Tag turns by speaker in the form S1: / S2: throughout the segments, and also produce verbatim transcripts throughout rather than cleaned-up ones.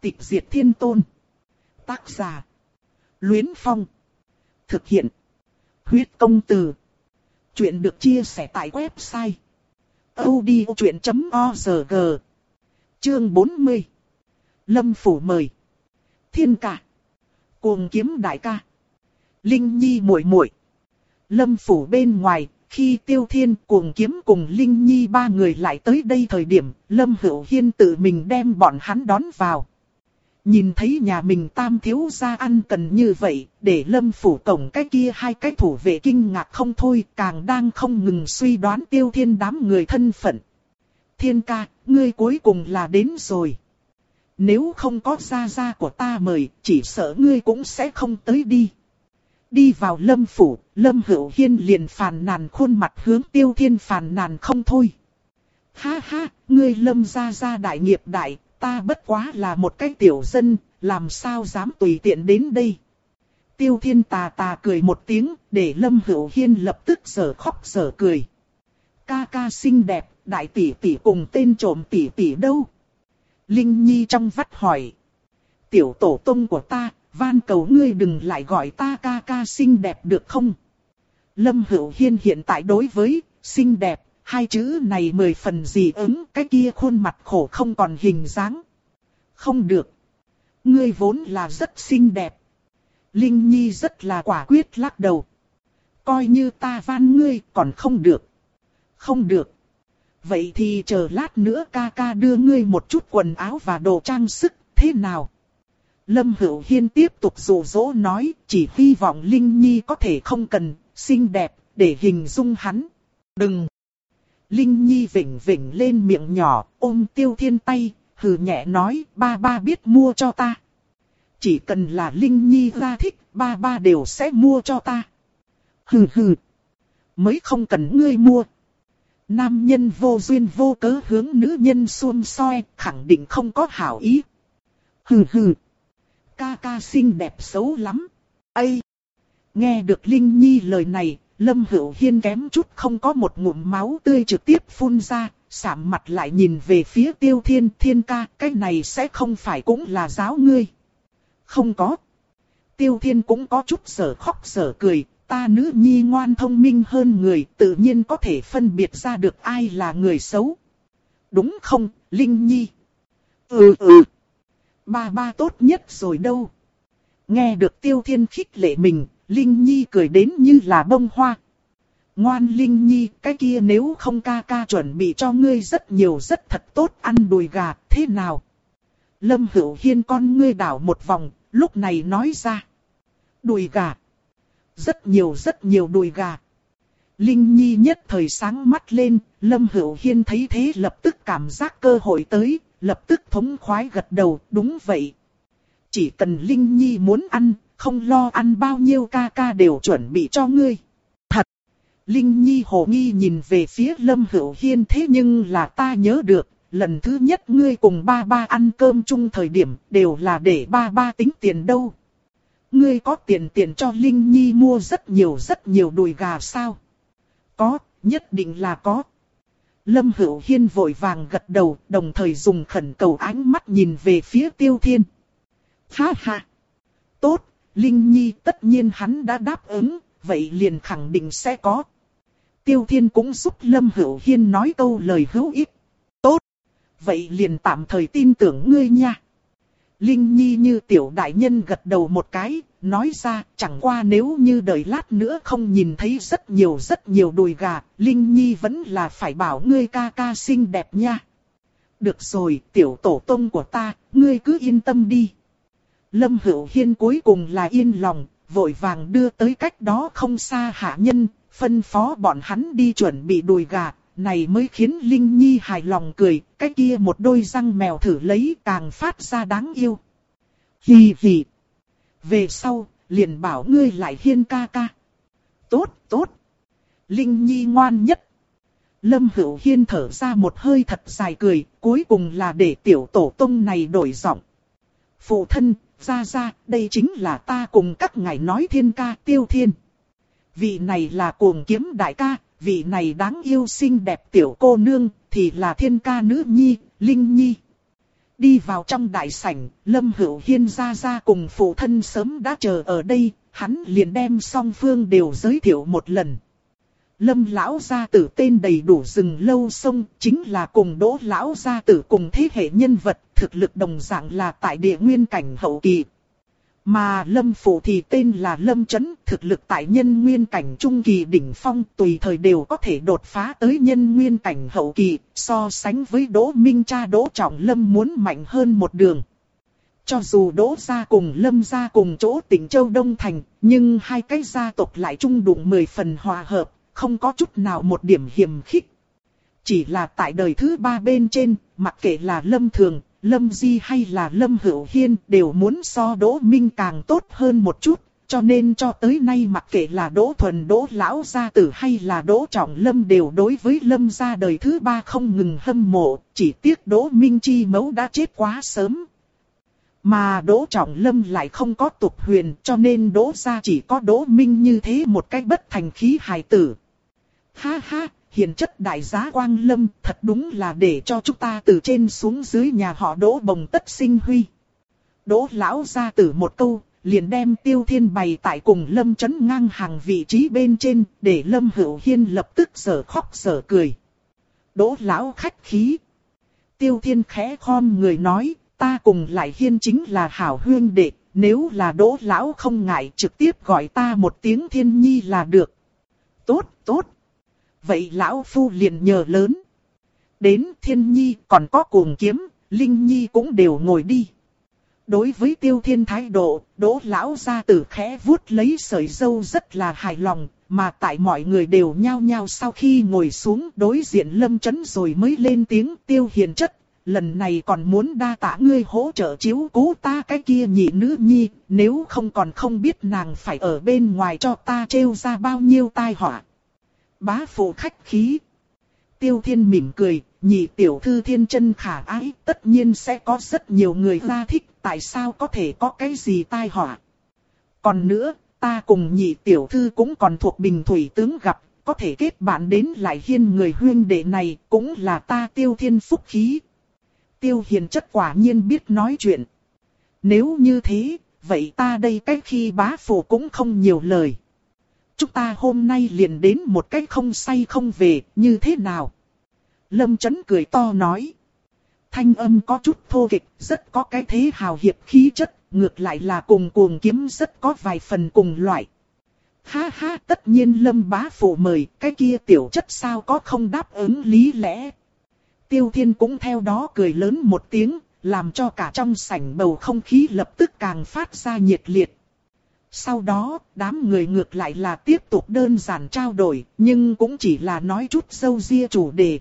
S1: Tịch diệt thiên tôn. Tác giả. Luyến Phong. Thực hiện. Huyết công từ. Chuyện được chia sẻ tại website audiochuyện chấm org. Chương bốn mươi. Lâm Phủ mời. Thiên ca. Cuồng kiếm đại ca. Linh Nhi muội muội. Lâm Phủ bên ngoài, khi Tiêu Thiên, Cuồng Kiếm cùng Linh Nhi ba người lại tới đây thời điểm, Lâm Hữu Hiên tự mình đem bọn hắn đón vào. Nhìn thấy nhà mình tam thiếu gia ăn cần như vậy, để Lâm Phủ cổng cái kia hai cái thủ vệ kinh ngạc không thôi, càng đang không ngừng suy đoán Tiêu Thiên đám người thân phận. Thiên ca, ngươi cuối cùng là đến rồi. Nếu không có gia gia của ta mời, chỉ sợ ngươi cũng sẽ không tới đi. Đi vào Lâm Phủ, Lâm Hữu Hiên liền phàn nàn khuôn mặt hướng Tiêu Thiên phàn nàn không thôi. Ha ha, ngươi Lâm gia gia đại nghiệp đại, ta bất quá là một cái tiểu dân, làm sao dám tùy tiện đến đây. Tiêu Thiên tà tà cười một tiếng, để Lâm Hữu Hiên lập tức giở khóc giở cười. Ca ca xinh đẹp, đại tỷ tỷ cùng tên trộm tỷ tỷ đâu? Linh Nhi trong vắt hỏi. Tiểu tổ tông của ta, van cầu ngươi đừng lại gọi ta ca ca xinh đẹp được không? Lâm Hữu Hiên hiện tại đối với xinh đẹp, hai chữ này mười phần gì ứng, cái kia khuôn mặt khổ không còn hình dáng. Không được. Ngươi vốn là rất xinh đẹp. Linh Nhi rất là quả quyết lắc đầu. Coi như ta van ngươi còn không được. Không được. Vậy thì chờ lát nữa ca ca đưa ngươi một chút quần áo và đồ trang sức, thế nào? Lâm Hữu Hiên tiếp tục dụ dỗ nói, chỉ hy vọng Linh Nhi có thể không cần, xinh đẹp, để hình dung hắn. Đừng! Linh Nhi vểnh vểnh lên miệng nhỏ, ôm Tiêu Thiên tay, hừ nhẹ nói, ba ba biết mua cho ta. Chỉ cần là Linh Nhi ra thích, ba ba đều sẽ mua cho ta. Hừ hừ! Mới không cần ngươi mua. Nam nhân vô duyên vô cớ hướng nữ nhân xuông soi, khẳng định không có hảo ý. Hừ hừ! Ca ca xinh đẹp xấu lắm. Ây! Nghe được Linh Nhi lời này, Lâm Hữu Hiên kém chút không có một ngụm máu tươi trực tiếp phun ra, sạm mặt lại nhìn về phía Tiêu Thiên. Thiên ca, cái này sẽ không phải cũng là giáo ngươi. Không có. Tiêu Thiên cũng có chút sở khóc sở cười, ta nữ nhi ngoan thông minh hơn người, tự nhiên có thể phân biệt ra được ai là người xấu. Đúng không, Linh Nhi? Ừ ừ. Ba ba tốt nhất rồi đâu. Nghe được Tiêu Thiên khích lệ mình, Linh Nhi cười đến như là bông hoa. Ngoan Linh Nhi, cái kia nếu không ca ca chuẩn bị cho ngươi rất nhiều rất thật tốt ăn đùi gà, thế nào? Lâm Hữu Hiên con ngươi đảo một vòng, lúc này nói ra. Đùi gà. Rất nhiều rất nhiều đùi gà. Linh Nhi nhất thời sáng mắt lên, Lâm Hữu Hiên thấy thế lập tức cảm giác cơ hội tới, lập tức thống khoái gật đầu, đúng vậy. Chỉ cần Linh Nhi muốn ăn, không lo ăn bao nhiêu ca ca đều chuẩn bị cho ngươi. Thật! Linh Nhi hồ nghi nhìn về phía Lâm Hữu Hiên, thế nhưng là ta nhớ được, lần thứ nhất ngươi cùng ba ba ăn cơm chung thời điểm đều là để ba ba tính tiền đâu. Ngươi có tiền tiền cho Linh Nhi mua rất nhiều rất nhiều đùi gà sao? Có, nhất định là có. Lâm Hữu Hiên vội vàng gật đầu, đồng thời dùng khẩn cầu ánh mắt nhìn về phía Tiêu Thiên. Ha ha! Tốt, Linh Nhi tất nhiên hắn đã đáp ứng, vậy liền khẳng định sẽ có. Tiêu Thiên cũng giúp Lâm Hữu Hiên nói câu lời hữu ích. Tốt! Vậy liền tạm thời tin tưởng ngươi nha. Linh Nhi như tiểu đại nhân gật đầu một cái, nói ra chẳng qua nếu như đợi lát nữa không nhìn thấy rất nhiều rất nhiều đùi gà, Linh Nhi vẫn là phải bảo ngươi ca ca xinh đẹp nha. Được rồi, tiểu tổ tông của ta, ngươi cứ yên tâm đi. Lâm Hữu Hiên cuối cùng là yên lòng, vội vàng đưa tới cách đó không xa hạ nhân, phân phó bọn hắn đi chuẩn bị đùi gà, này mới khiến Linh Nhi hài lòng cười, cái kia một đôi răng mèo thử lấy càng phát ra đáng yêu. Hì hì. Về sau, liền bảo ngươi lại Hiên ca ca. Tốt, tốt. Linh Nhi ngoan nhất. Lâm Hữu Hiên thở ra một hơi thật dài cười, cuối cùng là để tiểu tổ tông này đổi giọng. Phụ thân, ra ra, đây chính là ta cùng các ngài nói Thiên ca Tiêu Thiên. Vị này là Cuồng Kiếm đại ca, vị này đáng yêu xinh đẹp tiểu cô nương, thì là Thiên ca nữ nhi, Linh Nhi. Đi vào trong đại sảnh, Lâm Hữu Hiên ra ra cùng phụ thân sớm đã chờ ở đây, hắn liền đem song phương đều giới thiệu một lần. Lâm lão gia tử tên đầy đủ rừng lâu sông, chính là cùng Đỗ lão gia tử cùng thế hệ nhân vật, thực lực đồng dạng là tại địa nguyên cảnh hậu kỳ. Mà Lâm phụ thì tên là Lâm Chấn, thực lực tại nhân nguyên cảnh trung kỳ đỉnh phong, tùy thời đều có thể đột phá tới nhân nguyên cảnh hậu kỳ, so sánh với Đỗ Minh cha Đỗ Trọng Lâm muốn mạnh hơn một đường. Cho dù Đỗ gia cùng Lâm gia cùng chỗ tỉnh Châu Đông Thành, nhưng hai cái gia tộc lại chung đụng mười phần hòa hợp, không có chút nào một điểm hiềm khích. Chỉ là tại đời thứ ba bên trên, mặc kệ là Lâm Thường, Lâm Di hay là Lâm Hữu Hiên đều muốn so Đỗ Minh càng tốt hơn một chút, cho nên cho tới nay mặc kệ là Đỗ Thuần Đỗ Lão gia tử hay là Đỗ Trọng Lâm đều đối với Lâm gia đời thứ ba không ngừng hâm mộ, chỉ tiếc Đỗ Minh chi mẫu đã chết quá sớm. Mà Đỗ Trọng Lâm lại không có tục huyền, cho nên Đỗ gia chỉ có Đỗ Minh như thế một cách bất thành khí hài tử. Ha ha, hiền chất đại giá Quang Lâm, thật đúng là để cho chúng ta từ trên xuống dưới nhà họ Đỗ bồng tất sinh huy. Đỗ lão gia tử một câu, liền đem Tiêu Thiên bày tại cùng Lâm Chấn ngang hàng vị trí bên trên, để Lâm Hữu Hiên lập tức giở khóc giở cười. Đỗ lão khách khí. Tiêu Thiên khẽ khom người nói, ta cùng lại Hiên chính là hảo huyên đệ, nếu là Đỗ lão không ngại trực tiếp gọi ta một tiếng Thiên Nhi là được. Tốt, tốt. Vậy lão phu liền nhờ lớn. Đến Thiên Nhi còn có Cuồng Kiếm, Linh Nhi cũng đều ngồi đi. Đối với Tiêu Thiên thái độ, Đỗ lão gia tử khẽ vuốt lấy sợi râu rất là hài lòng, mà tại mọi người đều nhao nhao sau khi ngồi xuống đối diện Lâm Chấn rồi mới lên tiếng Tiêu hiền chất. Lần này còn muốn đa tạ ngươi hỗ trợ chiếu cố ta cái kia nhị nữ nhi, nếu không còn không biết nàng phải ở bên ngoài cho ta trêu ra bao nhiêu tai họa. Bá phụ khách khí. Tiêu Thiên mỉm cười, nhị tiểu thư thiên chân khả ái, tất nhiên sẽ có rất nhiều người ra thích, tại sao có thể có cái gì tai họa. Còn nữa, ta cùng nhị tiểu thư cũng còn thuộc bình thủy tướng gặp, có thể kết bạn đến lại Hiên người huyên đệ này, cũng là ta Tiêu Thiên phúc khí. Tiêu hiền chất quả nhiên biết nói chuyện. Nếu như thế, vậy ta đây cách khi bá phụ cũng không nhiều lời. Chúng ta hôm nay liền đến một cách không say không về, như thế nào? Lâm Chấn cười to nói. Thanh âm có chút thô kịch, rất có cái thế hào hiệp khí chất, ngược lại là cùng Cuồng Kiếm rất có vài phần cùng loại. Ha ha, tất nhiên Lâm bá phụ mời, cái kia tiểu chất sao có không đáp ứng lý lẽ. Tiêu Thiên cũng theo đó cười lớn một tiếng, làm cho cả trong sảnh bầu không khí lập tức càng phát ra nhiệt liệt. Sau đó, đám người ngược lại là tiếp tục đơn giản trao đổi, nhưng cũng chỉ là nói chút râu ria chủ đề.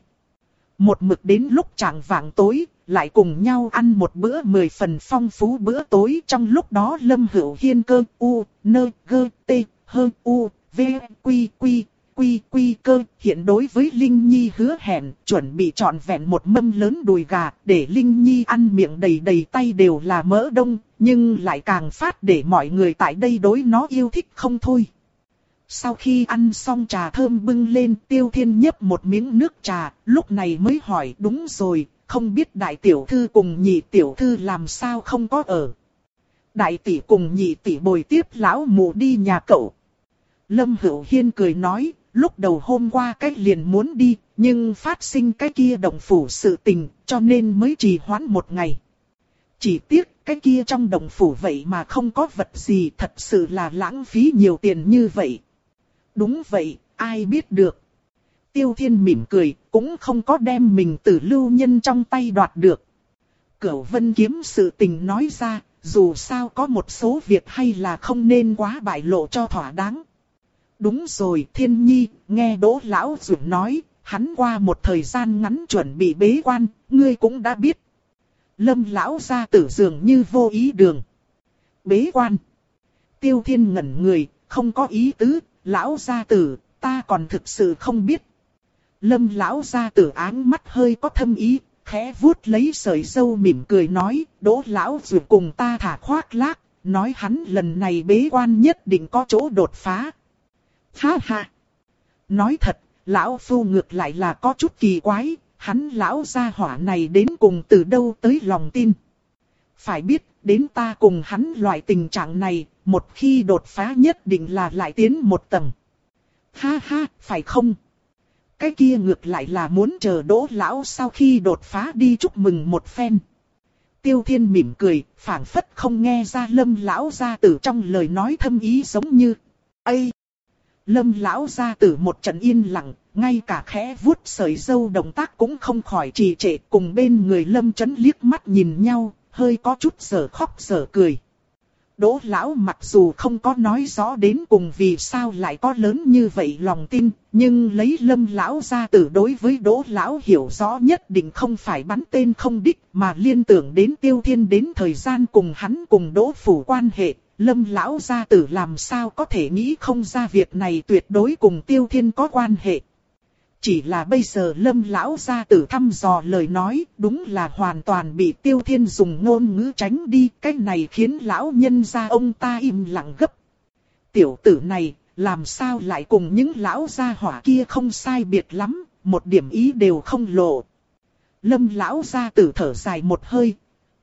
S1: Một mực đến lúc chạng vạng tối, lại cùng nhau ăn một bữa mười phần phong phú bữa tối. Trong lúc đó Lâm Hữu Hiên cơ u, nơ, gơ, tê, hơ, u, v, quy, quy, quy, quy cơ. Hiện đối với Linh Nhi hứa hẹn, chuẩn bị trọn vẹn một mâm lớn đùi gà, để Linh Nhi ăn miệng đầy đầy tay đều là mỡ đông, nhưng lại càng phát để mọi người tại đây đối nó yêu thích không thôi. Sau khi ăn xong trà thơm bưng lên, Tiêu Thiên nhấp một miếng nước trà, lúc này mới hỏi đúng rồi, không biết đại tiểu thư cùng nhị tiểu thư làm sao không có ở. Đại tỷ cùng nhị tỷ bồi tiếp lão mụ đi nhà cậu. Lâm Hữu Hiên cười nói, lúc đầu hôm qua cách liền muốn đi, nhưng phát sinh cái kia động phủ sự tình, cho nên mới trì hoãn một ngày. Chỉ tiếc cái kia trong động phủ vậy mà không có vật gì, thật sự là lãng phí nhiều tiền như vậy. Đúng vậy, ai biết được. Tiêu Thiên mỉm cười, cũng không có đem mình từ lưu nhân trong tay đoạt được. Cửu Vân kiếm sự tình nói ra, dù sao có một số việc hay là không nên quá bại lộ cho thỏa đáng. Đúng rồi Thiên Nhi, nghe Đỗ Lão Dụ nói, hắn qua một thời gian ngắn chuẩn bị bế quan, ngươi cũng đã biết. Lâm Lão gia tử dường như vô ý đường. Bế quan. Tiêu Thiên ngẩn người, không có ý tứ, Lão gia tử, ta còn thực sự không biết. Lâm Lão gia tử áng mắt hơi có thâm ý, khẽ vuốt lấy sợi râu mỉm cười nói, Đỗ Lão Dụ cùng ta thả khoác lác, nói hắn lần này bế quan nhất định có chỗ đột phá. Ha ha. Nói thật, Lão Phu ngược lại là có chút kỳ quái, hắn lão gia hỏa này đến cùng từ đâu tới lòng tin. Phải biết, đến ta cùng hắn loại tình trạng này, một khi đột phá nhất định là lại tiến một tầng. Ha ha, phải không? Cái kia ngược lại là muốn chờ Đỗ lão sau khi đột phá đi chúc mừng một phen. Tiêu Thiên mỉm cười, phảng phất không nghe ra Lâm lão gia tử trong lời nói thâm ý giống như. Ây! Lâm lão gia tử một trận yên lặng, ngay cả khẽ vuốt sợi râu động tác cũng không khỏi trì trệ, cùng bên người Lâm Chấn liếc mắt nhìn nhau, hơi có chút giở khóc giở cười. Đỗ lão mặc dù không có nói rõ đến cùng vì sao lại có lớn như vậy lòng tin, nhưng lấy Lâm lão gia tử đối với Đỗ lão hiểu rõ nhất định không phải bắn tên không đích, mà liên tưởng đến Tiêu Thiên đến thời gian cùng hắn cùng Đỗ phủ quan hệ, Lâm lão gia tử làm sao có thể nghĩ không ra việc này tuyệt đối cùng Tiêu Thiên có quan hệ. Chỉ là bây giờ Lâm lão gia tử thăm dò lời nói, đúng là hoàn toàn bị Tiêu Thiên dùng ngôn ngữ tránh đi, cái này khiến lão nhân gia ông ta im lặng gấp. Tiểu tử này, làm sao lại cùng những lão gia hỏa kia không sai biệt lắm, một điểm ý đều không lộ. Lâm lão gia tử thở dài một hơi.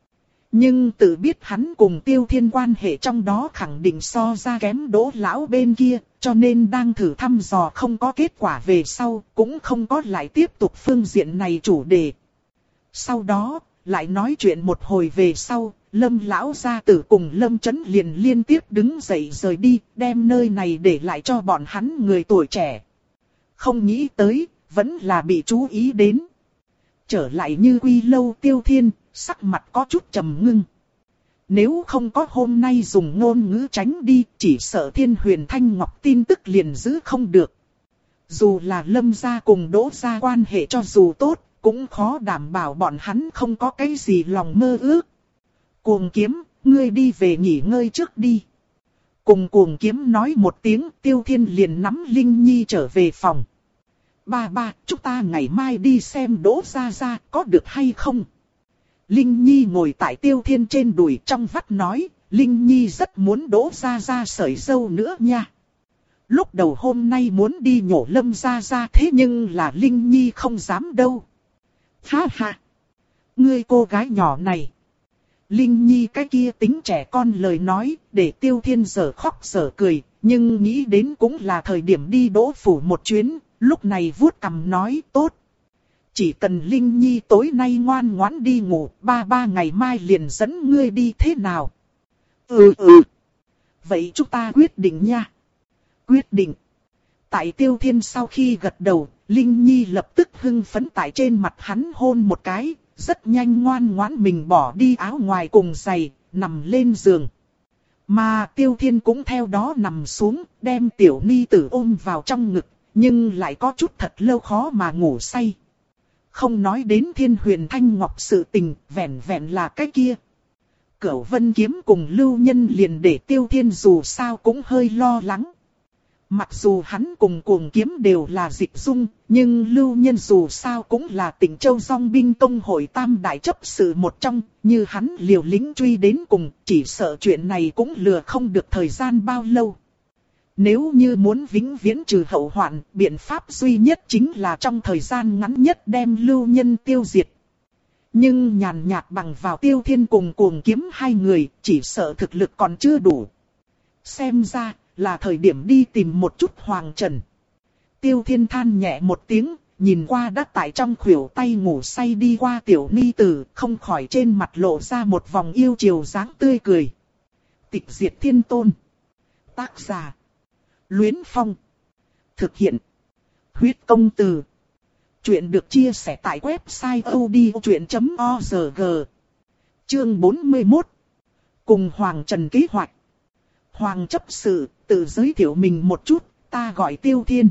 S1: Nhưng tự biết hắn cùng Tiêu Thiên quan hệ trong đó khẳng định so ra kém Đỗ lão bên kia, cho nên đang thử thăm dò không có kết quả về sau, cũng không có lại tiếp tục phương diện này chủ đề. Sau đó, lại nói chuyện một hồi về sau, Lâm lão gia tử cùng Lâm Chấn liền liên tiếp đứng dậy rời đi, đem nơi này để lại cho bọn hắn người tuổi trẻ. Không nghĩ tới, vẫn là bị chú ý đến. Trở lại Như Quy lâu Tiêu Thiên, sắc mặt có chút trầm ngưng. Nếu không có hôm nay dùng ngôn ngữ tránh đi, chỉ sợ Thiên Huyền Thanh Ngọc tin tức liền giữ không được. Dù là Lâm gia cùng Đỗ gia quan hệ cho dù tốt, cũng khó đảm bảo bọn hắn không có cái gì lòng mơ ước. Cuồng Kiếm, ngươi đi về nghỉ ngơi trước đi. Cùng Cuồng Kiếm nói một tiếng, Tiêu Thiên liền nắm Linh Nhi trở về phòng. Ba ba, chúng ta ngày mai đi xem Đỗ gia gia, có được hay không? Linh Nhi ngồi tại Tiêu Thiên trên đùi trong vắt nói, Linh Nhi rất muốn Đỗ gia gia sợi râu nữa nha. Lúc đầu hôm nay muốn đi nhổ Lâm gia gia thế nhưng là Linh Nhi không dám đâu. Ha ha! Ngươi cô gái nhỏ này. Linh Nhi cái kia tính trẻ con lời nói, để Tiêu Thiên giờ khóc giờ cười, nhưng nghĩ đến cũng là thời điểm đi Đỗ phủ một chuyến, lúc này vuốt cằm nói tốt. Chỉ cần Linh Nhi tối nay ngoan ngoãn đi ngủ, ba ba ngày mai liền dẫn ngươi đi thế nào? Ừ ừ. Vậy chúng ta quyết định nha. Quyết định. Tại Tiêu Thiên sau khi gật đầu, Linh Nhi lập tức hưng phấn tại trên mặt hắn hôn một cái, rất nhanh ngoan ngoãn mình bỏ đi áo ngoài cùng giày, nằm lên giường. Mà Tiêu Thiên cũng theo đó nằm xuống, đem tiểu ni tử ôm vào trong ngực, nhưng lại có chút thật lâu khó mà ngủ say. Không nói đến Thiên Huyền Thanh Ngọc sự tình, vẹn vẹn là cái kia. Cửu Vân Kiếm cùng Lưu Nhân liền để Tiêu Thiên dù sao cũng hơi lo lắng. Mặc dù hắn cùng Cuồng Kiếm đều là dịch dung, nhưng Lưu Nhân dù sao cũng là Tỉnh Châu Dòng binh công hội tam đại chấp sự một trong, như hắn liều lĩnh truy đến cùng, chỉ sợ chuyện này cũng lừa không được thời gian bao lâu. Nếu như muốn vĩnh viễn trừ hậu hoạn, biện pháp duy nhất chính là trong thời gian ngắn nhất đem Lưu Nhân tiêu diệt. Nhưng nhàn nhạt bằng vào Tiêu Thiên cùng Cuồng Kiếm hai người, chỉ sợ thực lực còn chưa đủ. Xem ra, là thời điểm đi tìm một chút Hoàng Trần. Tiêu Thiên than nhẹ một tiếng, nhìn qua đã tại trong khuỷu tay ngủ say đi qua tiểu ni tử, không khỏi trên mặt lộ ra một vòng yêu chiều dáng tươi cười. Tịch diệt thiên tôn. Tác giả. Luyến Phong. Thực hiện. Huyết công từ. Chuyện được chia sẻ tại website odchuyện chấm org. Chương bốn mươi mốt. Cùng Hoàng Trần kế hoạch. Hoàng chấp sự, tự giới thiệu mình một chút, ta gọi Tiêu Thiên.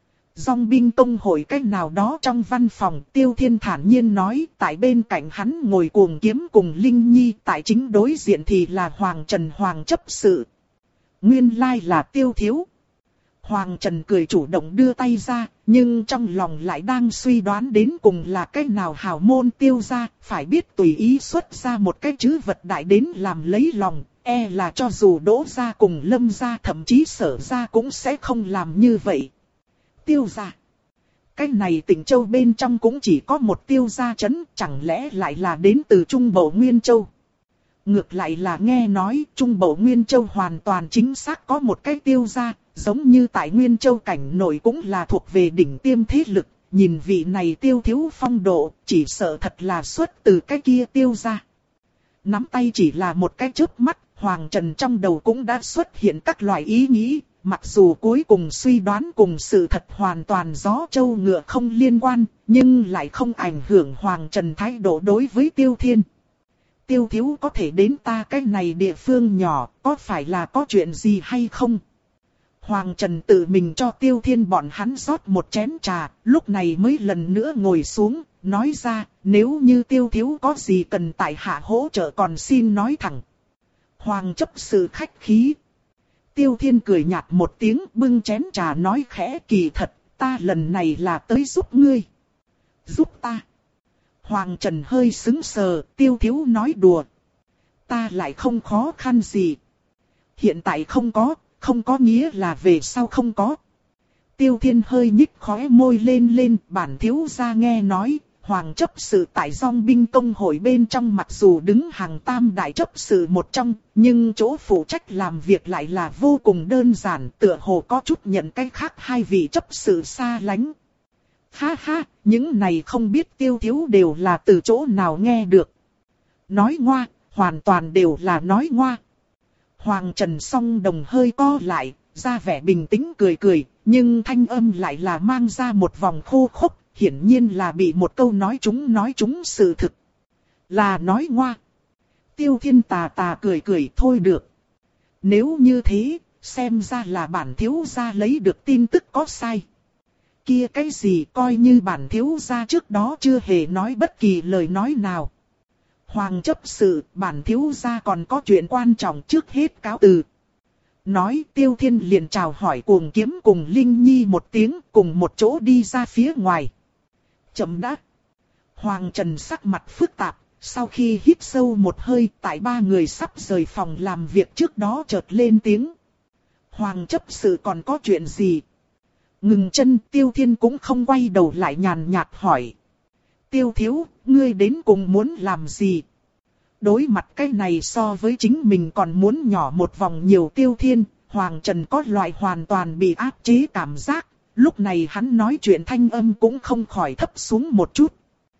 S1: Dòng binh công hội cách nào đó trong văn phòng, Tiêu Thiên thản nhiên nói, tại bên cạnh hắn ngồi Cuồng Kiếm cùng Linh Nhi, tại chính đối diện thì là Hoàng Trần Hoàng chấp sự. Nguyên lai là Tiêu thiếu. Hoàng Trần cười chủ động đưa tay ra, nhưng trong lòng lại đang suy đoán đến cùng là cái nào hào môn Tiêu gia, phải biết tùy ý xuất ra một cái chữ vật đại đến làm lấy lòng, e là cho dù Đỗ gia cùng Lâm gia thậm chí Sở gia cũng sẽ không làm như vậy. Tiêu gia. cái này Tịnh Châu bên trong cũng chỉ có một Tiêu gia trấn, chẳng lẽ lại là đến từ Trung Bộ Nguyên Châu. Ngược lại là nghe nói Trung Bộ Nguyên Châu hoàn toàn chính xác có một cái Tiêu gia, giống như tại Nguyên Châu cảnh nội cũng là thuộc về đỉnh tiêm thế lực. Nhìn vị này Tiêu thiếu phong độ, chỉ sợ thật là xuất từ cái kia Tiêu gia. Nắm tay chỉ là một cái chớp mắt, Hoàng Trần trong đầu cũng đã xuất hiện các loại ý nghĩ. Mặc dù cuối cùng suy đoán cùng sự thật hoàn toàn gió châu ngựa không liên quan, nhưng lại không ảnh hưởng Hoàng Trần thái độ đối với Tiêu Thiên. Tiêu thiếu có thể đến ta cái này địa phương nhỏ, có phải là có chuyện gì hay không? Hoàng Trần tự mình cho Tiêu Thiên bọn hắn rót một chén trà, lúc này mới lần nữa ngồi xuống, nói ra, nếu như Tiêu thiếu có gì cần tại hạ hỗ trợ còn xin nói thẳng. Hoàng chấp sự khách khí. Tiêu Thiên cười nhạt một tiếng, bưng chén trà nói khẽ, kỳ thật, ta lần này là tới giúp ngươi. Giúp ta? Hoàng Trần hơi sững sờ, Tiêu thiếu nói đùa. Ta lại không khó khăn gì. Hiện tại không có, không có nghĩa là về sau không có. Tiêu Thiên hơi nhích khóe môi lên lên, bản thiếu gia nghe nói, Hoàng chấp sự tại Dòng binh công hội bên trong mặc dù đứng hàng tam đại chấp sự một trong, nhưng chỗ phụ trách làm việc lại là vô cùng đơn giản, tựa hồ có chút nhận cái khác hai vị chấp sự xa lánh. Ha ha, những này không biết Tiêu thiếu đều là từ chỗ nào nghe được. Nói ngoa, hoàn toàn đều là nói ngoa. Hoàng Trần song đồng hơi co lại, ra vẻ bình tĩnh cười cười, nhưng thanh âm lại là mang ra một vòng khô khốc, hiển nhiên là bị một câu nói trúng nói trúng sự thực. Là nói ngoa. Tiêu Thiên tà tà cười cười, thôi được. Nếu như thế, xem ra là bản thiếu gia lấy được tin tức có sai. Kia cái gì coi như bản thiếu gia trước đó chưa hề nói bất kỳ lời nói nào. Hoàng chấp sự, bản thiếu gia còn có chuyện quan trọng, trước hết cáo từ. Nói Tiêu Thiên liền chào hỏi Cuồng Kiếm cùng Linh Nhi một tiếng, cùng một chỗ đi ra phía ngoài. Chậm đã. Hoàng Trần sắc mặt phức tạp, sau khi hít sâu một hơi, tại ba người sắp rời phòng làm việc trước đó chợt lên tiếng. Hoàng chấp sự còn có chuyện gì? Ngừng chân, Tiêu Thiên cũng không quay đầu lại, nhàn nhạt hỏi. Tiêu thiếu, ngươi đến cùng muốn làm gì? Đối mặt cái này so với chính mình còn muốn nhỏ một vòng nhiều Tiêu Thiên, Hoàng Trần có loại hoàn toàn bị áp chế cảm giác. Lúc này hắn nói chuyện thanh âm cũng không khỏi thấp xuống một chút.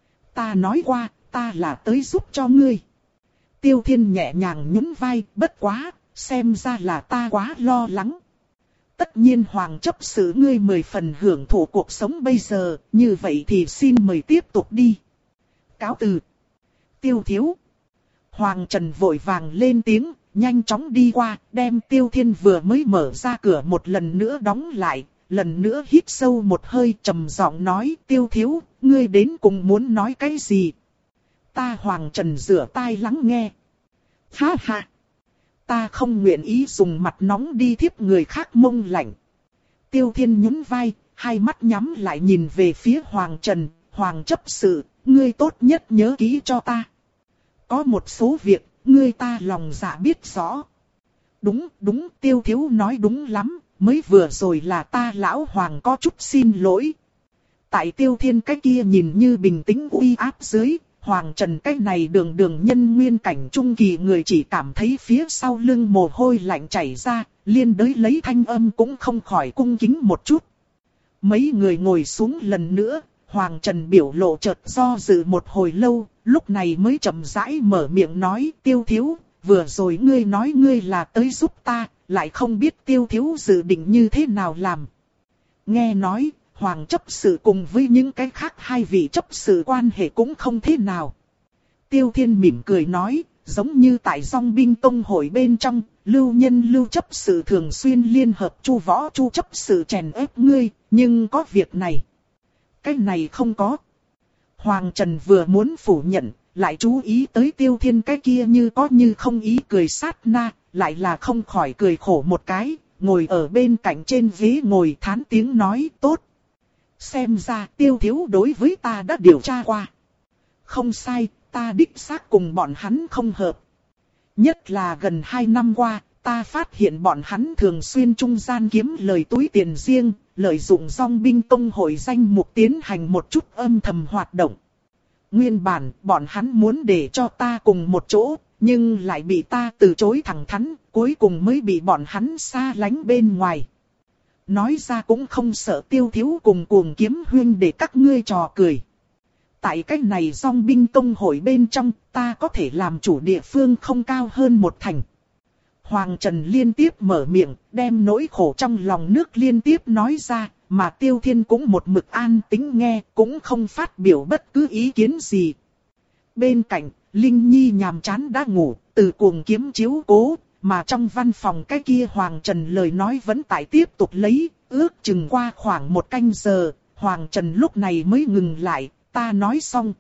S1: Ta nói qua, ta là tới giúp cho ngươi. Tiêu Thiên nhẹ nhàng nhún vai, bất quá, xem ra là ta quá lo lắng. Tất nhiên Hoàng chấp sự ngươi mười phần hưởng thụ cuộc sống bây giờ, như vậy thì xin mời tiếp tục đi. Cáo từ. Tiêu thiếu. Hoàng Trần vội vàng lên tiếng, nhanh chóng đi qua, đem Tiêu Thiên vừa mới mở ra cửa một lần nữa đóng lại, lần nữa hít sâu một hơi trầm giọng nói, Tiêu thiếu, ngươi đến cùng muốn nói cái gì? Ta Hoàng Trần rửa tai lắng nghe. Ha ha. Ta không nguyện ý dùng mặt nóng đi thiếp người khác mông lạnh. Tiêu Thiên nhún vai, hai mắt nhắm lại nhìn về phía Hoàng Trần, Hoàng chấp sự, ngươi tốt nhất nhớ kỹ cho ta. Có một số việc, ngươi ta lòng dạ biết rõ. Đúng, đúng, Tiêu thiếu nói đúng lắm, mới vừa rồi là ta lão Hoàng có chút xin lỗi. Tại Tiêu Thiên cái kia nhìn như bình tĩnh uy áp dưới, Hoàng Trần cái này đường đường nhân nguyên cảnh trung kỳ người chỉ cảm thấy phía sau lưng mồ hôi lạnh chảy ra, liên đới lấy thanh âm cũng không khỏi cung kính một chút. Mấy người ngồi xuống lần nữa, Hoàng Trần biểu lộ chợt do dự một hồi lâu, lúc này mới chậm rãi mở miệng nói, Tiêu thiếu, vừa rồi ngươi nói ngươi là tới giúp ta, lại không biết Tiêu thiếu dự định như thế nào làm. Nghe nói, Hoàng chấp sự cùng với những cái khác hai vị chấp sự quan hệ cũng không thế nào. Tiêu Thiên mỉm cười nói, giống như tại Dòng binh tông hội bên trong, lưu nhân lưu chấp sự thường xuyên liên hợp Chu võ Chu chấp sự chèn ép ngươi, nhưng có việc này. Cái này không có. Hoàng Trần vừa muốn phủ nhận, lại chú ý tới Tiêu Thiên cái kia như có như không ý cười sát na, lại là không khỏi cười khổ một cái, ngồi ở bên cạnh trên ghế ngồi thán tiếng nói tốt. Xem ra Tiêu thiếu đối với ta đã điều tra qua. Không sai, ta đích xác cùng bọn hắn không hợp. Nhất là gần hai năm qua, ta phát hiện bọn hắn thường xuyên trung gian kiếm lời túi tiền riêng, lợi dụng dòng binh công hội danh mục tiến hành một chút âm thầm hoạt động. Nguyên bản, bọn hắn muốn để cho ta cùng một chỗ, nhưng lại bị ta từ chối thẳng thắn, cuối cùng mới bị bọn hắn xa lánh bên ngoài. Nói ra cũng không sợ Tiêu Thiếu cùng Cuồng Kiếm huynh để các ngươi trò cười. Tại cách này dòng binh công hội bên trong, ta có thể làm chủ địa phương không cao hơn một thành. Hoàng Trần liên tiếp mở miệng, đem nỗi khổ trong lòng nước liên tiếp nói ra, mà Tiêu Thiên cũng một mực an tĩnh nghe, cũng không phát biểu bất cứ ý kiến gì. Bên cạnh, Linh Nhi nhàm chán đã ngủ, từ Cuồng Kiếm chiếu cố, mà trong văn phòng cái kia Hoàng Trần lời nói vẫn tại tiếp tục lấy, ước chừng qua khoảng một canh giờ, Hoàng Trần lúc này mới ngừng lại, ta nói xong.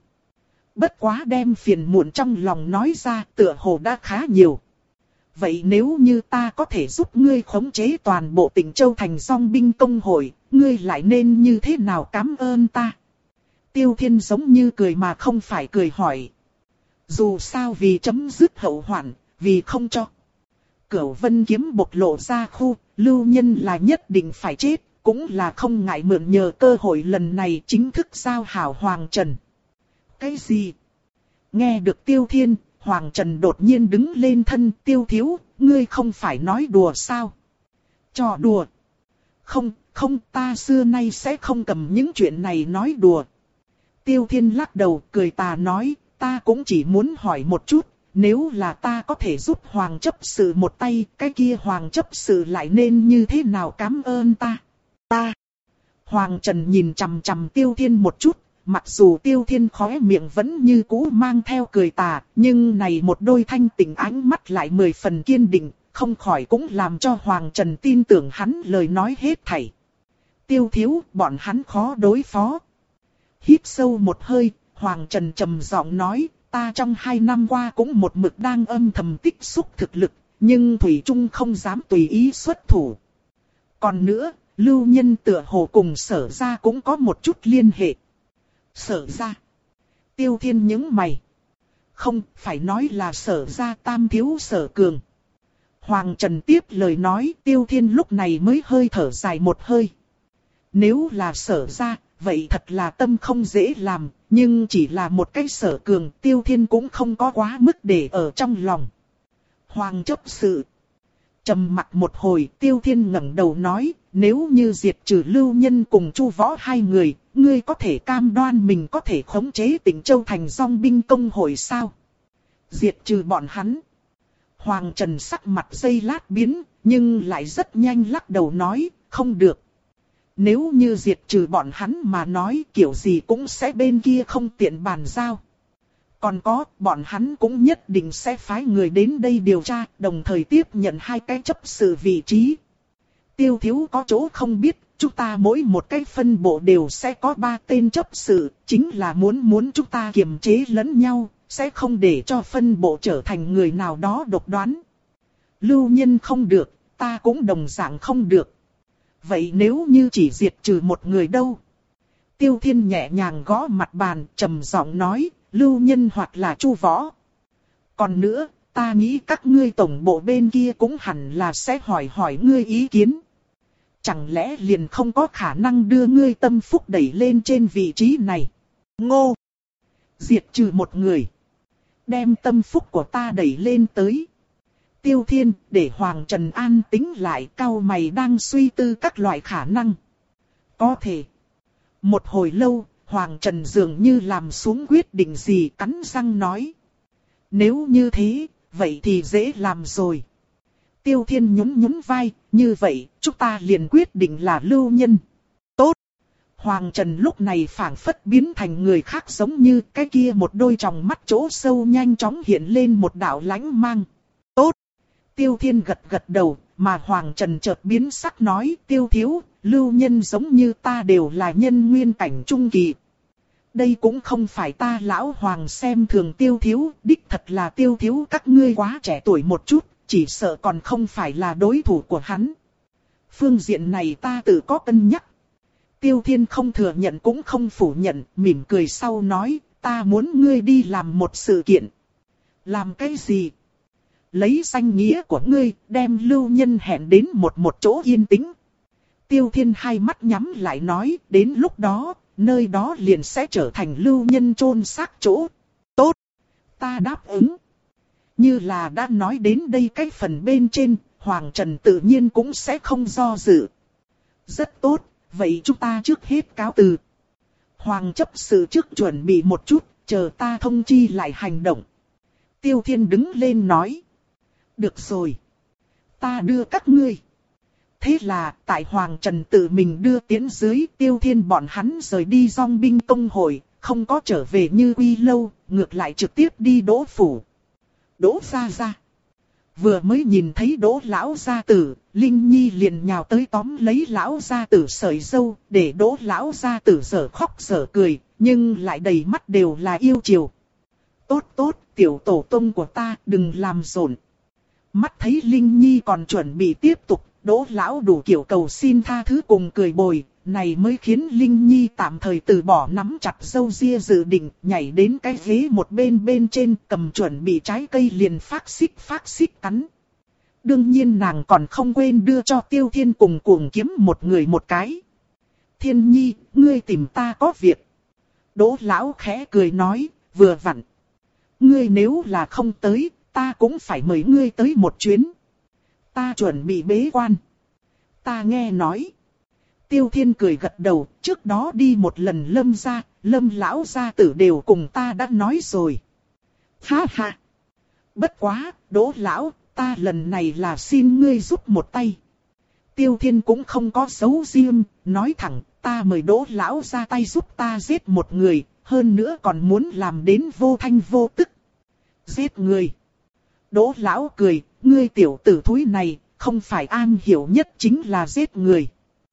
S1: Bất quá đem phiền muộn trong lòng nói ra, tựa hồ đã khá nhiều. Vậy nếu như ta có thể giúp ngươi khống chế toàn bộ Tịnh Châu thành dòng binh công hội, ngươi lại nên như thế nào cảm ơn ta? Tiêu Thiên giống như cười mà không phải cười hỏi. Dù sao vì chấm dứt hậu hoạn, vì không cho Cửu Vân kiếm bộc lộ ra khu, Lưu Nhân là nhất định phải chết, cũng là không ngại mượn nhờ cơ hội lần này chính thức giao hảo Hoàng Trần. Cái gì? Nghe được Tiêu Thiên, Hoàng Trần đột nhiên đứng lên thân. Tiêu thiếu, ngươi không phải nói đùa sao? Trò đùa? Không, không, ta xưa nay sẽ không cầm những chuyện này nói đùa. Tiêu Thiên lắc đầu cười tà nói, ta cũng chỉ muốn hỏi một chút, nếu là ta có thể giúp Hoàng chấp sự một tay, cái kia Hoàng chấp sự lại nên như thế nào cảm ơn ta? Ta. Hoàng Trần nhìn chằm chằm Tiêu Thiên một chút, mặc dù Tiêu Thiên khóe miệng vẫn như cũ mang theo cười tà, nhưng này một đôi thanh tỉnh ánh mắt lại mười phần kiên định, không khỏi cũng làm cho Hoàng Trần tin tưởng hắn lời nói hết thảy. Tiêu thiếu, bọn hắn khó đối phó. Hít sâu một hơi, Hoàng Trần trầm giọng nói, ta trong hai năm qua cũng một mực đang âm thầm tích xúc thực lực, nhưng Thủy Trung không dám tùy ý xuất thủ. Còn nữa, Lưu Nhân tựa hồ cùng Sở Gia cũng có một chút liên hệ. Sở Gia? Tiêu Thiên nhướng mày. Không, phải nói là Sở Gia tam thiếu Sở Cường. Hoàng Trần tiếp lời nói, Tiêu Thiên lúc này mới hơi thở dài một hơi. Nếu là Sở Gia, vậy thật là tâm không dễ làm, nhưng chỉ là một cái Sở Cường, Tiêu Thiên cũng không có quá mức để ở trong lòng. Hoàng chấp sự. Trầm mặc một hồi, Tiêu Thiên ngẩng đầu nói, nếu như diệt trừ Lưu Nhân cùng Chu Võ hai người, ngươi có thể cam đoan mình có thể khống chế Tịnh Châu thành dòng binh công hội sao? Diệt trừ bọn hắn. Hoàng Trần sắc mặt giây lát biến, nhưng lại rất nhanh lắc đầu nói, không được. Nếu như diệt trừ bọn hắn mà nói kiểu gì cũng sẽ bên kia không tiện bàn giao. Còn có, bọn hắn cũng nhất định sẽ phái người đến đây điều tra, đồng thời tiếp nhận hai cái chấp sự vị trí. Tiêu thiếu có chỗ không biết, chúng ta mỗi một cái phân bộ đều sẽ có ba tên chấp sự, chính là muốn muốn chúng ta kiềm chế lẫn nhau, sẽ không để cho phân bộ trở thành người nào đó độc đoán. Lưu Nhân không được, ta cũng đồng dạng không được. Vậy nếu như chỉ diệt trừ một người đâu? Tiêu Thiên nhẹ nhàng gõ mặt bàn, trầm giọng nói, Lưu Nhân hoặc là Chu Võ. Còn nữa, ta nghĩ các ngươi tổng bộ bên kia cũng hẳn là sẽ hỏi hỏi ngươi ý kiến. Chẳng lẽ liền không có khả năng đưa ngươi tâm phúc đẩy lên trên vị trí này? Ngô! Diệt trừ một người. Đem tâm phúc của ta đẩy lên tới. Tiêu Thiên, để Hoàng Trần an tĩnh lại, cau mày đang suy tư các loại khả năng. Có thể. Một hồi lâu, Hoàng Trần dường như làm xuống quyết định gì, cắn răng nói. Nếu như thế, vậy thì dễ làm rồi. Tiêu Thiên nhún nhún vai, như vậy, chúng ta liền quyết định là Lưu Nhân. Tốt. Hoàng Trần lúc này phảng phất biến thành người khác, giống như cái kia một đôi tròng mắt chỗ sâu nhanh chóng hiện lên một đạo lánh mang. Tốt. Tiêu Thiên gật gật đầu, mà Hoàng Trần chợt biến sắc nói, Tiêu thiếu, Lưu Nhân giống như ta đều là nhân nguyên cảnh trung kỳ. Đây cũng không phải ta lão Hoàng xem thường Tiêu thiếu, đích thật là Tiêu thiếu các ngươi quá trẻ tuổi một chút, chỉ sợ còn không phải là đối thủ của hắn. Phương diện này ta tự có cân nhắc. Tiêu Thiên không thừa nhận cũng không phủ nhận, mỉm cười sau nói, ta muốn ngươi đi làm một sự kiện. Làm cái gì? Lấy danh nghĩa của ngươi, đem Lưu Nhân hẹn đến một một chỗ yên tĩnh. Tiêu Thiên hai mắt nhắm lại nói, đến lúc đó, nơi đó liền sẽ trở thành lưu nhân chôn xác chỗ. Tốt, ta đáp ứng. Như là đã nói đến đây cái phần bên trên, Hoàng Trần tự nhiên cũng sẽ không do dự. Rất tốt, vậy chúng ta trước hết cáo từ. Hoàng chấp sự trước chuẩn bị một chút, chờ ta thông chi lại hành động. Tiêu Thiên đứng lên nói. Được rồi. Ta đưa các ngươi. Thế là, tại Hoàng Trần tự mình đưa tiến dưới, Tiêu Thiên bọn hắn rời đi Dòng binh công hội, không có trở về Như Quy lâu, ngược lại trực tiếp đi Đỗ phủ. Đỗ gia gia. Vừa mới nhìn thấy Đỗ lão gia tử, Linh Nhi liền nhào tới tóm lấy lão gia tử sợi râu, để Đỗ lão gia tử dở khóc dở cười, nhưng lại đầy mắt đều là yêu chiều. Tốt tốt, tiểu tổ tông của ta, đừng làm rộn. Mắt thấy Linh Nhi còn chuẩn bị tiếp tục, Đỗ lão đủ kiểu cầu xin tha thứ cùng cười bồi, này mới khiến Linh Nhi tạm thời từ bỏ nắm chặt râu ria dự định, nhảy đến cái ghế một bên bên trên, cầm chuẩn bị trái cây liền phát xích phát xích cắn. Đương nhiên nàng còn không quên đưa cho Tiêu Thiên cùng cuồng kiếm một người một cái. Thiên Nhi, ngươi tìm ta có việc. Đỗ lão khẽ cười nói, vừa vặn. Ngươi nếu là không tới, ta cũng phải mời ngươi tới một chuyến. Ta chuẩn bị bế quan. Ta nghe nói. Tiêu Thiên cười gật đầu, trước đó đi một lần Lâm gia, Lâm lão gia tử đều cùng ta đã nói rồi. Ha ha. Bất quá, Đỗ lão, ta lần này là xin ngươi giúp một tay. Tiêu Thiên cũng không có giấu riêng, nói thẳng, ta mời Đỗ lão ra tay giúp ta giết một người, hơn nữa còn muốn làm đến vô thanh vô tức. Giết người. Đỗ lão cười, ngươi tiểu tử thúi này, không phải an hiểu nhất chính là giết người.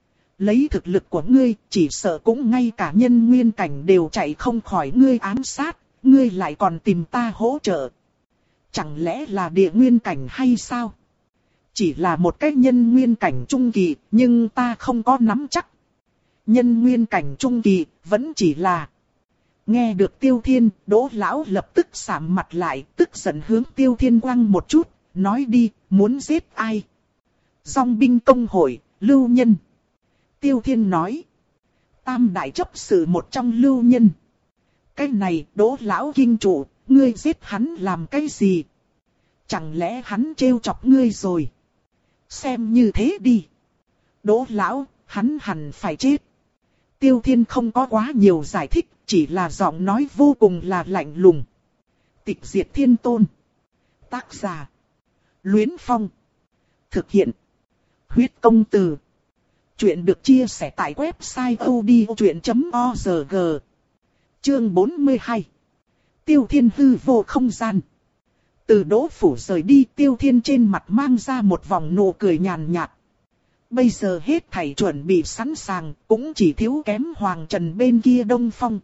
S1: Lấy thực lực của ngươi, chỉ sợ cũng ngay cả nhân nguyên cảnh đều chạy không khỏi ngươi ám sát, ngươi lại còn tìm ta hỗ trợ. Chẳng lẽ là địa nguyên cảnh hay sao? Chỉ là một cái nhân nguyên cảnh trung kỳ, nhưng ta không có nắm chắc. Nhân nguyên cảnh trung kỳ, vẫn chỉ là... Nghe được Tiêu Thiên, Đỗ lão lập tức sạm mặt lại, tức giận hướng Tiêu Thiên quăng một chút, nói đi, muốn giết ai? Dòng binh công hội, lưu nhân. Tiêu Thiên nói. Tam đại chấp sự một trong lưu nhân. Cái này, Đỗ lão kinh trụ, ngươi giết hắn làm cái gì? Chẳng lẽ hắn trêu chọc ngươi rồi? Xem như thế đi. Đỗ lão, hắn hẳn phải chết. Tiêu Thiên không có quá nhiều giải thích, chỉ là giọng nói vô cùng là lạnh lùng. Tịch diệt thiên tôn. Tác giả. Luyến Phong. Thực hiện. Huyết công từ. Chuyện được chia sẻ tại website odchuyện chấm org. Chương bốn mươi hai. Tiêu Thiên hư vô không gian. Từ Đỗ phủ rời đi, Tiêu Thiên trên mặt mang ra một vòng nụ cười nhàn nhạt. Bây giờ hết thảy chuẩn bị sẵn sàng, cũng chỉ thiếu kém Hoàng Trần bên kia Đông Phong.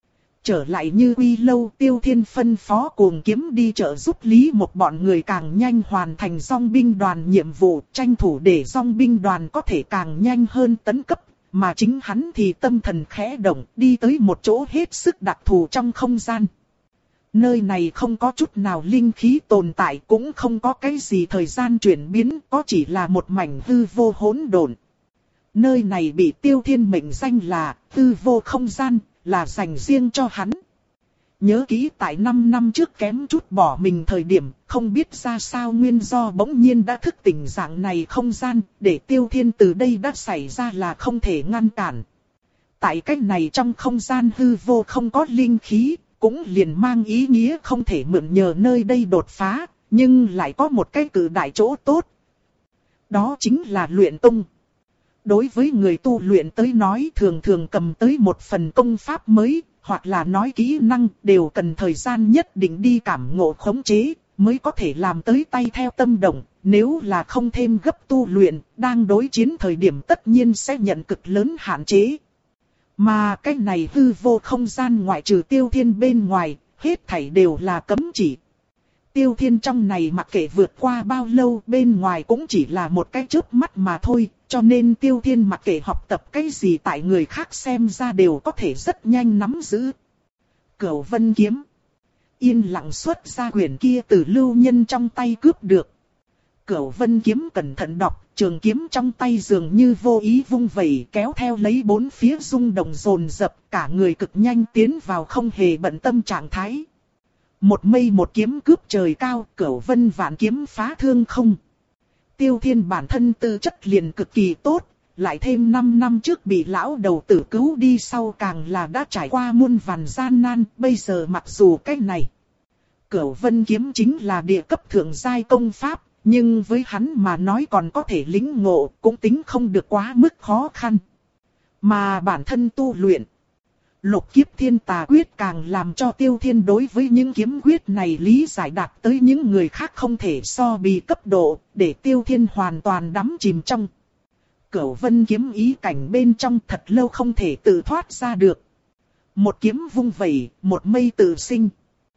S1: Trở lại Như Quy lâu, Tiêu Thiên phân phó cuồng kiếm đi trợ giúp Lý một bọn người càng nhanh hoàn thành dòng binh đoàn nhiệm vụ, tranh thủ để dòng binh đoàn có thể càng nhanh hơn tấn cấp, mà chính hắn thì tâm thần khẽ động, đi tới một chỗ hết sức đặc thù trong không gian. Nơi này không có chút nào linh khí tồn tại, cũng không có cái gì thời gian chuyển biến, có chỉ là một mảnh hư vô hỗn độn. Nơi này bị Tiêu Thiên mệnh danh là hư vô không gian, là dành riêng cho hắn. Nhớ kỹ tại năm năm trước kém chút bỏ mình thời điểm, không biết ra sao nguyên do bỗng nhiên đã thức tỉnh dạng này không gian, để Tiêu Thiên từ đây đã xảy ra là không thể ngăn cản. Tại cách này trong không gian hư vô không có linh khí, cũng liền mang ý nghĩa không thể mượn nhờ nơi đây đột phá, nhưng lại có một cái cử đại chỗ tốt. Đó chính là luyện tông. Đối với người tu luyện tới nói thường thường cầm tới một phần công pháp mới, hoặc là nói kỹ năng đều cần thời gian nhất định đi cảm ngộ khống chế, mới có thể làm tới tay theo tâm động. Nếu là không thêm gấp tu luyện, đang đối chiến thời điểm tất nhiên sẽ nhận cực lớn hạn chế. Mà cái này hư vô không gian ngoại trừ Tiêu Thiên bên ngoài, hết thảy đều là cấm chỉ. Tiêu Thiên trong này mặc kệ vượt qua bao lâu bên ngoài cũng chỉ là một cái chớp mắt mà thôi, cho nên Tiêu Thiên mặc kệ học tập cái gì tại người khác xem ra đều có thể rất nhanh nắm giữ. Cửu Vân Kiếm. Yên lặng xuất ra quyển kia từ lưu nhân trong tay cướp được. Cửu Vân Kiếm cẩn thận đọc, trường kiếm trong tay dường như vô ý vung vẩy, kéo theo lấy bốn phía rung động dồn dập, cả người cực nhanh tiến vào không hề bận tâm trạng thái. Một mây một kiếm cướp trời cao, Cửu Vân vạn kiếm phá thương không. Tiêu Thiên bản thân tư chất liền cực kỳ tốt, lại thêm năm năm trước bị lão đầu tử cứu đi sau càng là đã trải qua muôn vàn gian nan, bây giờ mặc dù cái này Cửu Vân kiếm chính là địa cấp thượng giai công pháp, nhưng với hắn mà nói còn có thể lĩnh ngộ, cũng tính không được quá mức khó khăn. Mà bản thân tu luyện Lục Kiếp Thiên Tà Quyết càng làm cho Tiêu Thiên đối với những kiếm quyết này lý giải đạt tới những người khác không thể so bì cấp độ, để Tiêu Thiên hoàn toàn đắm chìm trong Cửu Vân kiếm ý cảnh bên trong, thật lâu không thể tự thoát ra được. Một kiếm vung vẩy, một mây tự sinh.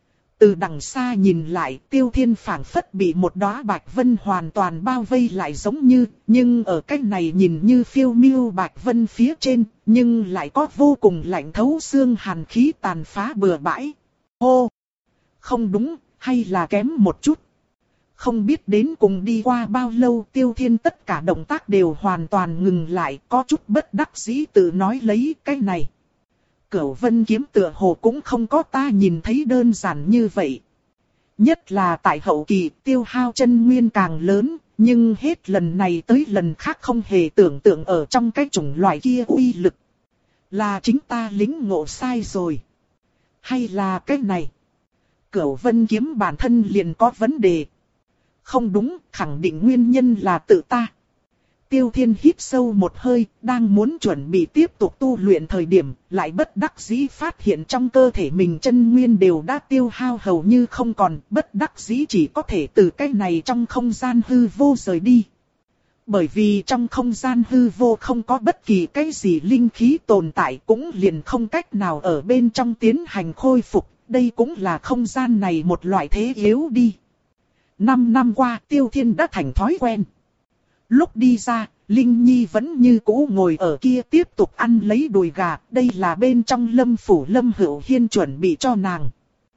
S1: Từ đằng xa nhìn lại, Tiêu Thiên phảng phất bị một đóa bạch vân hoàn toàn bao vây lại giống như, nhưng ở cách này nhìn như phiêu miêu bạch vân phía trên, nhưng lại có vô cùng lạnh thấu xương hàn khí tàn phá bừa bãi. Hô! Không đúng, hay là kém một chút. Không biết đến cùng đi qua bao lâu, Tiêu Thiên tất cả động tác đều hoàn toàn ngừng lại, có chút bất đắc dĩ tự nói lấy cái này. Cửu Vân kiếm tựa hồ cũng không có ta nhìn thấy đơn giản như vậy. Nhất là tại hậu kỳ tiêu hao chân nguyên càng lớn, nhưng hết lần này tới lần khác không hề tưởng tượng ở trong cái chủng loại kia uy lực. Là chính ta lĩnh ngộ sai rồi. Hay là cái này? Cửu Vân kiếm bản thân liền có vấn đề. Không đúng, khẳng định nguyên nhân là tự ta. Tiêu Thiên hít sâu một hơi, đang muốn chuẩn bị tiếp tục tu luyện thời điểm, lại bất đắc dĩ phát hiện trong cơ thể mình chân nguyên đều đã tiêu hao hầu như không còn, bất đắc dĩ chỉ có thể từ cái này trong không gian hư vô rời đi. Bởi vì trong không gian hư vô không có bất kỳ cái gì linh khí tồn tại, cũng liền không cách nào ở bên trong tiến hành khôi phục, đây cũng là không gian này một loại thế yếu đi. Năm năm qua Tiêu Thiên đã thành thói quen. Lúc đi ra, Linh Nhi vẫn như cũ ngồi ở kia tiếp tục ăn lấy đùi gà, đây là bên trong Lâm phủ Lâm Hữu Hiên chuẩn bị cho nàng.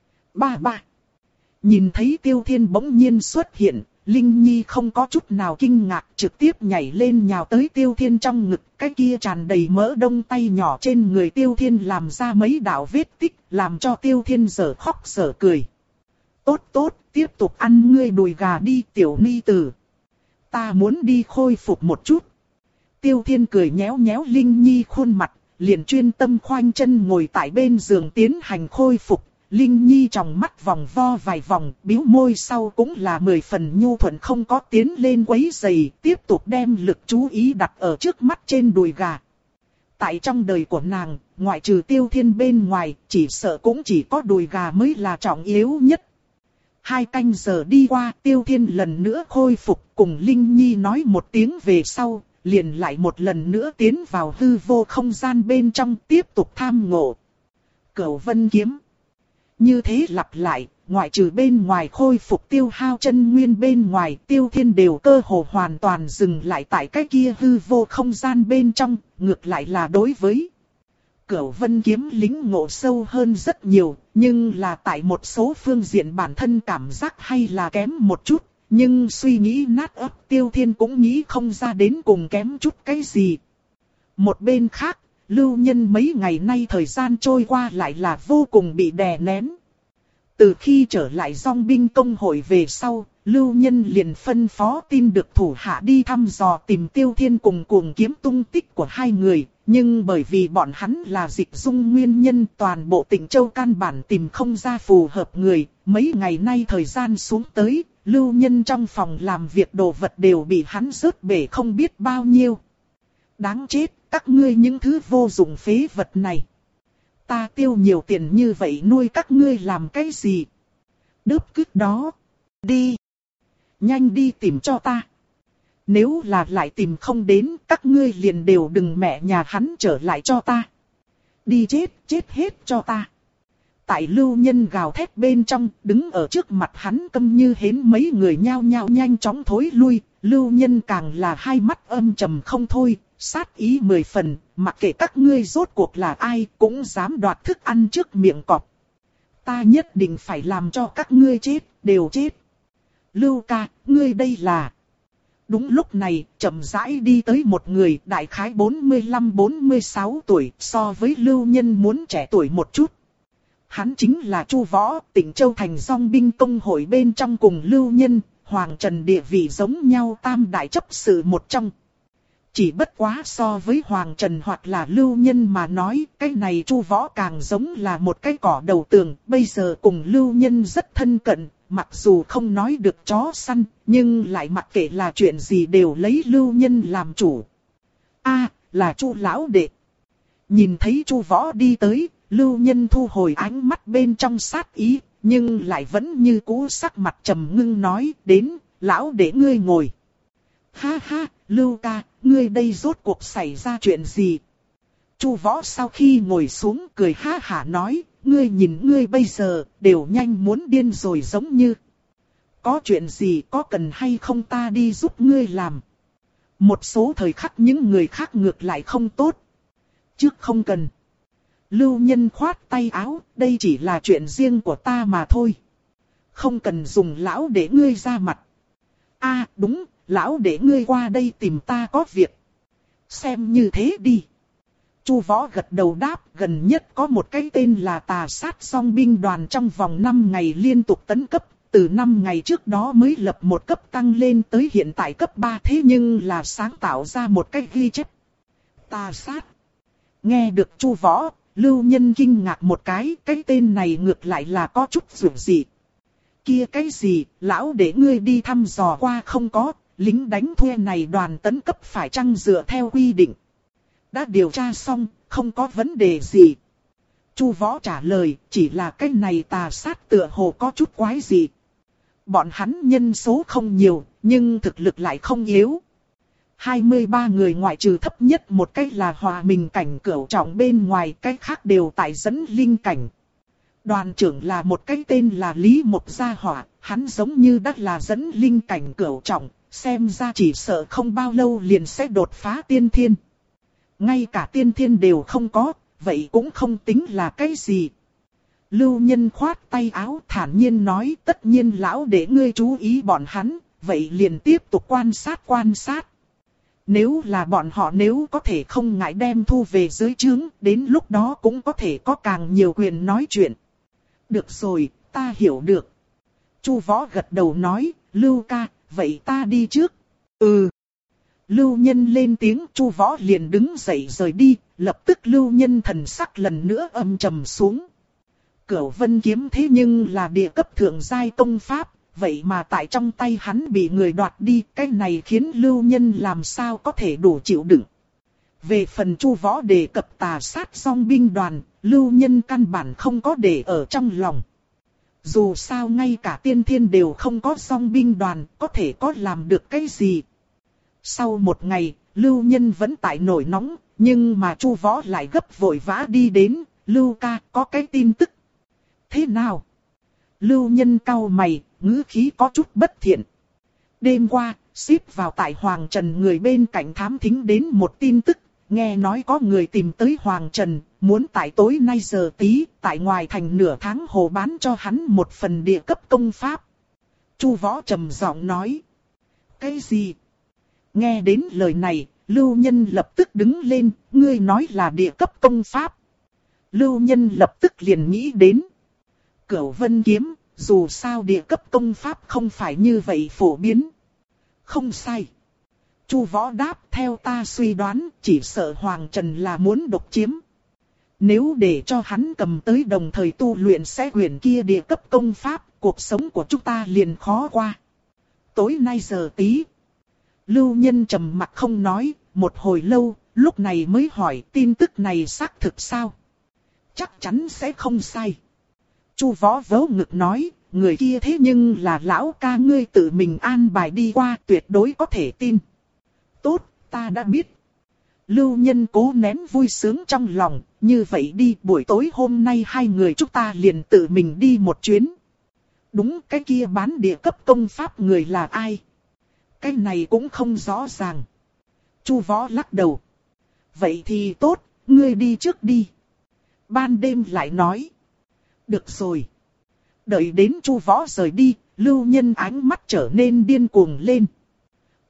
S1: Ba ba. Nhìn thấy Tiêu Thiên bỗng nhiên xuất hiện, Linh Nhi không có chút nào kinh ngạc, trực tiếp nhảy lên nhào tới Tiêu Thiên trong ngực, cái kia tràn đầy mỡ đông tay nhỏ trên người Tiêu Thiên làm ra mấy đạo vết tích, làm cho Tiêu Thiên dở khóc dở cười. Tốt tốt, tiếp tục ăn ngươi đùi gà đi tiểu ni tử. Ta muốn đi khôi phục một chút. Tiêu Thiên cười nhéo nhéo Linh Nhi khuôn mặt, liền chuyên tâm khoanh chân ngồi tại bên giường tiến hành khôi phục. Linh Nhi trong mắt vòng vo vài vòng, bĩu môi sau cũng là mười phần nhu thuận không có tiến lên quấy giày, tiếp tục đem lực chú ý đặt ở trước mắt trên đùi gà. Tại trong đời của nàng, ngoại trừ Tiêu Thiên bên ngoài, chỉ sợ cũng chỉ có đùi gà mới là trọng yếu nhất. Hai canh giờ đi qua, Tiêu Thiên lần nữa khôi phục, cùng Linh Nhi nói một tiếng về sau, liền lại một lần nữa tiến vào hư vô không gian bên trong tiếp tục tham ngộ Cửu Vân kiếm. Như thế lặp lại, ngoại trừ bên ngoài khôi phục tiêu hao chân nguyên bên ngoài, Tiêu Thiên đều cơ hồ hoàn toàn dừng lại tại cái kia hư vô không gian bên trong, ngược lại là đối với Cửu Vân kiếm lĩnh ngộ sâu hơn rất nhiều, nhưng là tại một số phương diện bản thân cảm giác hay là kém một chút, nhưng suy nghĩ nát ấp Tiêu Thiên cũng nghĩ không ra đến cùng kém chút cái gì. Một bên khác, Lưu Nhân mấy ngày nay thời gian trôi qua lại là vô cùng bị đè nén. Từ khi trở lại Dòng binh công hội về sau, Lưu Nhân liền phân phó tin được thủ hạ đi thăm dò tìm Tiêu Thiên cùng Cuồng Kiếm tung tích của hai người, nhưng bởi vì bọn hắn là dịch dung nguyên nhân toàn bộ Tịnh Châu căn bản tìm không ra phù hợp người, mấy ngày nay thời gian xuống tới, Lưu Nhân trong phòng làm việc đồ vật đều bị hắn rớt bể không biết bao nhiêu. Đáng chết, các ngươi những thứ vô dụng phế vật này. Ta tiêu nhiều tiền như vậy nuôi các ngươi làm cái gì? Đớp cứt đó. Đi. Nhanh đi tìm cho ta. Nếu là lại tìm không đến, các ngươi liền đều đừng mẹ nhà hắn trở lại cho ta. Đi chết, chết hết cho ta. Tại Lưu Nhân gào thét bên trong, đứng ở trước mặt hắn câm như hến mấy người nhao nhao nhanh chóng thối lui. Lưu Nhân càng là hai mắt âm trầm không thôi, sát ý mười phần, mặc kệ các ngươi rốt cuộc là ai cũng dám đoạt thức ăn trước miệng cọp. Ta nhất định phải làm cho các ngươi chết, đều chết. Lưu ca, ngươi đây là Đúng lúc này, chậm rãi đi tới một người đại khái bốn mươi lăm bốn mươi sáu tuổi, so với Lưu Nhân muốn trẻ tuổi một chút. Hắn chính là Chu Võ, Tịnh Châu thành dòng binh công hội bên trong cùng Lưu Nhân, Hoàng Trần địa vị giống nhau tam đại chấp sự một trong. Chỉ bất quá so với Hoàng Trần hoặc là Lưu Nhân mà nói, cái này Chu Võ càng giống là một cái cỏ đầu tường, bây giờ cùng Lưu Nhân rất thân cận, mặc dù không nói được chó săn, nhưng lại mặc kệ là chuyện gì đều lấy Lưu Nhân làm chủ. A, là Chu lão đệ. Nhìn thấy Chu Võ đi tới, Lưu Nhân thu hồi ánh mắt bên trong sát ý, nhưng lại vẫn như cũ sắc mặt trầm ngưng nói, đến, lão đệ ngươi ngồi. Ha ha, Lưu ca, ngươi đây rốt cuộc xảy ra chuyện gì? Chu Võ sau khi ngồi xuống cười ha hả nói, ngươi nhìn ngươi bây giờ, đều nhanh muốn điên rồi giống như. Có chuyện gì có cần hay không ta đi giúp ngươi làm? Một số thời khắc những người khác ngược lại không tốt. Trước không cần. Lưu Nhân khoát tay áo, đây chỉ là chuyện riêng của ta mà thôi. Không cần dùng lão để ngươi ra mặt. A đúng, lão để ngươi qua đây tìm ta có việc. Xem như thế đi. Chu Võ gật đầu đáp, gần nhất có một cái tên là Tà Sát Song binh đoàn trong vòng năm ngày liên tục tấn cấp. Từ năm ngày trước đó mới lập một cấp tăng lên tới hiện tại cấp ba, thế nhưng là sáng tạo ra một cái ghi chép. Tà Sát. Nghe được Chu Võ, Lưu Nhân kinh ngạc một cái, cái tên này ngược lại là có chút dường dị. Kia cái gì, lão để ngươi đi thăm dò qua không có, lính đánh thuê này đoàn tấn cấp phải chăng dựa theo quy định. Đã điều tra xong, không có vấn đề gì. Chu Võ trả lời, chỉ là cái này Tà Sát tựa hồ có chút quái gì. Bọn hắn nhân số không nhiều, nhưng thực lực lại không yếu. hai mươi ba người ngoại trừ thấp nhất một cái là hòa mình cảnh cửu trọng bên ngoài, cái khác đều tại dẫn linh cảnh. Đoàn trưởng là một cái tên là Lý Mộc Gia Hỏa, hắn giống như đã là dẫn linh cảnh cửu trọng, xem ra chỉ sợ không bao lâu liền sẽ đột phá tiên thiên. Ngay cả tiên thiên đều không có, vậy cũng không tính là cái gì. Lưu Nhân khoát tay áo thản nhiên nói, tất nhiên lão để ngươi chú ý bọn hắn, vậy liền tiếp tục quan sát quan sát. Nếu là bọn họ nếu có thể không ngại đem thu về dưới trướng, đến lúc đó cũng có thể có càng nhiều quyền nói chuyện. Được rồi, ta hiểu được. Chu Võ gật đầu nói, Lưu ca, vậy ta đi trước. Ừ. Lưu Nhân lên tiếng, Chu Võ liền đứng dậy rời đi, lập tức Lưu Nhân thần sắc lần nữa âm trầm xuống. Cửu Vân kiếm thế nhưng là địa cấp thượng giai công pháp, vậy mà tại trong tay hắn bị người đoạt đi, cái này khiến Lưu Nhân làm sao có thể đủ chịu đựng. Về phần Chu Võ đề cập Tà Sát Song binh đoàn, Lưu Nhân căn bản không có để ở trong lòng. Dù sao ngay cả tiên thiên đều không có song binh đoàn, có thể có làm được cái gì. Sau một ngày, Lưu Nhân vẫn tại nổi nóng, nhưng mà Chu Võ lại gấp vội vã đi đến, Lưu ca có cái tin tức. Thế nào? Lưu Nhân cau mày, ngữ khí có chút bất thiện. Đêm qua, xếp vào tại Hoàng Trần người bên cạnh thám thính đến một tin tức, nghe nói có người tìm tới Hoàng Trần, muốn tại tối nay giờ tí, tại ngoài thành nửa tháng hồ bán cho hắn một phần địa cấp công pháp. Chu Võ trầm giọng nói. Cái gì? Nghe đến lời này, Lưu Nhân lập tức đứng lên, ngươi nói là địa cấp công pháp. Lưu Nhân lập tức liền nghĩ đến. Cửu Vân kiếm, dù sao địa cấp công pháp không phải như vậy phổ biến. Không sai. Chu Võ đáp, theo ta suy đoán, chỉ sợ Hoàng Trần là muốn độc chiếm. Nếu để cho hắn cầm tới đồng thời tu luyện sẽ quyển kia địa cấp công pháp, cuộc sống của chúng ta liền khó qua. Tối nay giờ tí. Lưu Nhân trầm mặc không nói, một hồi lâu, lúc này mới hỏi tin tức này xác thực sao? Chắc chắn sẽ không sai. Chu Võ vớ ngực nói, người kia thế nhưng là lão ca ngươi tự mình an bài đi qua, tuyệt đối có thể tin. Tốt, ta đã biết. Lưu Nhân cố nén vui sướng trong lòng, như vậy đi, buổi tối hôm nay hai người chúng ta liền tự mình đi một chuyến. Đúng, cái kia bán địa cấp công pháp người là ai? Cái này cũng không rõ ràng. Chu Võ lắc đầu. Vậy thì tốt, ngươi đi trước đi. Ban đêm lại nói. Được rồi. Đợi đến Chu Võ rời đi, Lưu Nhân ánh mắt trở nên điên cuồng lên.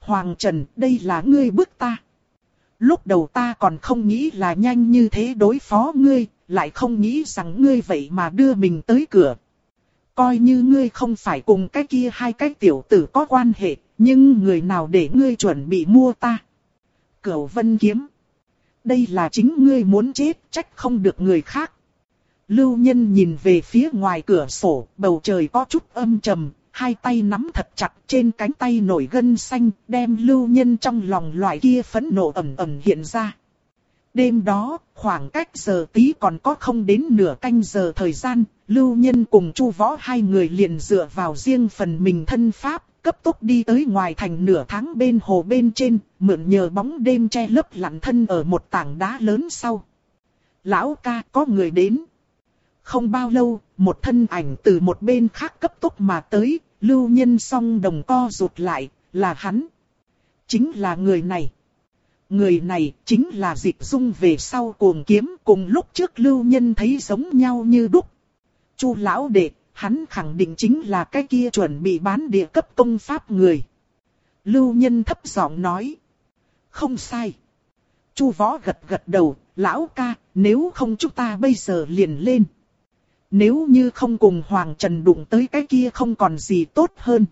S1: Hoàng Trần, đây là ngươi bức ta. Lúc đầu ta còn không nghĩ là nhanh như thế đối phó ngươi, lại không nghĩ rằng ngươi vậy mà đưa mình tới cửa. Coi như ngươi không phải cùng cái kia hai cái tiểu tử có quan hệ, nhưng người nào để ngươi chuẩn bị mua ta? Cửu Vân Kiếm. Đây là chính ngươi muốn chết, trách không được người khác. Lưu Nhân nhìn về phía ngoài cửa sổ, bầu trời có chút âm trầm, hai tay nắm thật chặt, trên cánh tay nổi gân xanh, đem Lưu Nhân trong lòng loại kia phẫn nộ ẩn ẩn hiện ra. Đêm đó, khoảng cách giờ tí còn có không đến nửa canh giờ thời gian, Lưu Nhân cùng Chu Võ hai người liền dựa vào riêng phần mình thân pháp, cấp tốc đi tới ngoài thành nửa tháng bên hồ bên trên, mượn nhờ bóng đêm che lấp lặn thân ở một tảng đá lớn sau. Lão ca, có người đến. Không bao lâu, một thân ảnh từ một bên khác cấp tốc mà tới, Lưu Nhân song đồng co rụt lại, là hắn. Chính là người này. Người này chính là Dịch Dung về sau Cuồng Kiếm, cùng lúc trước Lưu Nhân thấy giống nhau như đúc. Chu lão đệ, hắn khẳng định chính là cái kia chuẩn bị bán địa cấp công pháp người. Lưu Nhân thấp giọng nói. Không sai. Chu Võ gật gật đầu, lão ca, nếu không chúng ta bây giờ liền lên. Nếu như không cùng Hoàng Trần đụng tới cái kia không còn gì tốt hơn.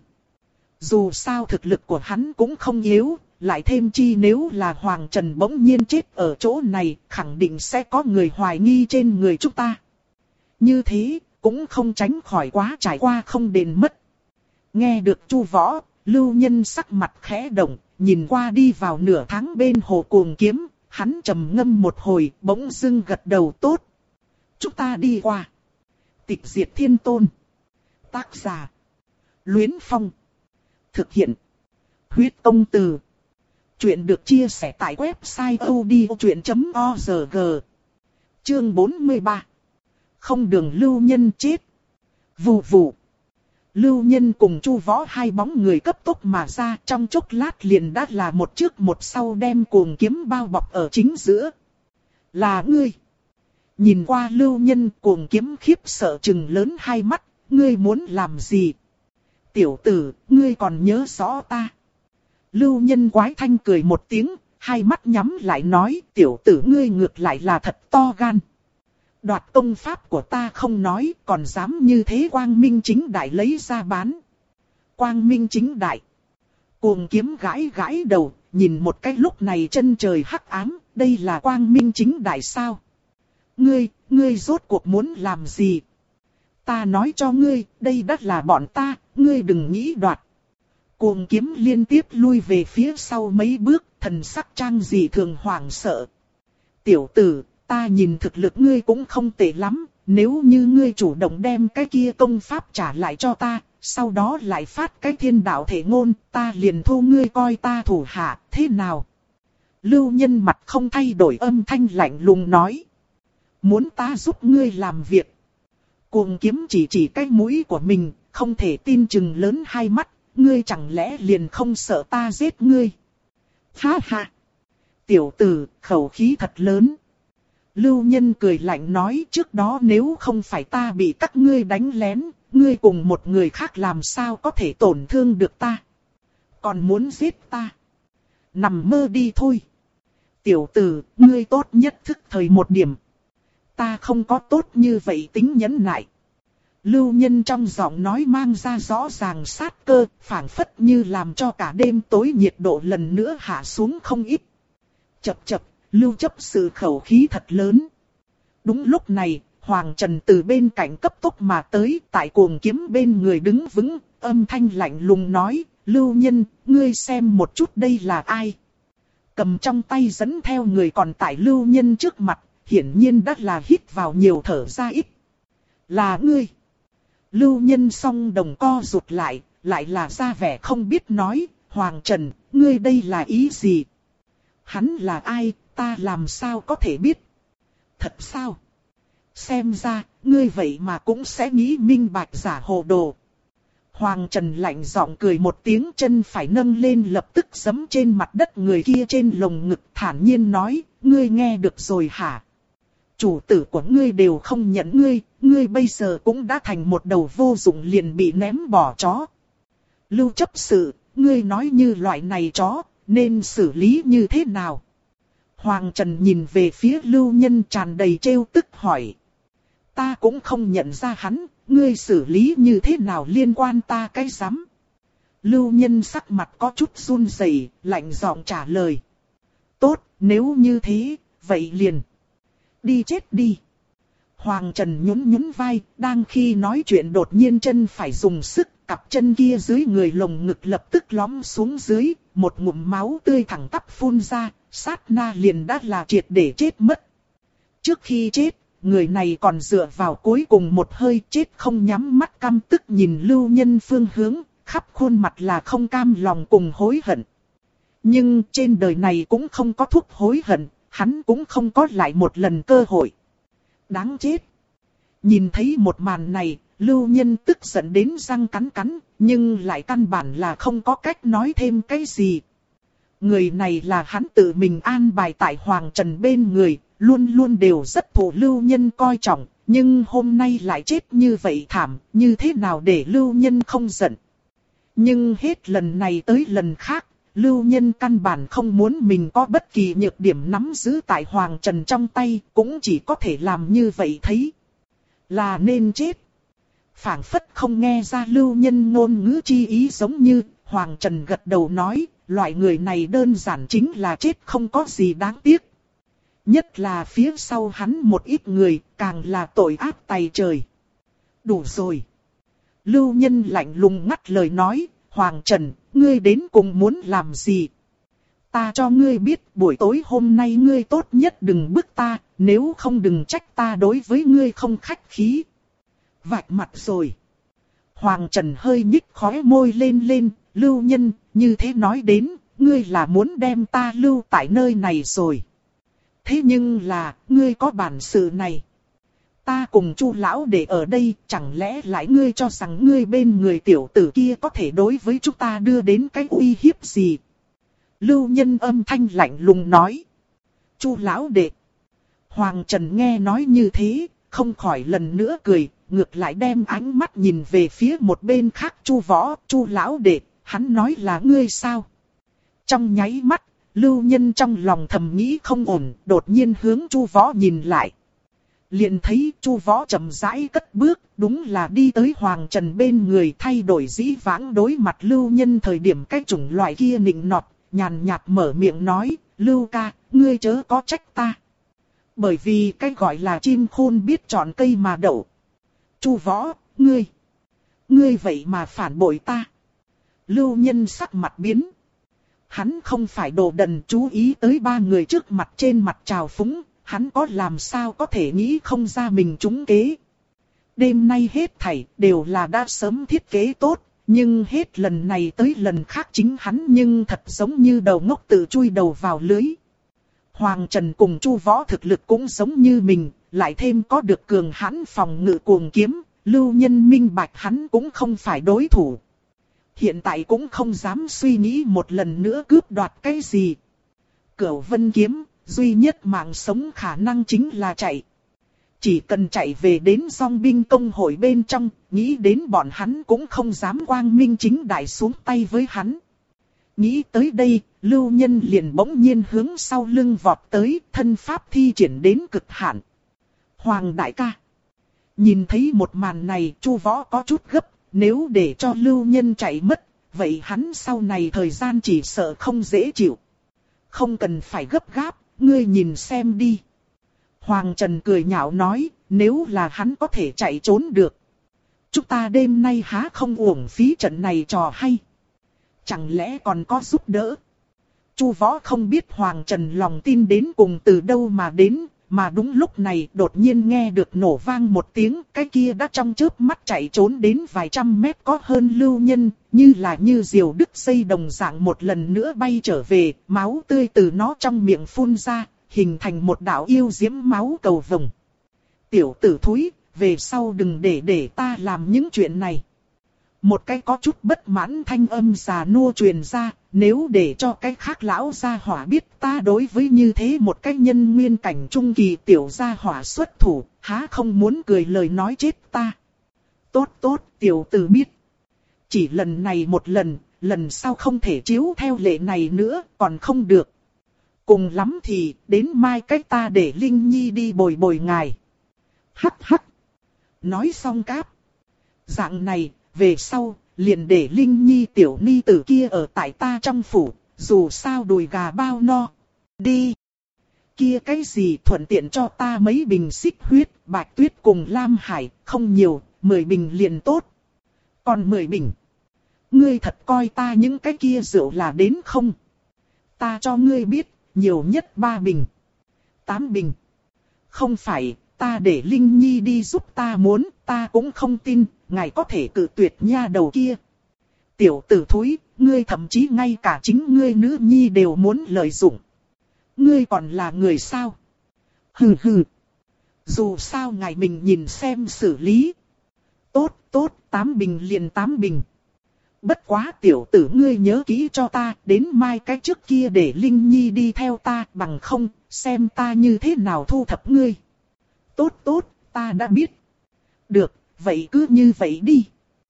S1: Dù sao thực lực của hắn cũng không yếu, lại thêm chi nếu là Hoàng Trần bỗng nhiên chết ở chỗ này, khẳng định sẽ có người hoài nghi trên người chúng ta. Như thế, cũng không tránh khỏi quá trải qua không đền mất. Nghe được Chu Võ, Lưu Nhân sắc mặt khẽ động, nhìn qua đi vào nửa tháng bên hồ Cuồng Kiếm, hắn trầm ngâm một hồi, bỗng dưng gật đầu tốt. Chúng ta đi qua. Tịch Diệt Thiên Tôn. Tác giả. Luyến Phong. Thực hiện. Huyết Công Từ. Chuyện được chia sẻ tại website odchuyện chấm org. Chương bốn mươi ba. Không đường Lưu Nhân chết. Vù vù. Lưu Nhân cùng Chu Võ hai bóng người cấp tốc mà ra, trong chốc lát liền đã là một trước một sau đem Cuồng Kiếm bao bọc ở chính giữa. Là ngươi. Nhìn qua Lưu Nhân, Cuồng Kiếm khiếp sợ trừng lớn hai mắt, ngươi muốn làm gì? Tiểu tử, ngươi còn nhớ rõ ta? Lưu Nhân quái thanh cười một tiếng, hai mắt nhắm lại nói, tiểu tử ngươi ngược lại là thật to gan. Đoạt công pháp của ta không nói, còn dám như thế quang minh chính đại lấy ra bán. Quang minh chính đại. Cuồng Kiếm gãi gãi đầu, nhìn một cái lúc này chân trời hắc ám, đây là quang minh chính đại sao? Ngươi, ngươi rốt cuộc muốn làm gì? Ta nói cho ngươi, đây đã là bọn ta, ngươi đừng nghĩ đoạt. Cuồng Kiếm liên tiếp lui về phía sau mấy bước, thần sắc trang dị thường hoảng sợ. Tiểu tử, ta nhìn thực lực ngươi cũng không tệ lắm, nếu như ngươi chủ động đem cái kia công pháp trả lại cho ta, sau đó lại phát cái thiên đạo thể ngôn, ta liền thu ngươi coi ta thủ hạ, thế nào? Lưu Nhân mặt không thay đổi âm thanh lạnh lùng nói. Muốn ta giúp ngươi làm việc. Cuồng Kiếm chỉ chỉ cái mũi của mình, không thể tin chừng lớn hai mắt, ngươi chẳng lẽ liền không sợ ta giết ngươi? Ha ha! Tiểu tử, khẩu khí thật lớn. Lưu Nhân cười lạnh nói, trước đó nếu không phải ta bị các ngươi đánh lén, ngươi cùng một người khác làm sao có thể tổn thương được ta? Còn muốn giết ta? Nằm mơ đi thôi. Tiểu tử, ngươi tốt nhất thức thời một điểm. Ta không có tốt như vậy tính nhẫn nại. Lưu Nhân trong giọng nói mang ra rõ ràng sát cơ, phảng phất như làm cho cả đêm tối nhiệt độ lần nữa hạ xuống không ít. Chập chập, Lưu chấp sự khẩu khí thật lớn. Đúng lúc này, Hoàng Trần từ bên cạnh cấp tốc mà tới, tại Cuồng Kiếm bên người đứng vững, âm thanh lạnh lùng nói, Lưu Nhân, ngươi xem một chút đây là ai? Cầm trong tay dẫn theo người còn tại Lưu Nhân trước mặt, hiển nhiên đã là hít vào nhiều thở ra ít. Là ngươi. Lưu Nhân song đồng co rụt lại, lại là ra vẻ không biết nói, Hoàng Trần, ngươi đây là ý gì? Hắn là ai, ta làm sao có thể biết? Thật sao? Xem ra, ngươi vậy mà cũng sẽ nghĩ minh bạch giả hồ đồ. Hoàng Trần lạnh giọng cười một tiếng, chân phải nâng lên lập tức giẫm trên mặt đất người kia trên lồng ngực, thản nhiên nói, ngươi nghe được rồi hả? Chủ tử của ngươi đều không nhận ngươi, ngươi bây giờ cũng đã thành một đầu vô dụng liền bị ném bỏ chó. Lưu chấp sự, ngươi nói như loại này chó, nên xử lý như thế nào? Hoàng Trần nhìn về phía Lưu Nhân tràn đầy trêu tức hỏi. Ta cũng không nhận ra hắn, ngươi xử lý như thế nào liên quan ta cái rắm? Lưu Nhân sắc mặt có chút run rẩy, lạnh giọng trả lời. Tốt, nếu như thế, vậy liền. Đi chết đi. Hoàng Trần nhún nhún vai, đang khi nói chuyện đột nhiên chân phải dùng sức, cặp chân kia dưới người lồng ngực lập tức lõm xuống dưới, một ngụm máu tươi thẳng tắp phun ra, sát na liền đã là triệt để chết mất. Trước khi chết, người này còn dựa vào cuối cùng một hơi chết không nhắm mắt căm tức nhìn Lưu Nhân phương hướng, khắp khuôn mặt là không cam lòng cùng hối hận. Nhưng trên đời này cũng không có thuốc hối hận, hắn cũng không có lại một lần cơ hội. Đáng chết. Nhìn thấy một màn này, Lưu Nhân tức giận đến răng cắn cắn, nhưng lại căn bản là không có cách nói thêm cái gì. Người này là hắn tự mình an bài tại Hoàng Trần bên người, luôn luôn đều rất thụ Lưu Nhân coi trọng, nhưng hôm nay lại chết như vậy thảm, như thế nào để Lưu Nhân không giận. Nhưng hết lần này tới lần khác, Lưu Nhân căn bản không muốn mình có bất kỳ nhược điểm nắm giữ tại Hoàng Trần trong tay, cũng chỉ có thể làm như vậy thấy. Là nên chết. Phảng phất không nghe ra Lưu Nhân ngôn ngữ chi ý giống như, Hoàng Trần gật đầu nói, loại người này đơn giản chính là chết không có gì đáng tiếc. Nhất là phía sau hắn một ít người, càng là tội ác tày trời. Đủ rồi. Lưu Nhân lạnh lùng ngắt lời nói, Hoàng Trần, ngươi đến cùng muốn làm gì? Ta cho ngươi biết buổi tối hôm nay ngươi tốt nhất đừng bức ta, nếu không đừng trách ta đối với ngươi không khách khí. Vạch mặt rồi. Hoàng Trần hơi nhích khóe môi lên lên, Lưu Nhân, như thế nói đến, ngươi là muốn đem ta lưu tại nơi này rồi. Thế nhưng là, ngươi có bản sự này. Ta cùng Chu lão để ở đây, chẳng lẽ lại ngươi cho rằng ngươi bên người tiểu tử kia có thể đối với chúng ta đưa đến cái uy hiếp gì? Lưu Nhân âm thanh lạnh lùng nói. Chu lão đệ. Hoàng Trần nghe nói như thế, không khỏi lần nữa cười, ngược lại đem ánh mắt nhìn về phía một bên khác Chu Võ, Chu lão đệ, hắn nói là ngươi sao? Trong nháy mắt, Lưu Nhân trong lòng thầm nghĩ không ổn, đột nhiên hướng Chu Võ nhìn lại. Liền thấy Chu Võ chậm rãi cất bước, đúng là đi tới Hoàng Trần bên người, thay đổi dĩ vãng đối mặt Lưu Nhân thời điểm cái chủng loại kia nịnh nọt, nhàn nhạt mở miệng nói, Lưu ca, ngươi chớ có trách ta. Bởi vì cái gọi là chim khôn biết chọn cây mà đậu. Chu Võ, ngươi, ngươi vậy mà phản bội ta. Lưu Nhân sắc mặt biến. Hắn không phải đồ đần, chú ý tới ba người trước mặt trên mặt trào phúng, hắn có làm sao có thể nghĩ không ra mình trúng kế. Đêm nay hết thảy đều là đã sớm thiết kế tốt, nhưng hết lần này tới lần khác chính hắn nhưng thật giống như đầu ngốc tự chui đầu vào lưới. Hoàng Trần cùng Chu Võ thực lực cũng giống như mình, lại thêm có được cường hãn phòng ngự cuồng kiếm, Lưu Nhân minh bạch hắn cũng không phải đối thủ. Hiện tại cũng không dám suy nghĩ một lần nữa cướp đoạt cái gì. Cửu Vân kiếm, duy nhất mạng sống khả năng chính là chạy. Chỉ cần chạy về đến Dòng binh công hội bên trong, nghĩ đến bọn hắn cũng không dám quang minh chính đại xuống tay với hắn. Nghĩ tới đây, Lưu Nhân liền bỗng nhiên hướng sau lưng vọt tới, thân pháp thi triển đến cực hạn. Hoàng đại ca. Nhìn thấy một màn này, Chu Võ có chút gấp, nếu để cho Lưu Nhân chạy mất, vậy hắn sau này thời gian chỉ sợ không dễ chịu. Không cần phải gấp gáp, ngươi nhìn xem đi. Hoàng Trần cười nhạo nói, nếu là hắn có thể chạy trốn được, chúng ta đêm nay há không uổng phí trận này trò hay. Chẳng lẽ còn có giúp đỡ? Chu Võ không biết Hoàng Trần lòng tin đến cùng từ đâu mà đến, mà đúng lúc này đột nhiên nghe được nổ vang một tiếng, cái kia đã trong chớp mắt chạy trốn đến vài trăm mét có hơn Lưu Nhân, như là như diều đứt dây đồng dạng một lần nữa bay trở về, máu tươi từ nó trong miệng phun ra, hình thành một đạo yêu diễm máu cầu vồng. Tiểu tử thúi, về sau đừng để để ta làm những chuyện này. Một cái có chút bất mãn thanh âm già nua truyền ra, nếu để cho cái khác lão gia hỏa biết ta đối với như thế một cái nhân nguyên cảnh trung kỳ tiểu gia hỏa xuất thủ, há không muốn cười lời nói chết ta. Tốt tốt, tiểu tử biết. Chỉ lần này một lần, lần sau không thể chiếu theo lệ này nữa, còn không được. Cùng lắm thì, đến mai cách ta để Linh Nhi đi bồi bồi ngài. Hắc hắc. Nói xong cáp. Dạng này, về sau, liền để Linh Nhi tiểu ni tử kia ở tại ta trong phủ, dù sao đùi gà bao no. Đi. Kia cái gì thuận tiện cho ta mấy bình xích huyết, Bạch Tuyết cùng Lam Hải, không nhiều, mười bình liền tốt. Còn mười bình. Ngươi thật coi ta những cái kia rượu là đến không? Ta cho ngươi biết, nhiều nhất ba bình. Tám bình. Không phải, ta để Linh Nhi đi giúp ta muốn, ta cũng không tin, ngài có thể cự tuyệt nha đầu kia. Tiểu tử thúi, ngươi thậm chí ngay cả chính ngươi nữ nhi đều muốn lợi dụng. Ngươi còn là người sao? Hừ hừ. Dù sao ngài mình nhìn xem xử lý. Tốt, tốt, tám bình liền tám bình. Bất quá tiểu tử ngươi nhớ kỹ cho ta, đến mai cái trước kia để Linh Nhi đi theo ta, bằng không, xem ta như thế nào thu thập ngươi. Tốt tốt, ta đã biết. Được, vậy cứ như vậy đi.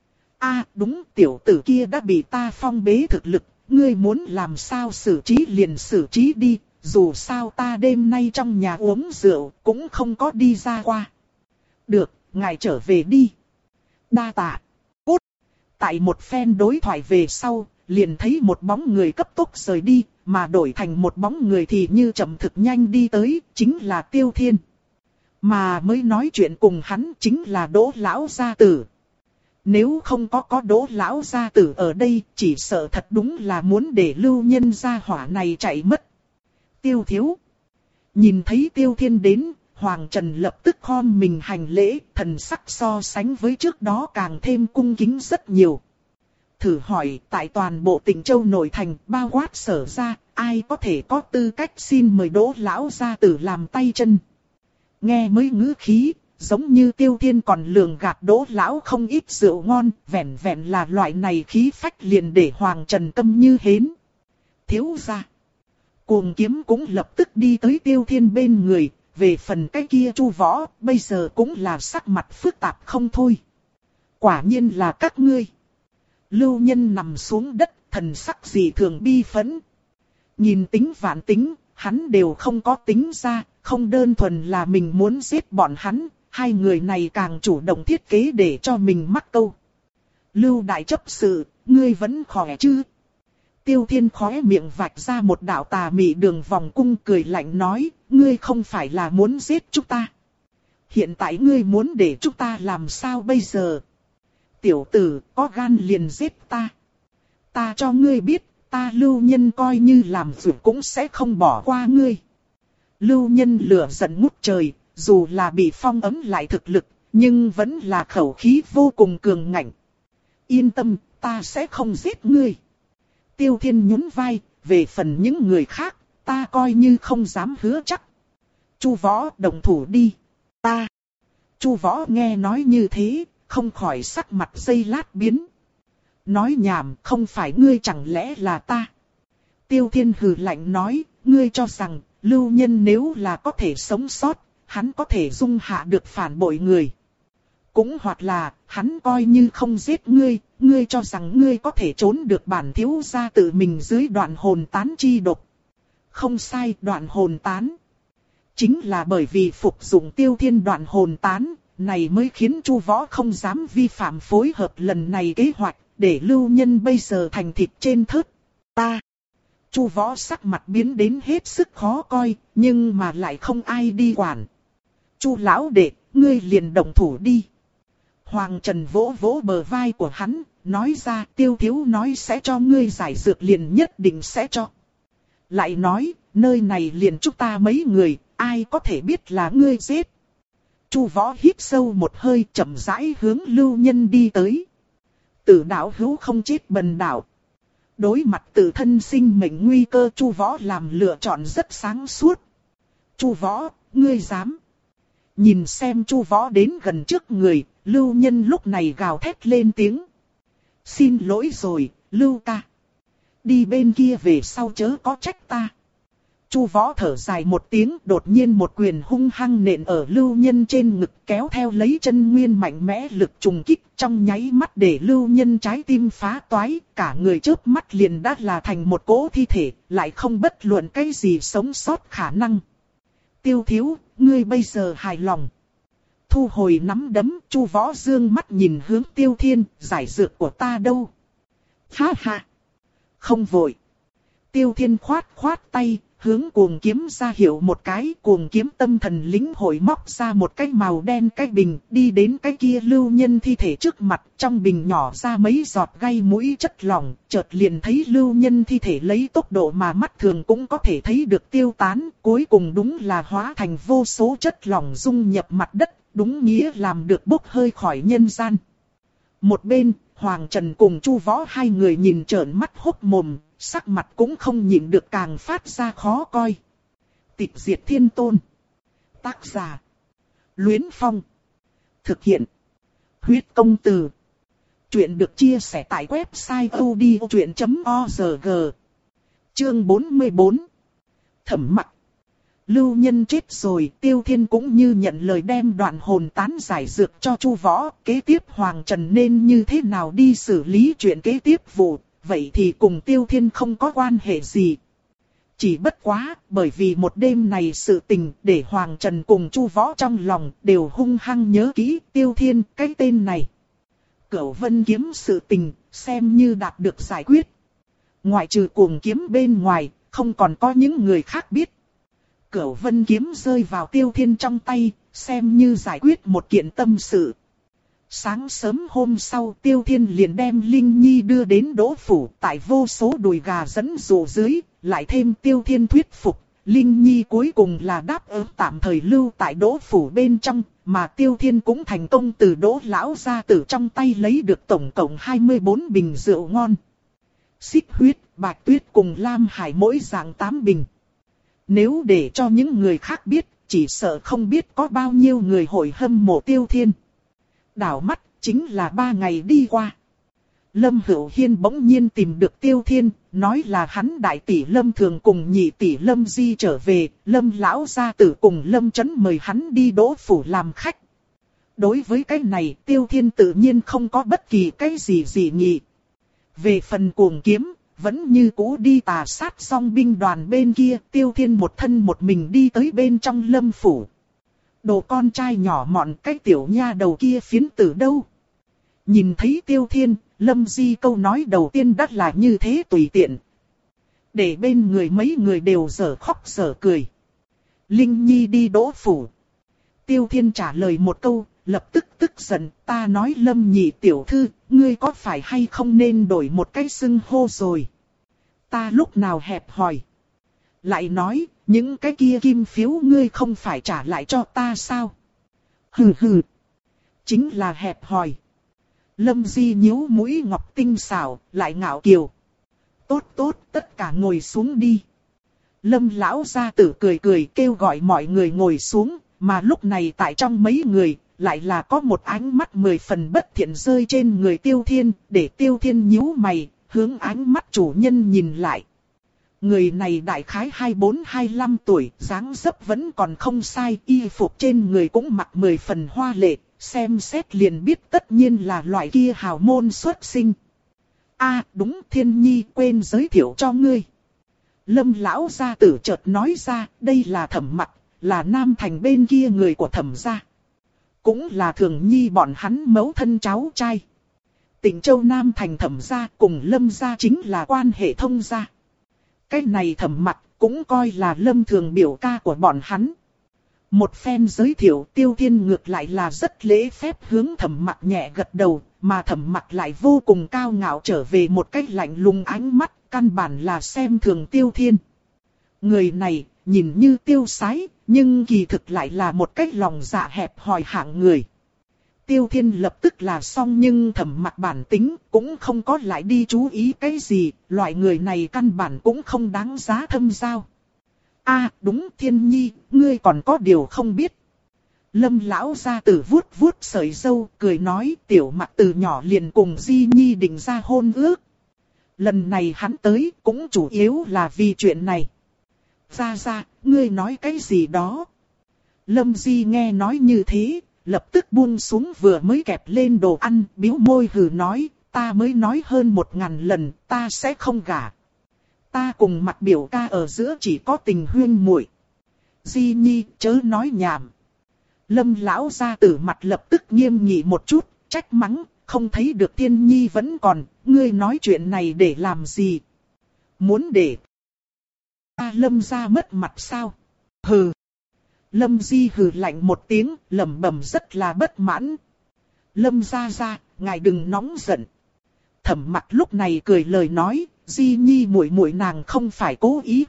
S1: A đúng, tiểu tử kia đã bị ta phong bế thực lực, ngươi muốn làm sao xử trí liền xử trí đi, dù sao ta đêm nay trong nhà uống rượu, cũng không có đi ra qua. Được, ngài trở về đi. Đa tạ. Cút. Tại một phen đối thoại về sau, liền thấy một bóng người cấp tốc rời đi, mà đổi thành một bóng người thì như chậm thực nhanh đi tới, chính là Tiêu Thiên. Mà mới nói chuyện cùng hắn chính là Đỗ Lão Gia Tử. Nếu không có có Đỗ Lão Gia Tử ở đây, chỉ sợ thật đúng là muốn để Lưu Nhân gia hỏa này chạy mất. Tiêu thiếu. Nhìn thấy Tiêu Thiên đến, Hoàng Trần lập tức khom mình hành lễ, thần sắc so sánh với trước đó càng thêm cung kính rất nhiều. Thử hỏi, tại toàn bộ Tịnh Châu nội thành, bao quát Sở gia, ai có thể có tư cách xin mời Đỗ Lão Gia Tử làm tay chân? Nghe mới ngữ khí, giống như Tiêu Thiên còn lường gạt Đỗ Lão không ít rượu ngon, vẹn vẹn là loại này khí phách liền để Hoàng Trần câm như hến. Thiếu gia. Cuồng Kiếm cũng lập tức đi tới Tiêu Thiên bên người, về phần cái kia Chu Võ, bây giờ cũng là sắc mặt phức tạp không thôi. Quả nhiên là các ngươi. Lưu Nhân nằm xuống đất, thần sắc gì thường bi phẫn. Nhìn tính vạn tính, hắn đều không có tính ra, không đơn thuần là mình muốn giết bọn hắn, hai người này càng chủ động thiết kế để cho mình mắc câu. Lưu đại chấp sự, ngươi vẫn khỏe chứ? Tiêu Thiên khóe miệng vạch ra một đạo tà mị đường vòng cung cười lạnh nói, ngươi không phải là muốn giết chúng ta. Hiện tại ngươi muốn để chúng ta làm sao bây giờ? Tiểu tử, có gan liền giết ta. Ta cho ngươi biết, ta Lưu Nhân coi như làm việc cũng sẽ không bỏ qua ngươi. Lưu Nhân lửa giận ngút trời, dù là bị phong ấm lại thực lực, nhưng vẫn là khẩu khí vô cùng cường ngạnh. Yên tâm, ta sẽ không giết ngươi. Tiêu Thiên nhún vai, về phần những người khác, ta coi như không dám hứa chắc. Chu Võ động thủ đi. Ta. Chu Võ nghe nói như thế, không khỏi sắc mặt giây lát biến. Nói nhảm, không phải ngươi chẳng lẽ là ta. Tiêu Thiên hừ lạnh nói, ngươi cho rằng, Lưu Nhân nếu là có thể sống sót, hắn có thể dung hạ được phản bội người. Cũng hoặc là, hắn coi như không giết ngươi, ngươi cho rằng ngươi có thể trốn được bản thiếu gia tự mình dưới đoạn hồn tán chi độc. Không sai, đoạn hồn tán. Chính là bởi vì phục dụng Tiêu Thiên đoạn hồn tán, này mới khiến Chu Võ không dám vi phạm phối hợp lần này kế hoạch, để Lưu Nhân bây giờ thành thịt trên thớt. Ta. Chu Võ sắc mặt biến đến hết sức khó coi, nhưng mà lại không ai đi quản. Chu lão đệ, ngươi liền động thủ đi. Hoàng Trần vỗ vỗ bờ vai của hắn, nói ra Tiêu thiếu nói sẽ cho ngươi giải dược liền nhất định sẽ cho. Lại nói, nơi này liền chúng ta mấy người, ai có thể biết là ngươi giết. Chu Võ hít sâu một hơi, chậm rãi hướng Lưu Nhân đi tới. Tử đạo hữu không chết bần đạo. Đối mặt tự thân sinh mệnh nguy cơ, Chu Võ làm lựa chọn rất sáng suốt. Chu Võ, ngươi dám? Nhìn xem Chu Võ đến gần trước người, Lưu Nhân lúc này gào thét lên tiếng. Xin lỗi rồi, Lưu ca. Đi bên kia về sau chớ có trách ta. Chu Võ thở dài một tiếng, đột nhiên một quyền hung hăng nện ở Lưu Nhân trên ngực, kéo theo lấy chân nguyên mạnh mẽ lực trùng kích, trong nháy mắt để Lưu Nhân trái tim phá toái, cả người chớp mắt liền đã là thành một cỗ thi thể, lại không bất luận cái gì sống sót khả năng. Tiêu thiếu, ngươi bây giờ hài lòng. Thu hồi nắm đấm, Chu Võ dương mắt nhìn hướng Tiêu Thiên, giải dược của ta đâu? Ha ha! Không vội. Tiêu Thiên khoát khoát tay, hướng cuồng kiếm ra hiệu một cái, cuồng kiếm tâm thần lĩnh hội móc ra một cái màu đen cái bình, đi đến cái kia Lưu Nhân thi thể trước mặt, trong bình nhỏ ra mấy giọt gây mũi chất lỏng, chợt liền thấy Lưu Nhân thi thể lấy tốc độ mà mắt thường cũng có thể thấy được tiêu tán, cuối cùng đúng là hóa thành vô số chất lỏng dung nhập mặt đất, đúng nghĩa làm được bốc hơi khỏi nhân gian. Một bên, Hoàng Trần cùng Chu Võ hai người nhìn trợn mắt hốc mồm, sắc mặt cũng không nhịn được càng phát ra khó coi. Tịch diệt thiên tôn. Tác giả: Luyến Phong. Thực hiện: Huyết công từ. Chuyện được chia sẻ tại website odchuyện chấm org. Chương bốn mươi bốn. Thẩm Mặc. Lưu Nhân chết rồi, Tiêu Thiên cũng như nhận lời đem đoạn hồn tán giải dược cho Chu Võ, kế tiếp Hoàng Trần nên như thế nào đi xử lý chuyện kế tiếp vụ, vậy thì cùng Tiêu Thiên không có quan hệ gì. Chỉ bất quá, bởi vì một đêm này sự tình để Hoàng Trần cùng Chu Võ trong lòng đều hung hăng nhớ kỹ Tiêu Thiên cái tên này. Cửu Vân kiếm sự tình, xem như đạt được giải quyết. Ngoại trừ cuồng kiếm bên ngoài, không còn có những người khác biết. Cửu Vân kiếm rơi vào Tiêu Thiên trong tay, xem như giải quyết một kiện tâm sự. Sáng sớm hôm sau, Tiêu Thiên liền đem Linh Nhi đưa đến Đỗ phủ, tại vô số đùi gà dẫn dụ dưới, lại thêm Tiêu Thiên thuyết phục, Linh Nhi cuối cùng là đáp ứng tạm thời lưu tại Đỗ phủ bên trong, mà Tiêu Thiên cũng thành công từ Đỗ lão gia tử trong tay lấy được tổng cộng hai mươi bốn bình rượu ngon. Xích huyết, bạch tuyết cùng lam hải mỗi dạng tám bình. Nếu để cho những người khác biết, chỉ sợ không biết có bao nhiêu người hội hâm mộ Tiêu Thiên. Đảo mắt, chính là ba ngày đi qua. Lâm Hữu Hiên bỗng nhiên tìm được Tiêu Thiên, nói là hắn đại tỷ Lâm Thường cùng nhị tỷ Lâm Di trở về, Lâm lão gia tử cùng Lâm Chấn mời hắn đi Đỗ phủ làm khách. Đối với cái này, Tiêu Thiên tự nhiên không có bất kỳ cái gì dị nghị. Về phần cuồng kiếm, vẫn như cũ đi tà sát song binh đoàn bên kia, Tiêu Thiên một thân một mình đi tới bên trong Lâm phủ. Đồ con trai nhỏ mọn cái tiểu nha đầu kia phiến tử đâu. Nhìn thấy Tiêu Thiên, Lâm Di câu nói đầu tiên đắt là như thế tùy tiện. Để bên người mấy người đều dở khóc dở cười. Linh Nhi đi Đỗ phủ. Tiêu Thiên trả lời một câu, lập tức tức giận, ta nói Lâm nhị tiểu thư, ngươi có phải hay không nên đổi một cái xưng hô rồi. Ta lúc nào hẹp hòi. Lại nói, những cái kia kim phiếu ngươi không phải trả lại cho ta sao? Hừ hừ. Chính là hẹp hòi. Lâm Di nhíu mũi ngọc tinh xảo, lại ngạo kiều. Tốt tốt, tất cả ngồi xuống đi. Lâm lão gia tử cười cười kêu gọi mọi người ngồi xuống, mà lúc này tại trong mấy người, lại là có một ánh mắt mười phần bất thiện rơi trên người Tiêu Thiên, để Tiêu Thiên nhíu mày, hướng ánh mắt chủ nhân nhìn lại. Người này đại khái hai mươi bốn hai mươi lăm tuổi, dáng dấp vẫn còn không sai, y phục trên người cũng mặc mười phần hoa lệ, xem xét liền biết tất nhiên là loại kia hào môn xuất sinh. A à, đúng, Thiên Nhi quên giới thiệu cho ngươi. Lâm lão gia tử chợt nói ra, đây là Thẩm Mặc, là Nam Thành bên kia người của Thẩm gia. Cũng là Thường Nhi bọn hắn mẫu thân cháu trai. Tỉnh Châu Nam Thành Thẩm gia cùng Lâm gia chính là quan hệ thông gia. Cái này Thẩm Mặc cũng coi là Lâm Thường biểu ca của bọn hắn. Một phen giới thiệu, Tiêu Thiên ngược lại là rất lễ phép hướng Thẩm Mặc nhẹ gật đầu, mà Thẩm Mặc lại vô cùng cao ngạo trở về một cách lạnh lùng ánh mắt, căn bản là xem thường Tiêu Thiên. Người này, nhìn như tiêu sái, nhưng kỳ thực lại là một cách lòng dạ hẹp hòi hạng người. Tiêu Thiên lập tức là xong, nhưng Thẩm Mặc bản tính cũng không có lại đi chú ý cái gì, loại người này căn bản cũng không đáng giá thâm giao. A à, đúng, Thiên Nhi, ngươi còn có điều không biết. Lâm lão gia tử vuốt vuốt sợi râu, cười nói, Tiểu Mặc từ nhỏ liền cùng Di Nhi định ra hôn ước. Lần này hắn tới cũng chủ yếu là vì chuyện này. Ra ra, ngươi nói cái gì đó? Lâm Di nghe nói như thế, lập tức buông xuống vừa mới kẹp lên đồ ăn, bĩu môi hừ nói, ta mới nói hơn một ngàn lần, ta sẽ không gả. Ta cùng Mặt biểu ca ở giữa chỉ có tình huyên muội. Di Nhi, chớ nói nhảm. Lâm lão gia tử mặt lập tức nghiêm nghị một chút, trách mắng, không thấy được Tiên Nhi vẫn còn, ngươi nói chuyện này để làm gì? Muốn để ta Lâm gia mất mặt sao? Hừ. Lâm Di hừ lạnh một tiếng, lẩm bẩm rất là bất mãn. Lâm gia gia, ngài đừng nóng giận. Thẩm Mặc lúc này cười lời nói, Di Nhi muội muội nàng không phải cố ý.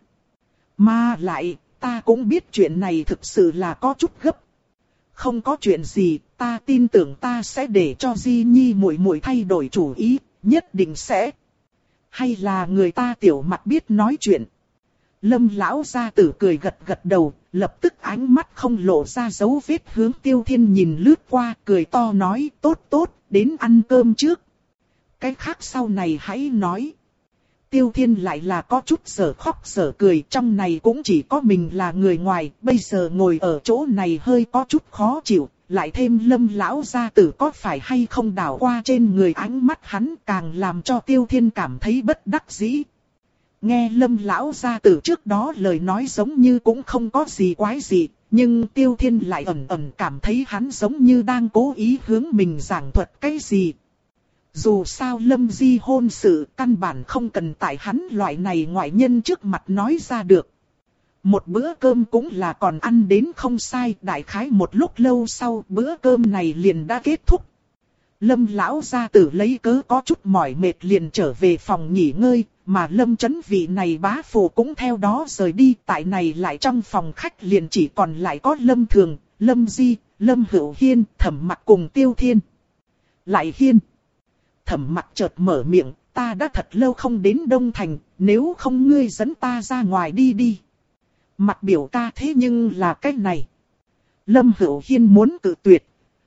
S1: Mà lại, ta cũng biết chuyện này thực sự là có chút gấp. Không có chuyện gì, ta tin tưởng ta sẽ để cho Di Nhi muội muội thay đổi chủ ý, nhất định sẽ. Hay là người ta Tiểu Mặc biết nói chuyện. Lâm lão gia tử cười gật gật đầu, lập tức ánh mắt không lộ ra dấu vết hướng Tiêu Thiên nhìn lướt qua, cười to nói, tốt tốt, đến ăn cơm trước. Cái khác sau này hãy nói. Tiêu Thiên lại là có chút sở khóc sở cười, trong này cũng chỉ có mình là người ngoài, bây giờ ngồi ở chỗ này hơi có chút khó chịu, lại thêm Lâm lão gia tử có phải hay không đảo qua trên người, ánh mắt hắn càng làm cho Tiêu Thiên cảm thấy bất đắc dĩ. Nghe Lâm lão gia tử trước đó lời nói giống như cũng không có gì quái gì, nhưng Tiêu Thiên lại ẩn ẩn cảm thấy hắn giống như đang cố ý hướng mình giảng thuật cái gì. Dù sao Lâm Di hôn sự căn bản không cần tại hắn loại này ngoại nhân trước mặt nói ra được. Một bữa cơm cũng là còn ăn đến không sai, đại khái một lúc lâu sau bữa cơm này liền đã kết thúc. Lâm lão gia tử lấy cớ có chút mỏi mệt liền trở về phòng nghỉ ngơi, mà Lâm Chấn vị này bá phụ cũng theo đó rời đi. Tại này lại trong phòng khách liền chỉ còn lại có Lâm Thường, Lâm Di, Lâm Hữu Hiên, Thẩm Mặc cùng Tiêu Thiên. Lại Hiên. Thẩm Mặc chợt mở miệng, ta đã thật lâu không đến Đông Thành, nếu không ngươi dẫn ta ra ngoài đi đi. Mặc biểu ca thế nhưng là cách này. Lâm Hữu Hiên muốn cự tuyệt,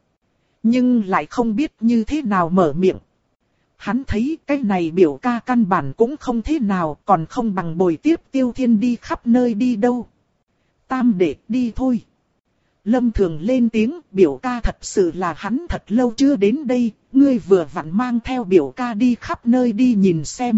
S1: nhưng lại không biết như thế nào mở miệng. Hắn thấy cái này biểu ca căn bản cũng không thế nào, còn không bằng bồi tiếp Tiêu Thiên đi khắp nơi đi đâu. Tam đệ đi thôi. Lâm Thường lên tiếng, biểu ca thật sự là hắn thật lâu chưa đến đây, ngươi vừa vặn mang theo biểu ca đi khắp nơi đi nhìn xem.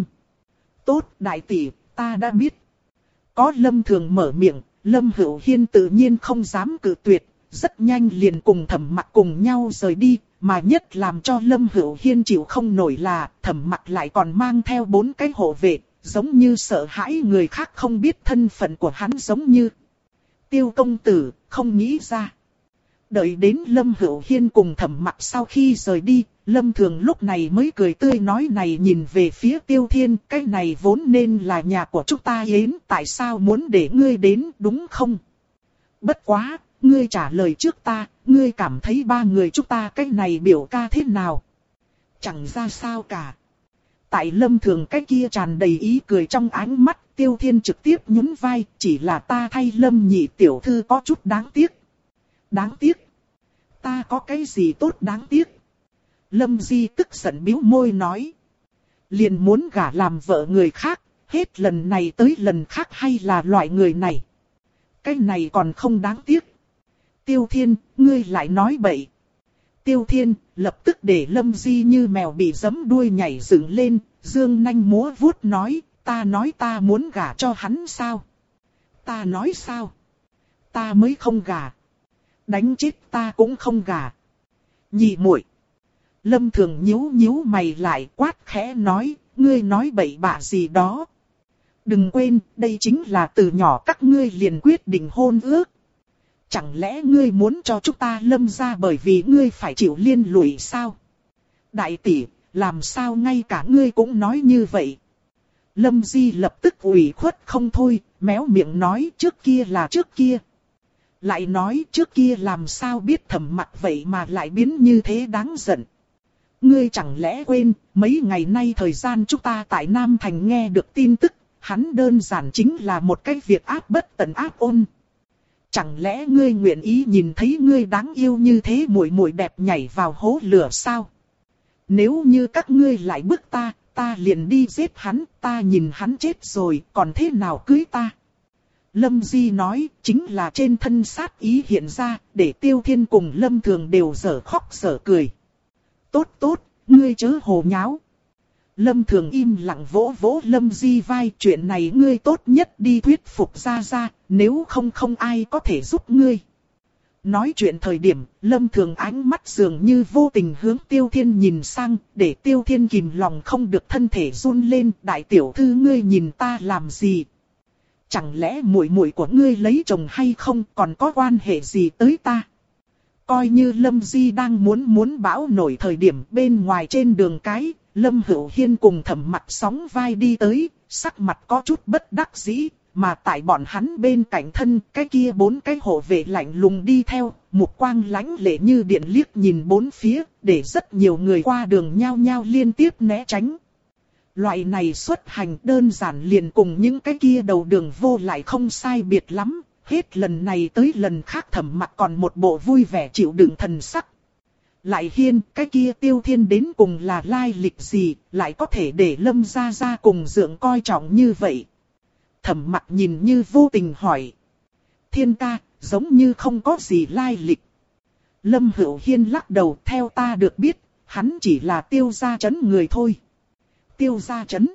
S1: Tốt đại tỷ, ta đã biết. Có Lâm Thường mở miệng, Lâm Hữu Hiên tự nhiên không dám cự tuyệt, rất nhanh liền cùng Thẩm Mặc cùng nhau rời đi, mà nhất làm cho Lâm Hữu Hiên chịu không nổi là Thẩm Mặc lại còn mang theo bốn cái hộ vệ, giống như sợ hãi người khác không biết thân phận của hắn giống như. Tiêu công tử, không nghĩ ra. Đợi đến Lâm Hữu Hiên cùng Thẩm Mặc sau khi rời đi, Lâm Thường lúc này mới cười tươi nói này nhìn về phía Tiêu Thiên, cái này vốn nên là nhà của chúng ta yến, tại sao muốn để ngươi đến đúng không? Bất quá, ngươi trả lời trước ta, ngươi cảm thấy ba người chúng ta cái này biểu ca thế nào? Chẳng ra sao cả. Tại Lâm Thường cái kia tràn đầy ý cười trong ánh mắt, Tiêu Thiên trực tiếp nhún vai, chỉ là ta thay Lâm nhị tiểu thư có chút đáng tiếc. Đáng tiếc? Ta có cái gì tốt đáng tiếc? Lâm Di tức giận bĩu môi nói. Liền muốn gả làm vợ người khác, hết lần này tới lần khác hay là loại người này. Cái này còn không đáng tiếc. Tiêu Thiên, ngươi lại nói bậy. Tiêu Thiên lập tức để Lâm Di như mèo bị giẫm đuôi nhảy dựng lên, dương nanh múa vuốt nói, ta nói ta muốn gả cho hắn sao? Ta nói sao? Ta mới không gả. Đánh chết ta cũng không gả. Nhị muội. Lâm Thường nhíu nhíu mày lại quát khẽ nói, ngươi nói bậy bạ gì đó. Đừng quên, đây chính là từ nhỏ các ngươi liền quyết định hôn ước. Chẳng lẽ ngươi muốn cho chúng ta Lâm ra bởi vì ngươi phải chịu liên lụy sao? Đại tỷ, làm sao ngay cả ngươi cũng nói như vậy? Lâm Di lập tức ủy khuất không thôi, méo miệng nói trước kia là trước kia. Lại nói trước kia làm sao biết Thẩm Mặc vậy mà lại biến như thế đáng giận. Ngươi chẳng lẽ quên, mấy ngày nay thời gian chúng ta tại Nam Thành nghe được tin tức, hắn đơn giản chính là một cái việc áp bất tận áp ôn. Chẳng lẽ ngươi nguyện ý nhìn thấy ngươi đáng yêu như thế muội muội đẹp nhảy vào hố lửa sao? Nếu như các ngươi lại bức ta, ta liền đi giết hắn, ta nhìn hắn chết rồi, còn thế nào cưới ta? Lâm Di nói, chính là trên thân sát ý hiện ra, để Tiêu Thiên cùng Lâm Thường đều dở khóc dở cười. Tốt tốt, ngươi chớ hồ nháo. Lâm Thường im lặng vỗ vỗ Lâm Di vai, chuyện này ngươi tốt nhất đi thuyết phục ra ra, nếu không không ai có thể giúp ngươi. Nói chuyện thời điểm, Lâm Thường ánh mắt dường như vô tình hướng Tiêu Thiên nhìn sang, để Tiêu Thiên kìm lòng không được thân thể run lên, đại tiểu thư ngươi nhìn ta làm gì? Chẳng lẽ muội muội của ngươi lấy chồng hay không, còn có quan hệ gì tới ta? Coi như Lâm Di đang muốn muốn bão nổi thời điểm, bên ngoài trên đường cái, Lâm Hữu Hiên cùng Thẩm Mặc sóng vai đi tới, sắc mặt có chút bất đắc dĩ, mà tại bọn hắn bên cạnh thân, cái kia bốn cái hộ vệ lạnh lùng đi theo, mục quang lãnh lệ như điện liếc nhìn bốn phía, để rất nhiều người qua đường nhao nhao liên tiếp né tránh. Loại này xuất hành đơn giản liền cùng những cái kia đầu đường vô lại không sai biệt lắm, hết lần này tới lần khác Thẩm Mặc còn một bộ vui vẻ chịu đựng thần sắc. Lại Hiên, cái kia Tiêu Thiên đến cùng là lai lịch gì, lại có thể để Lâm gia gia cùng Dượng coi trọng như vậy? Thẩm Mặc nhìn như vô tình hỏi. Thiên ca, giống như không có gì lai lịch. Lâm Hữu Hiên lắc đầu, theo ta được biết, hắn chỉ là Tiêu gia trấn người thôi. Tiêu gia trấn.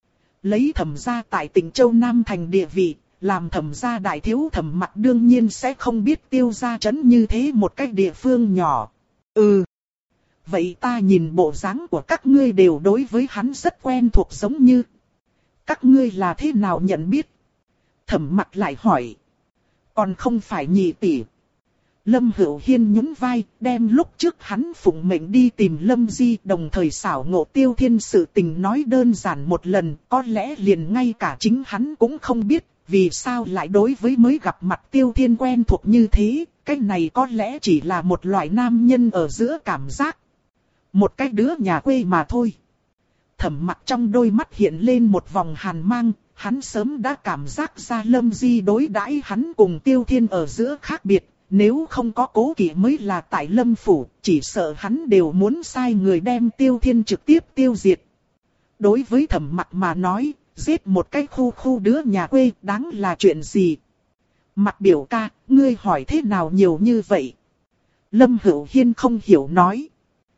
S1: Lấy Thẩm gia tại tỉnh Châu Nam thành địa vị, làm Thẩm gia đại thiếu Thẩm Mặc đương nhiên sẽ không biết Tiêu gia trấn như thế một cái địa phương nhỏ. Ừ. Vậy ta nhìn bộ dáng của các ngươi đều đối với hắn rất quen thuộc giống như. Các ngươi là thế nào nhận biết? Thẩm Mặc lại hỏi. Còn không phải nhị tỷ. Lâm Hữu Hiên nhún vai, đem lúc trước hắn phụng mệnh đi tìm Lâm Di, đồng thời xảo ngộ Tiêu Thiên sự tình nói đơn giản một lần, có lẽ liền ngay cả chính hắn cũng không biết, vì sao lại đối với mới gặp mặt Tiêu Thiên quen thuộc như thế, cái này có lẽ chỉ là một loại nam nhân ở giữa cảm giác. Một cái đứa nhà quê mà thôi. Thẩm Mặc trong đôi mắt hiện lên một vòng hàn mang, hắn sớm đã cảm giác ra Lâm Di đối đãi hắn cùng Tiêu Thiên ở giữa khác biệt, nếu không có cố kỵ mới là tại Lâm Phủ, chỉ sợ hắn đều muốn sai người đem Tiêu Thiên trực tiếp tiêu diệt. Đối với Thẩm Mặc mà nói, giết một cái khu khu đứa nhà quê đáng là chuyện gì? Mặc biểu ca, ngươi hỏi thế nào nhiều như vậy? Lâm Hữu Hiên không hiểu nói.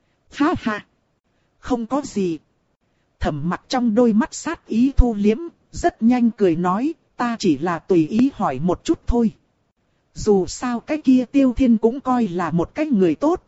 S1: Ha ha, không có gì. Thẩm Mặc trong đôi mắt sát ý thu liếm, rất nhanh cười nói, ta chỉ là tùy ý hỏi một chút thôi. Dù sao cái kia Tiêu Thiên cũng coi là một cái người tốt.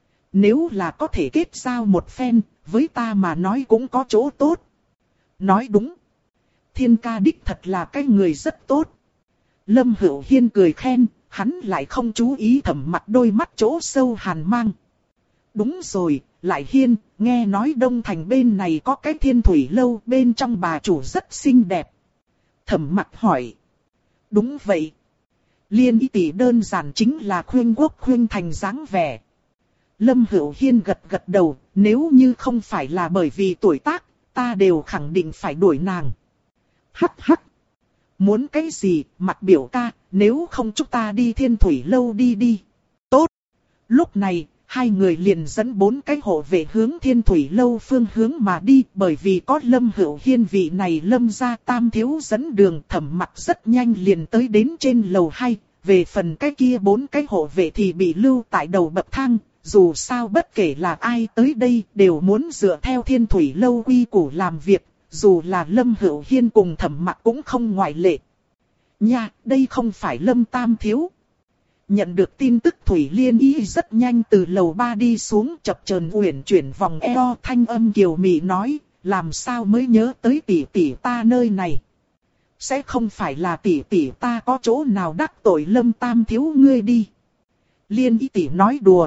S1: Nếu là có thể kết giao một phen, với ta mà nói cũng có chỗ tốt. Nói đúng. Thiên ca đích thật là cái người rất tốt. Lâm Hữu Hiên cười khen, hắn lại không chú ý Thẩm Mặc đôi mắt chỗ sâu hàn mang. Đúng rồi, Lại Hiên, nghe nói Đông Thành bên này có cái Thiên Thủy Lâu, bên trong bà chủ rất xinh đẹp. Thẩm Mặc hỏi. Đúng vậy. Liên ý tỷ đơn giản chính là khuyên quốc khuyên thành dáng vẻ. Lâm Hữu Hiên gật gật đầu, nếu như không phải là bởi vì tuổi tác, ta đều khẳng định phải đuổi nàng. Hắc hắc. Muốn cái gì, Mặc biểu ca, nếu không chúng ta đi Thiên Thủy Lâu đi đi. Tốt. Lúc này, hai người liền dẫn bốn cái hộ vệ hướng Thiên Thủy Lâu phương hướng mà đi, bởi vì có Lâm Hữu Hiên vị này Lâm gia tam thiếu dẫn đường. Thẩm Mặc rất nhanh liền tới đến trên lầu hai, về phần cái kia bốn cái hộ vệ thì bị lưu tại đầu bậc thang. Dù sao bất kể là ai tới đây đều muốn dựa theo Thiên Thủy Lâu quy củ làm việc, dù là Lâm Hữu Hiên cùng Thẩm Mặc cũng không ngoại lệ. Nha, đây không phải Lâm tam thiếu. Nhận được tin tức Thủy Liên Y rất nhanh từ lầu ba đi xuống, chập chờn uyển chuyển vòng eo, thanh âm kiều mị nói, làm sao mới nhớ tới tỷ tỷ ta nơi này. Sẽ không phải là tỷ tỷ ta có chỗ nào đắc tội Lâm tam thiếu ngươi đi. Liên Y tỷ nói đùa.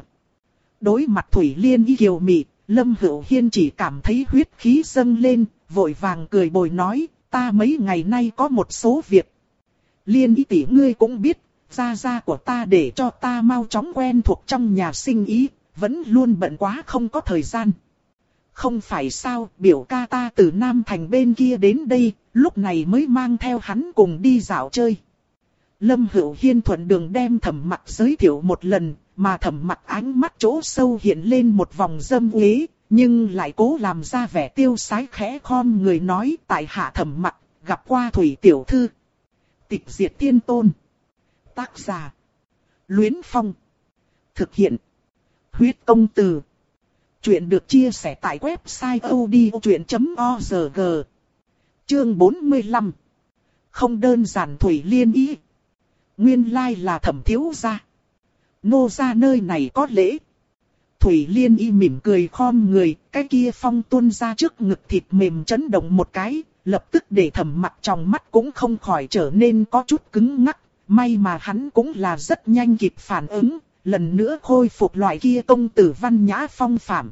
S1: Đối mặt Thủy Liên Y kiều mị, Lâm Hữu Hiên chỉ cảm thấy huyết khí dâng lên, vội vàng cười bồi nói, ta mấy ngày nay có một số việc. Liên Y tỷ ngươi cũng biết, gia gia của ta để cho ta mau chóng quen thuộc trong nhà sinh ý, vẫn luôn bận quá không có thời gian. Không phải sao, biểu ca ta từ Nam Thành bên kia đến đây, lúc này mới mang theo hắn cùng đi dạo chơi. Lâm Hữu Hiên thuận đường đem Thẩm Mặc giới thiệu một lần, mà Thẩm Mặc ánh mắt chỗ sâu hiện lên một vòng dâm uế, nhưng lại cố làm ra vẻ tiêu sái khẽ khom người nói, tại hạ Thẩm Mặc, gặp qua Thủy tiểu thư. Tịch diệt thiên tôn. Tác giả. Luyến Phong. Thực hiện. Huyết công từ. Chuyện được chia sẻ tại website odchuyện chấm org. Chương bốn mươi lăm. Không đơn giản Thủy Liên ý. Nguyên lai là Thẩm thiếu gia. Nô gia nơi này có lễ. Thủy Liên y mỉm cười khom người, cái kia phong tuôn ra trước ngực thịt mềm chấn động một cái, lập tức để Thẩm Mặc trong mắt cũng không khỏi trở nên có chút cứng ngắc. May mà hắn cũng là rất nhanh kịp phản ứng, lần nữa khôi phục loại kia công tử văn nhã phong phạm.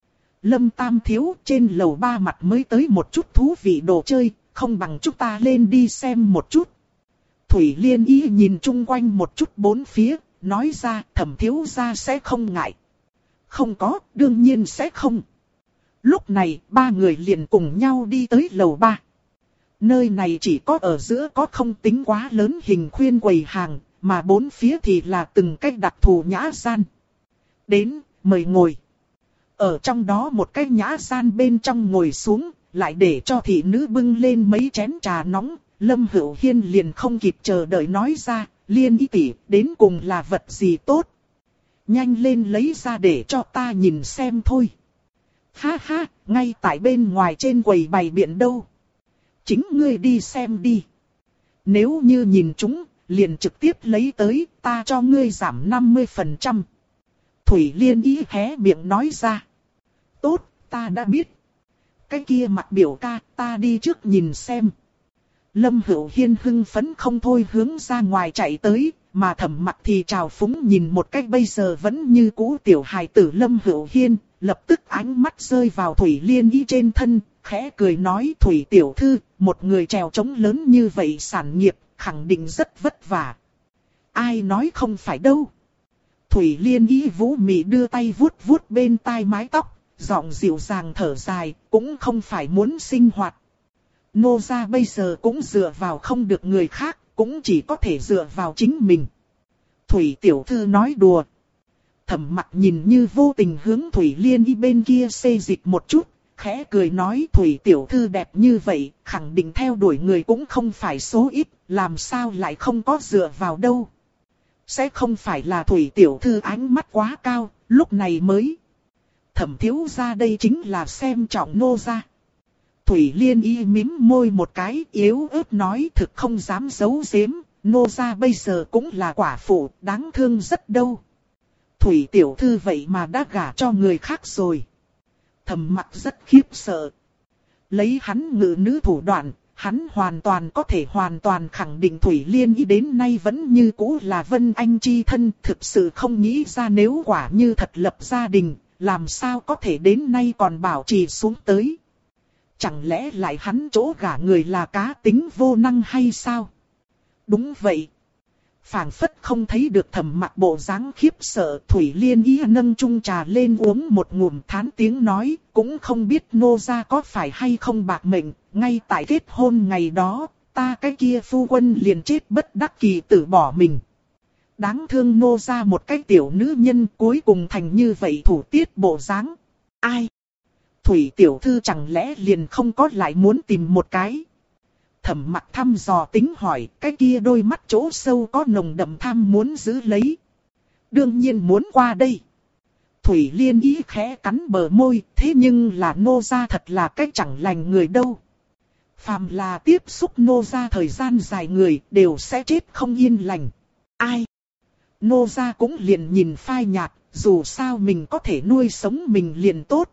S1: Lâm Tam thiếu, trên lầu ba mặt mới tới một chút thú vị đồ chơi, không bằng chúng ta lên đi xem một chút. Thủy Liên y nhìn chung quanh một chút bốn phía, nói ra Thẩm thiếu gia sẽ không ngại. Không có, đương nhiên sẽ không. Lúc này, ba người liền cùng nhau đi tới lầu ba. Nơi này chỉ có ở giữa có không tính quá lớn hình khuyên quầy hàng, mà bốn phía thì là từng cách đặc thù nhã gian. Đến, mời ngồi. Ở trong đó một cái nhã gian bên trong ngồi xuống, lại để cho thị nữ bưng lên mấy chén trà nóng. Lâm Hữu Hiên liền không kịp chờ đợi nói ra, Liên ý tỷ, đến cùng là vật gì tốt. Nhanh lên lấy ra để cho ta nhìn xem thôi. Ha ha, ngay tại bên ngoài trên quầy bày biện đâu. Chính ngươi đi xem đi. Nếu như nhìn chúng, liền trực tiếp lấy tới, ta cho ngươi giảm năm mươi phần trăm. Thủy Liên ý hé miệng nói ra. Tốt, ta đã biết. Cái kia mặt biểu ca, ta đi trước nhìn xem. Lâm Hữu Hiên hưng phấn không thôi hướng ra ngoài chạy tới, mà Thẩm Mặc thì trào phúng nhìn một cách bây giờ vẫn như cũ tiểu hài tử Lâm Hữu Hiên, lập tức ánh mắt rơi vào Thủy Liên y trên thân, khẽ cười nói Thủy tiểu thư, một người trèo trống lớn như vậy sản nghiệp, khẳng định rất vất vả. Ai nói không phải đâu. Thủy Liên y vũ mị đưa tay vuốt vuốt bên tai mái tóc, giọng dịu dàng thở dài, cũng không phải muốn sinh hoạt. Nô gia bây giờ cũng dựa vào không được người khác, cũng chỉ có thể dựa vào chính mình. Thủy tiểu thư nói đùa. Thẩm Mặc nhìn như vô tình hướng Thủy Liên y bên kia xê dịch một chút, khẽ cười nói Thủy tiểu thư đẹp như vậy, khẳng định theo đuổi người cũng không phải số ít, làm sao lại không có dựa vào đâu. Sẽ không phải là Thủy tiểu thư ánh mắt quá cao, lúc này mới. Thẩm thiếu gia đây chính là xem trọng nô gia. Thủy Liên y mím môi một cái, yếu ớt nói thực không dám giấu giếm, nô gia bây giờ cũng là quả phụ, đáng thương rất đâu. Thủy tiểu thư vậy mà đã gả cho người khác rồi. Thẩm Mặc rất khiếp sợ. Lấy hắn ngự nữ thủ đoạn, hắn hoàn toàn có thể hoàn toàn khẳng định Thủy Liên y đến nay vẫn như cũ là Vân Anh chi thân, thực sự không nghĩ ra nếu quả như thật lập gia đình, làm sao có thể đến nay còn bảo trì xuống tới. Chẳng lẽ lại hắn chỗ gả người là cá tính vô năng hay sao? Đúng vậy. Phảng phất không thấy được Thẩm Mặc bộ dáng khiếp sợ, Thủy Liên y nâng chung trà lên uống một ngụm thán tiếng nói, cũng không biết nô gia có phải hay không bạc mệnh, ngay tại kết hôn ngày đó, ta cái kia phu quân liền chết bất đắc kỳ tử bỏ mình. Đáng thương nô gia một cái tiểu nữ nhân cuối cùng thành như vậy thủ tiết bộ dáng. Ai? Thủy tiểu thư chẳng lẽ liền không có lại muốn tìm một cái? Thẩm Mặc thăm dò tính hỏi, cái kia đôi mắt chỗ sâu có nồng đậm tham muốn giữ lấy. Đương nhiên muốn qua đây. Thủy Liên ý khẽ cắn bờ môi, thế nhưng là nô gia thật là cái chẳng lành người đâu. Phàm là tiếp xúc nô gia thời gian dài người đều sẽ chết không yên lành. Ai? Nô gia cũng liền nhìn phai nhạt, dù sao mình có thể nuôi sống mình liền tốt.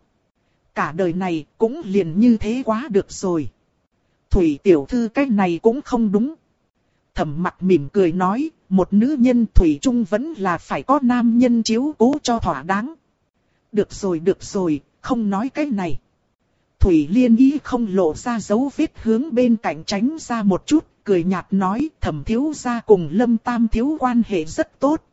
S1: Cả đời này cũng liền như thế quá được rồi. Thủy tiểu thư cái này cũng không đúng. Thẩm Mặc mỉm cười nói, một nữ nhân thủy chung vẫn là phải có nam nhân chiếu cố cho thỏa đáng. Được rồi được rồi, không nói cái này. Thủy Liên y không lộ ra dấu vết hướng bên cạnh tránh ra một chút, cười nhạt nói Thẩm thiếu gia cùng Lâm Tam thiếu quan hệ rất tốt.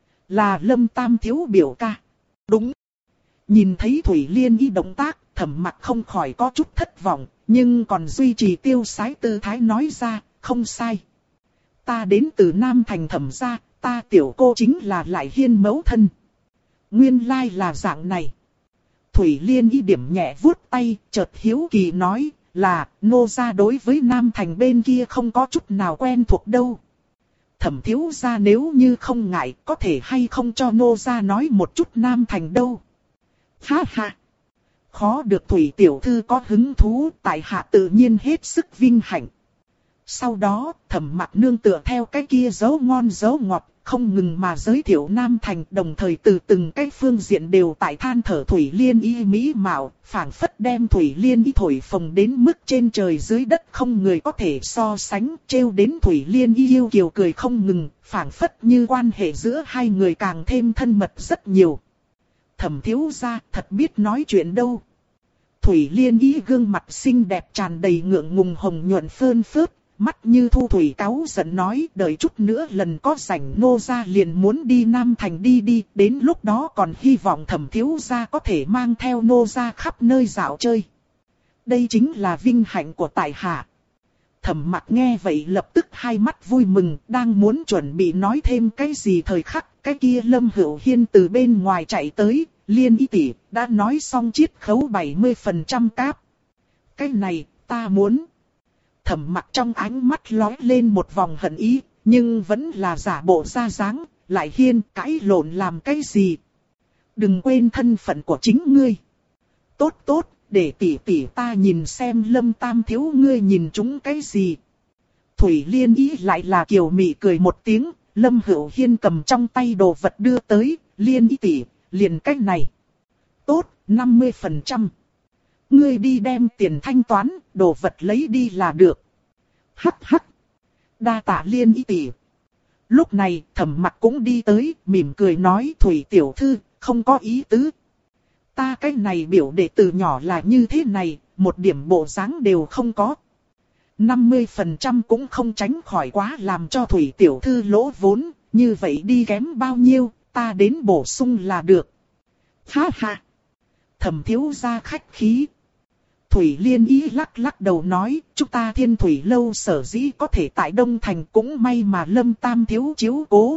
S1: Là Lâm Tam thiếu biểu ca. Đúng. Nhìn thấy Thủy Liên y động tác, Thẩm Mặc không khỏi có chút thất vọng, nhưng còn duy trì tiêu sái tư thái nói ra, không sai. Ta đến từ Nam Thành Thẩm gia, ta tiểu cô chính là Lại Hiên mẫu thân. Nguyên lai là dạng này. Thủy Liên y điểm nhẹ vuốt tay, chợt hiếu kỳ nói, là nô gia đối với Nam Thành bên kia không có chút nào quen thuộc đâu. Thẩm thiếu gia nếu như không ngại có thể hay không cho nô gia nói một chút Nam Thành đâu. Ha ha! Khó được Thủy tiểu thư có hứng thú, tại hạ tự nhiên hết sức vinh hạnh. Sau đó, Thẩm Mặc nương tựa theo cái kia dấu ngon dấu ngọt, không ngừng mà giới thiệu Nam Thành, đồng thời từ từng cái phương diện đều tại than thở Thủy Liên y mỹ mạo, phảng phất đem Thủy Liên y thổi phồng đến mức trên trời dưới đất không người có thể so sánh, trêu đến Thủy Liên y yêu kiều cười không ngừng, phảng phất như quan hệ giữa hai người càng thêm thân mật rất nhiều. Thẩm thiếu gia thật biết nói chuyện đâu. Thủy Liên y gương mặt xinh đẹp tràn đầy ngượng ngùng hồng nhuận phơn phớt, mắt như thu thủy cáu giận nói, đợi chút nữa lần có rảnh nô gia liền muốn đi Nam Thành đi đi, đến lúc đó còn hy vọng Thẩm thiếu gia có thể mang theo nô gia khắp nơi dạo chơi. Đây chính là vinh hạnh của tại hạ. Thẩm Mặc nghe vậy lập tức hai mắt vui mừng, đang muốn chuẩn bị nói thêm cái gì thời khắc, cái kia Lâm Hữu Hiên từ bên ngoài chạy tới, Liên y tỷ đã nói xong chiết khấu bảy mươi phần trăm cáp. Cái này, ta muốn. Thẩm Mặc trong ánh mắt lóe lên một vòng hận ý, nhưng vẫn là giả bộ ra dáng, lại Hiên cãi lộn làm cái gì. Đừng quên thân phận của chính ngươi. Tốt tốt, để tỷ tỷ ta nhìn xem Lâm Tam thiếu ngươi nhìn chúng cái gì. Thủy Liên ý lại là kiều mị cười một tiếng, Lâm Hữu Hiên cầm trong tay đồ vật đưa tới, Liên ý tỷ, liền cách này. Tốt, năm mươi phần trăm. Ngươi đi đem tiền thanh toán, đồ vật lấy đi là được. Hắc hắc. Đa tạ Liên ý tỷ. Lúc này, Thẩm Mặc cũng đi tới, mỉm cười nói Thủy tiểu thư, không có ý tứ. Ta cái này biểu đệ từ nhỏ là như thế này, một điểm bộ dáng đều không có. năm mươi phần trăm cũng không tránh khỏi quá làm cho Thủy tiểu thư lỗ vốn, như vậy đi kém bao nhiêu, ta đến bổ sung là được. Ha ha. Thẩm thiếu gia khách khí. Thủy Liên ý lắc lắc đầu nói, chúng ta Thiên Thủy lâu sở dĩ có thể tại Đông Thành cũng may mà Lâm Tam thiếu chiếu cố.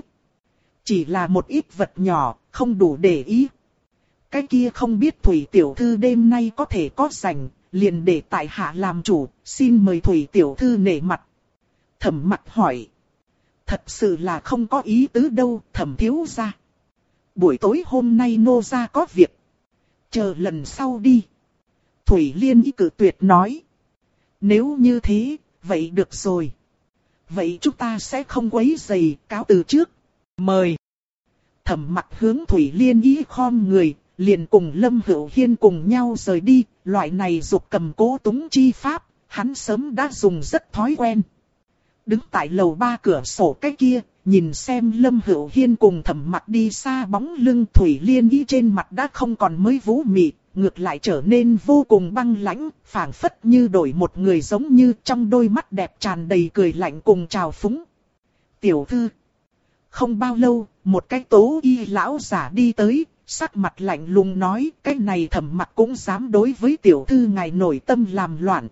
S1: Chỉ là một ít vật nhỏ, không đủ để ý. Cái kia không biết Thủy tiểu thư đêm nay có thể có rảnh, liền để tại hạ làm chủ, xin mời Thủy tiểu thư nể mặt. Thẩm Mặc hỏi. Thật sự là không có ý tứ đâu, Thẩm thiếu gia. Buổi tối hôm nay nô gia có việc. Chờ lần sau đi. Thủy Liên ý cự tuyệt nói. Nếu như thế, vậy được rồi. Vậy chúng ta sẽ không quấy rầy, cáo từ trước. Mời. Thẩm Mặc hướng Thủy Liên ý khom người, liền cùng Lâm Hữu Hiên cùng nhau rời đi. Loại này dục cầm cố túng chi pháp, hắn sớm đã dùng rất thói quen. Đứng tại lầu ba cửa sổ cái kia, nhìn xem Lâm Hữu Hiên cùng Thẩm Mặc đi xa bóng lưng, Thủy Liên ý trên mặt đã không còn mới vũ mị, ngược lại trở nên vô cùng băng lãnh, phảng phất như đổi một người, giống như trong đôi mắt đẹp tràn đầy cười lạnh cùng trào phúng. Tiểu thư. Không bao lâu, một cái tố y lão giả đi tới, sắc mặt lạnh lùng nói, cái này Thẩm Mặc cũng dám đối với tiểu thư ngài nổi tâm làm loạn.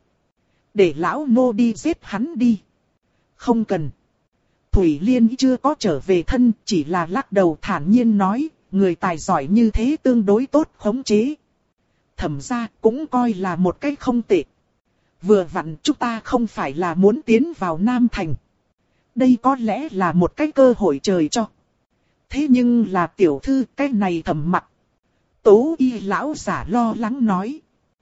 S1: Để lão nô đi giết hắn đi. Không cần. Thủy Liên chưa có trở về thân, chỉ là lắc đầu thản nhiên nói, người tài giỏi như thế tương đối tốt khống chế. Thẩm gia cũng coi là một cách không tệ. Vừa vặn chúng ta không phải là muốn tiến vào Nam Thành. Đây có lẽ là một cái cơ hội trời cho. Thế nhưng là tiểu thư, cái này Thẩm Mặc. Tố y lão giả lo lắng nói.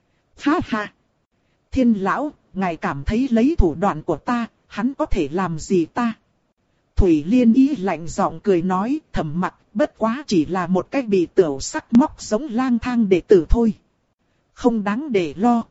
S1: Ha ha. Thiên lão, ngài cảm thấy lấy thủ đoạn của ta, hắn có thể làm gì ta? Thủy Liên ý lạnh giọng cười nói, Thẩm Mặc bất quá chỉ là một cái bị tiểu sắc móc giống lang thang đệ tử thôi. Không đáng để lo.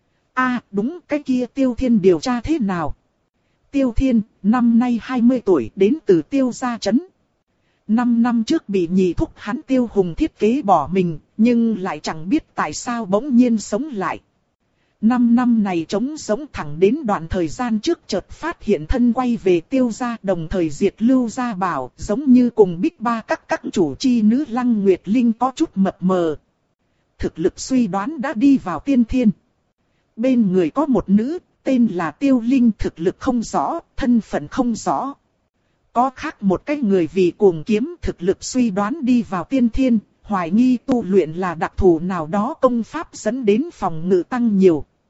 S1: À đúng, cái kia Tiêu Thiên điều tra thế nào? Tiêu Thiên, năm nay hai mươi tuổi, đến từ Tiêu gia trấn. Năm năm trước bị nhị thúc hắn Tiêu Hùng thiết kế bỏ mình, nhưng lại chẳng biết tại sao bỗng nhiên sống lại. Năm năm này trống sống thẳng đến đoạn thời gian trước chợt phát hiện thân quay về Tiêu gia, đồng thời diệt Lưu Gia Bảo, giống như cùng Bích Ba các các chủ chi nữ Lăng Nguyệt Linh có chút mập mờ. Thực lực suy đoán đã đi vào tiên thiên. Bên người có một nữ, tên là Tiêu Linh, thực lực không rõ, thân phận không rõ. Có khác một cái người vì cuồng kiếm, thực lực suy đoán đi vào tiên thiên, hoài nghi tu luyện là đặc thù nào đó công pháp dẫn đến phòng ngự tăng nhiều.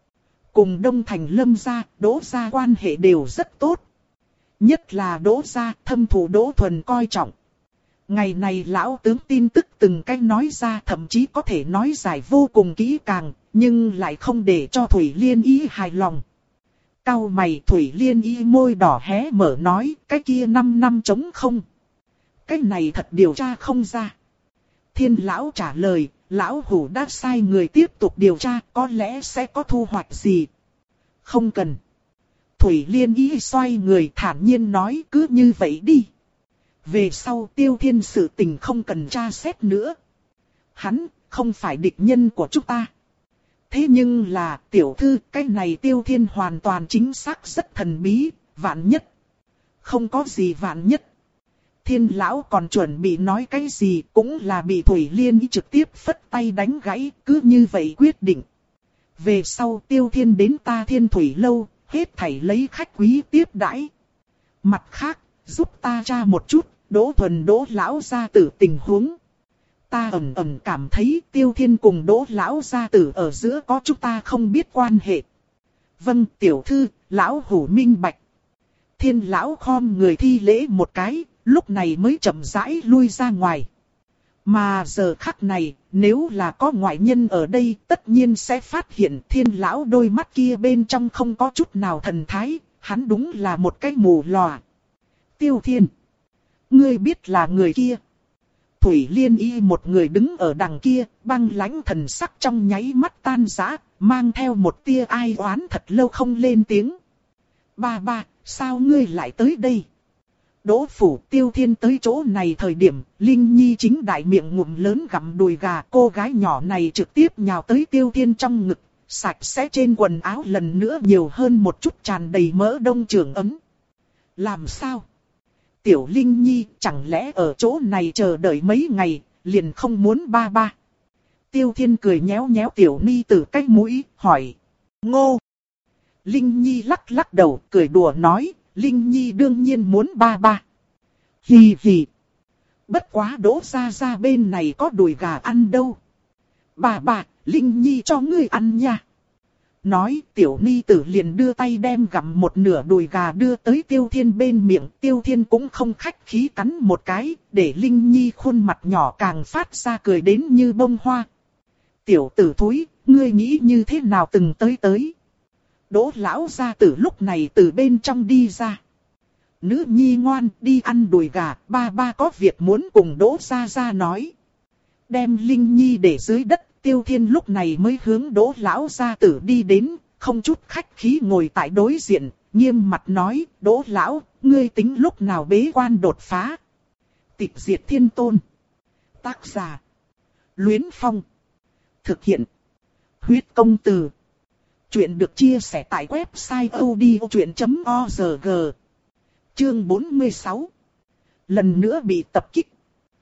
S1: Cùng Đông Thành Lâm gia, Đỗ gia quan hệ đều rất tốt. Nhất là Đỗ gia, thâm thù Đỗ Thuần coi trọng. Ngày này lão tướng tin tức từng cách nói ra, thậm chí có thể nói giải vô cùng kỹ càng, nhưng lại không để cho Thủy Liên Y hài lòng. Cau mày, Thủy Liên Y môi đỏ hé mở nói, cái kia năm năm trống không. Cái này thật điều tra không ra. Thiên lão trả lời, lão hủ đã sai người tiếp tục điều tra, có lẽ sẽ có thu hoạch gì. Không cần. Thủy Liên Y xoay người thản nhiên nói, cứ như vậy đi. Về sau Tiêu Thiên sự tình không cần tra xét nữa. Hắn không phải địch nhân của chúng ta. Thế nhưng là tiểu thư, cái này Tiêu Thiên hoàn toàn chính xác rất thần bí, vạn nhất. Không có gì vạn nhất. Thiên lão còn chuẩn bị nói cái gì cũng là bị Thủy Liên Y trực tiếp phất tay đánh gãy, cứ như vậy quyết định. Về sau Tiêu Thiên đến ta Thiên Thủy lâu, hết thảy lấy khách quý tiếp đãi. Mặt khác, giúp ta tra một chút, Đỗ Thuần Đỗ lão gia tử tình huống. Ta ẩn ẩn cảm thấy Tiêu Thiên cùng Đỗ lão gia tử ở giữa có chúng ta không biết quan hệ. Vâng tiểu thư, lão hủ minh bạch. Thiên lão khom người thi lễ một cái, lúc này mới chậm rãi lui ra ngoài. Mà giờ khắc này, nếu là có ngoại nhân ở đây, tất nhiên sẽ phát hiện Thiên lão đôi mắt kia bên trong không có chút nào thần thái, hắn đúng là một cái mù lòa. Tiêu Thiên, ngươi biết là người kia. Thủy Liên Y một người đứng ở đằng kia, băng lãnh thần sắc trong nháy mắt tan rã, mang theo một tia ai oán thật lâu không lên tiếng. Ba ba, sao ngươi lại tới đây? Đỗ phủ Tiêu Thiên tới chỗ này thời điểm, Linh Nhi chính đại miệng ngụm lớn gặm đùi gà, cô gái nhỏ này trực tiếp nhào tới Tiêu Thiên trong ngực, sạch sẽ trên quần áo lần nữa nhiều hơn một chút tràn đầy mỡ đông trưởng ấm. Làm sao? Tiểu Linh Nhi chẳng lẽ ở chỗ này chờ đợi mấy ngày, liền không muốn ba ba? Tiêu Thiên cười nhéo nhéo Tiểu Ni từ cái mũi, hỏi. Ngô! Linh Nhi lắc lắc đầu, cười đùa nói, Linh Nhi đương nhiên muốn ba ba. Hì hì! Bất quá Đỗ gia gia bên này có đùi gà ăn đâu. Bà bà, Linh Nhi cho ngươi ăn nha. Nói Tiểu Ni tử liền đưa tay đem gặm một nửa đùi gà đưa tới Tiêu Thiên bên miệng. Tiêu Thiên cũng không khách khí cắn một cái, để Linh Nhi khuôn mặt nhỏ càng phát ra cười đến như bông hoa. Tiểu tử thúi, ngươi nghĩ như thế nào từng tới tới? Đỗ lão gia tử lúc này từ bên trong đi ra. Nữ nhi ngoan, đi ăn đùi gà, ba ba có việc muốn cùng Đỗ gia gia nói. Đem Linh Nhi để dưới đất. Tiêu Thiên lúc này mới hướng Đỗ lão gia tử đi đến, không chút khách khí ngồi tại đối diện, nghiêm mặt nói, Đỗ lão, ngươi tính lúc nào bế quan đột phá. Tịch diệt thiên tôn. Tác giả. Luyến Phong. Thực hiện. Huyết công từ. Chuyện được chia sẻ tại website odchuyện chấm org. Chương bốn mươi sáu. Lần nữa bị tập kích.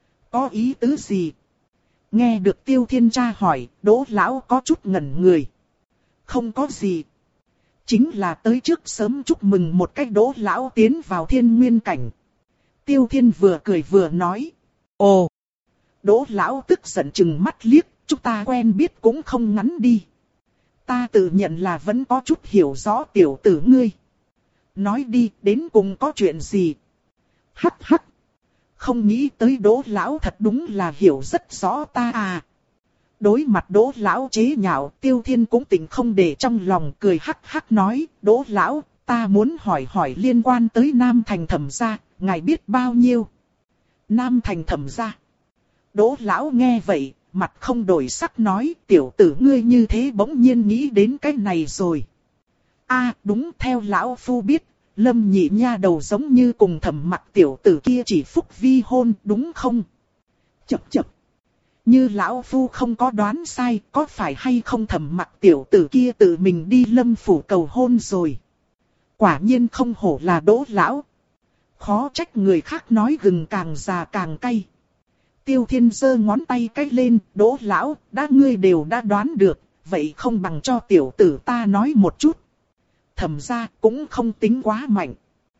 S1: Có ý tứ gì? Nghe được Tiêu Thiên tra hỏi, Đỗ lão có chút ngẩn người. Không có gì. Chính là tới trước sớm chúc mừng một cách Đỗ lão tiến vào thiên nguyên cảnh. Tiêu Thiên vừa cười vừa nói. Ồ! Đỗ lão tức giận chừng mắt liếc, chúng ta quen biết cũng không ngắn đi. Ta tự nhận là vẫn có chút hiểu rõ tiểu tử ngươi. Nói đi, đến cùng có chuyện gì? Hắc hắc! Không nghĩ tới Đỗ lão thật đúng là hiểu rất rõ ta à. Đối mặt Đỗ lão chế nhạo, Tiêu Thiên cũng tỉnh không để trong lòng, cười hắc hắc nói, Đỗ lão, ta muốn hỏi hỏi liên quan tới Nam Thành Thẩm gia, ngài biết bao nhiêu? Nam Thành Thẩm gia. Đỗ lão nghe vậy, mặt không đổi sắc nói, tiểu tử ngươi như thế bỗng nhiên nghĩ đến cái này rồi. A à, đúng, theo lão phu biết. Lâm nhị nha đầu giống như cùng Thẩm Mặc tiểu tử kia chỉ phúc vi hôn, đúng không? Chập chập. Như lão phu không có đoán sai, có phải hay không Thẩm Mặc tiểu tử kia tự mình đi Lâm phủ cầu hôn rồi? Quả nhiên không hổ là Đỗ lão. Khó trách người khác nói gừng càng già càng cay. Tiêu Thiên giơ ngón tay cái lên, Đỗ lão, đã ngươi đều đã đoán được, vậy không bằng cho tiểu tử ta nói một chút. Thẩm gia cũng không tính quá mạnh.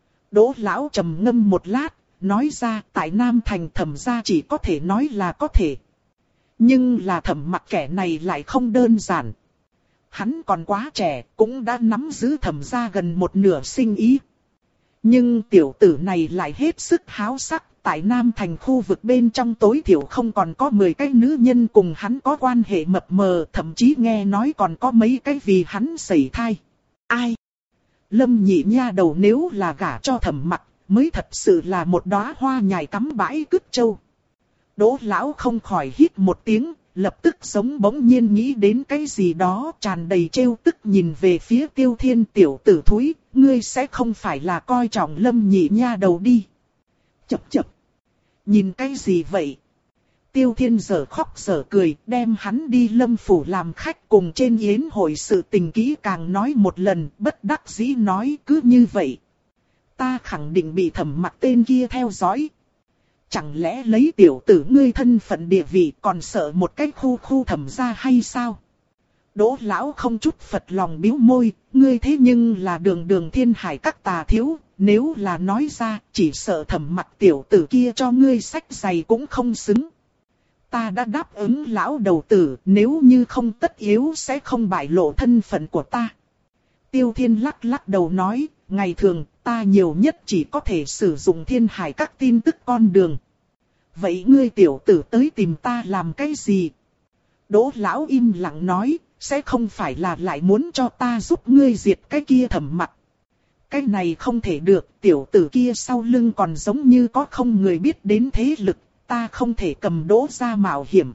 S1: Đỗ lão trầm ngâm một lát, nói ra tại Nam Thành Thẩm gia chỉ có thể nói là có thể. Nhưng là Thẩm Mặc kẻ này lại không đơn giản. hắn còn quá trẻ, cũng đã nắm giữ Thẩm gia gần một nửa sinh ý. Nhưng tiểu tử này lại hết sức háo sắc, tại Nam Thành khu vực bên trong tối thiểu không còn có mười cái nữ nhân cùng hắn có quan hệ mập mờ, thậm chí nghe nói còn có mấy cái vì hắn sẩy thai. Ai? Lâm nhị nha đầu nếu là gả cho Thẩm Mặc, mới thật sự là một đóa hoa nhài cắm bãi cứt châu. Đỗ lão không khỏi hít một tiếng, lập tức giống bỗng nhiên nghĩ đến cái gì đó, tràn đầy trêu tức nhìn về phía Tiêu Thiên. Tiểu tử thúi, ngươi sẽ không phải là coi trọng Lâm nhị nha đầu đi. Chập chập. Nhìn cái gì vậy? Tiêu Thiên giở khóc giở cười, đem hắn đi Lâm phủ làm khách, cùng trên yến hội sự tình kỹ càng nói một lần, bất đắc dĩ nói cứ như vậy. Ta khẳng định bị Thẩm Mặc tên kia theo dõi. Chẳng lẽ lấy tiểu tử ngươi thân phận địa vị còn sợ một cái khu khu Thẩm gia hay sao? Đỗ lão không chút phật lòng bĩu môi, ngươi thế nhưng là đường đường thiên hải các tà thiếu, nếu là nói ra chỉ sợ Thẩm Mặc tiểu tử kia cho ngươi sách giày cũng không xứng. Ta đã đáp ứng lão đầu tử, nếu như không tất yếu sẽ không bại lộ thân phận của ta. Tiêu Thiên lắc lắc đầu nói, ngày thường ta nhiều nhất chỉ có thể sử dụng thiên hải các tin tức con đường. Vậy ngươi tiểu tử tới tìm ta làm cái gì? Đỗ lão im lặng nói, sẽ không phải là lại muốn cho ta giúp ngươi diệt cái kia Thẩm Mặc. Cái này không thể được, tiểu tử kia sau lưng còn giống như có không người biết đến thế lực, ta không thể cầm Đỗ ra mạo hiểm.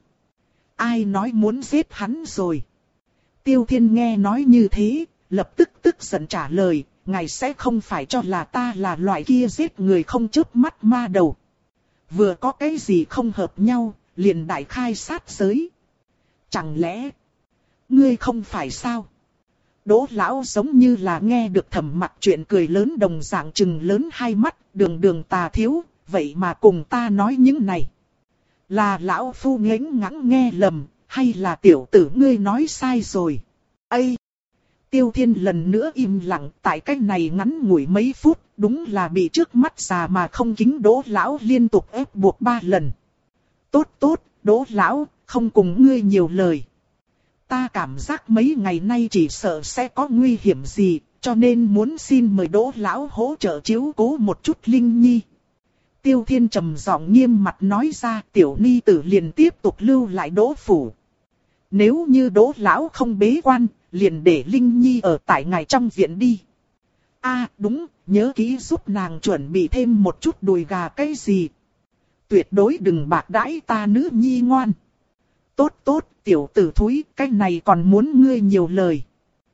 S1: Ai nói muốn giết hắn rồi? Tiêu Thiên nghe nói như thế, lập tức tức giận trả lời, ngài sẽ không phải cho là ta là loại kia giết người không chớp mắt ma đầu. Vừa có cái gì không hợp nhau, liền đại khai sát giới. Chẳng lẽ, ngươi không phải sao? Đỗ lão giống như là nghe được Thẩm Mặc chuyện cười lớn đồng dạng trừng lớn hai mắt, đường đường tà thiếu, vậy mà cùng ta nói những này. Là lão phu ngếnh ngãng nghe lầm, hay là tiểu tử ngươi nói sai rồi? Ây! Tiêu Thiên lần nữa im lặng, tại cách này ngắn ngủi mấy phút, đúng là bị trước mắt già mà không kính Đỗ lão liên tục ép buộc ba lần. Tốt tốt, Đỗ lão, không cùng ngươi nhiều lời. Ta cảm giác mấy ngày nay chỉ sợ sẽ có nguy hiểm gì, cho nên muốn xin mời Đỗ lão hỗ trợ chiếu cố một chút Linh Nhi. Tiêu Thiên trầm giọng nghiêm mặt nói ra, tiểu ni tử liền tiếp tục lưu lại Đỗ phủ. Nếu như Đỗ lão không bế quan, liền để Linh Nhi ở tại ngài trong viện đi. A à, đúng, nhớ kỹ giúp nàng chuẩn bị thêm một chút đùi gà cái gì. Tuyệt đối đừng bạc đãi ta nữ nhi ngoan. Tốt tốt, tiểu tử thúi, cái này còn muốn ngươi nhiều lời.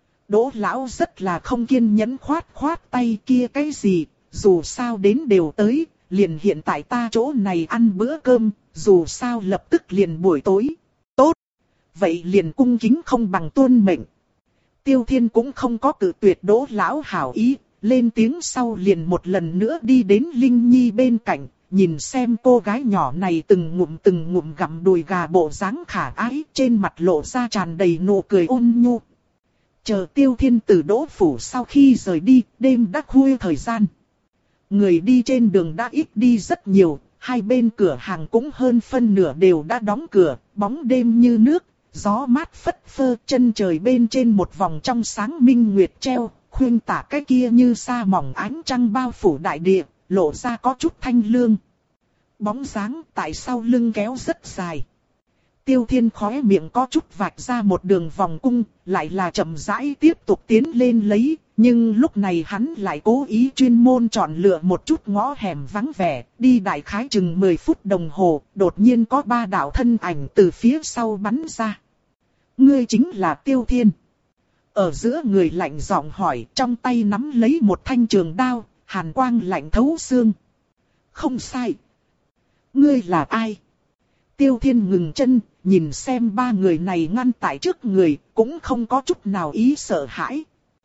S1: Đỗ lão rất là không kiên nhẫn khoát khoát tay kia cái gì, dù sao đến đều tới, liền hiện tại ta chỗ này ăn bữa cơm, dù sao lập tức liền buổi tối. Tốt, vậy liền cung kính không bằng tuân mệnh. Tiêu Thiên cũng không có cự tuyệt Đỗ lão hảo ý, lên tiếng sau liền một lần nữa đi đến Linh Nhi bên cạnh, nhìn xem cô gái nhỏ này từng ngụm từng ngụm gặm đùi gà bộ dáng khả ái, trên mặt lộ ra tràn đầy nụ cười ôn nhu. Chờ Tiêu Thiên từ Đỗ phủ sau khi rời đi, đêm đã khuya thời gian. Người đi trên đường đã ít đi rất nhiều, hai bên cửa hàng cũng hơn phân nửa đều đã đóng cửa, bóng đêm như nước, gió mát phất phơ, chân trời bên trên một vòng trong sáng minh nguyệt treo, khuyên tả cái kia như sa mỏng ánh trăng bao phủ đại địa, lộ ra có chút thanh lương. Bóng dáng tại sau lưng kéo rất dài. Tiêu Thiên khóe miệng có chút vạch ra một đường vòng cung, lại là chậm rãi tiếp tục tiến lên lấy, nhưng lúc này hắn lại cố ý chuyên môn chọn lựa một chút ngõ hẻm vắng vẻ, đi đại khái chừng mười phút đồng hồ, đột nhiên có ba đạo thân ảnh từ phía sau bắn ra. Ngươi chính là Tiêu Thiên. Ở giữa người lạnh giọng hỏi, trong tay nắm lấy một thanh trường đao, hàn quang lạnh thấu xương. Không sai. Ngươi là ai? Tiêu Thiên ngừng chân, nhìn xem ba người này ngăn tại trước người, cũng không có chút nào ý sợ hãi.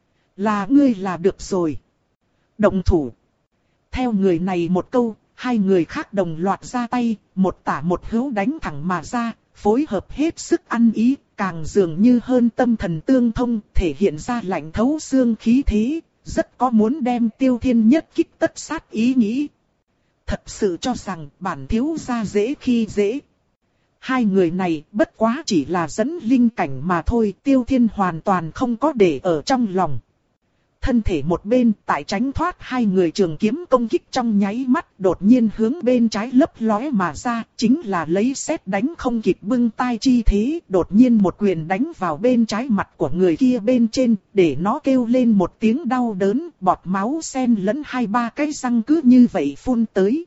S1: Là ngươi là được rồi. Động thủ. Theo người này một câu, hai người khác đồng loạt ra tay, một tả một hữu đánh thẳng mà ra, phối hợp hết sức ăn ý, càng dường như hơn tâm thần tương thông, thể hiện ra lạnh thấu xương khí thế, rất có muốn đem Tiêu Thiên nhất kích tất sát ý nghĩ. Thật sự cho rằng bản thiếu gia dễ khi dễ. hai người này bất quá chỉ là dẫn linh cảnh mà thôi, Tiêu Thiên hoàn toàn không có để ở trong lòng. Thân thể một bên tại tránh thoát hai người trường kiếm công kích trong nháy mắt, đột nhiên hướng bên trái lấp lóe mà ra, chính là lấy sét đánh không kịp bưng tai chi thế, đột nhiên một quyền đánh vào bên trái mặt của người kia bên trên, để nó kêu lên một tiếng đau đớn, bọt máu xen lẫn hai ba cái răng cứ như vậy phun tới.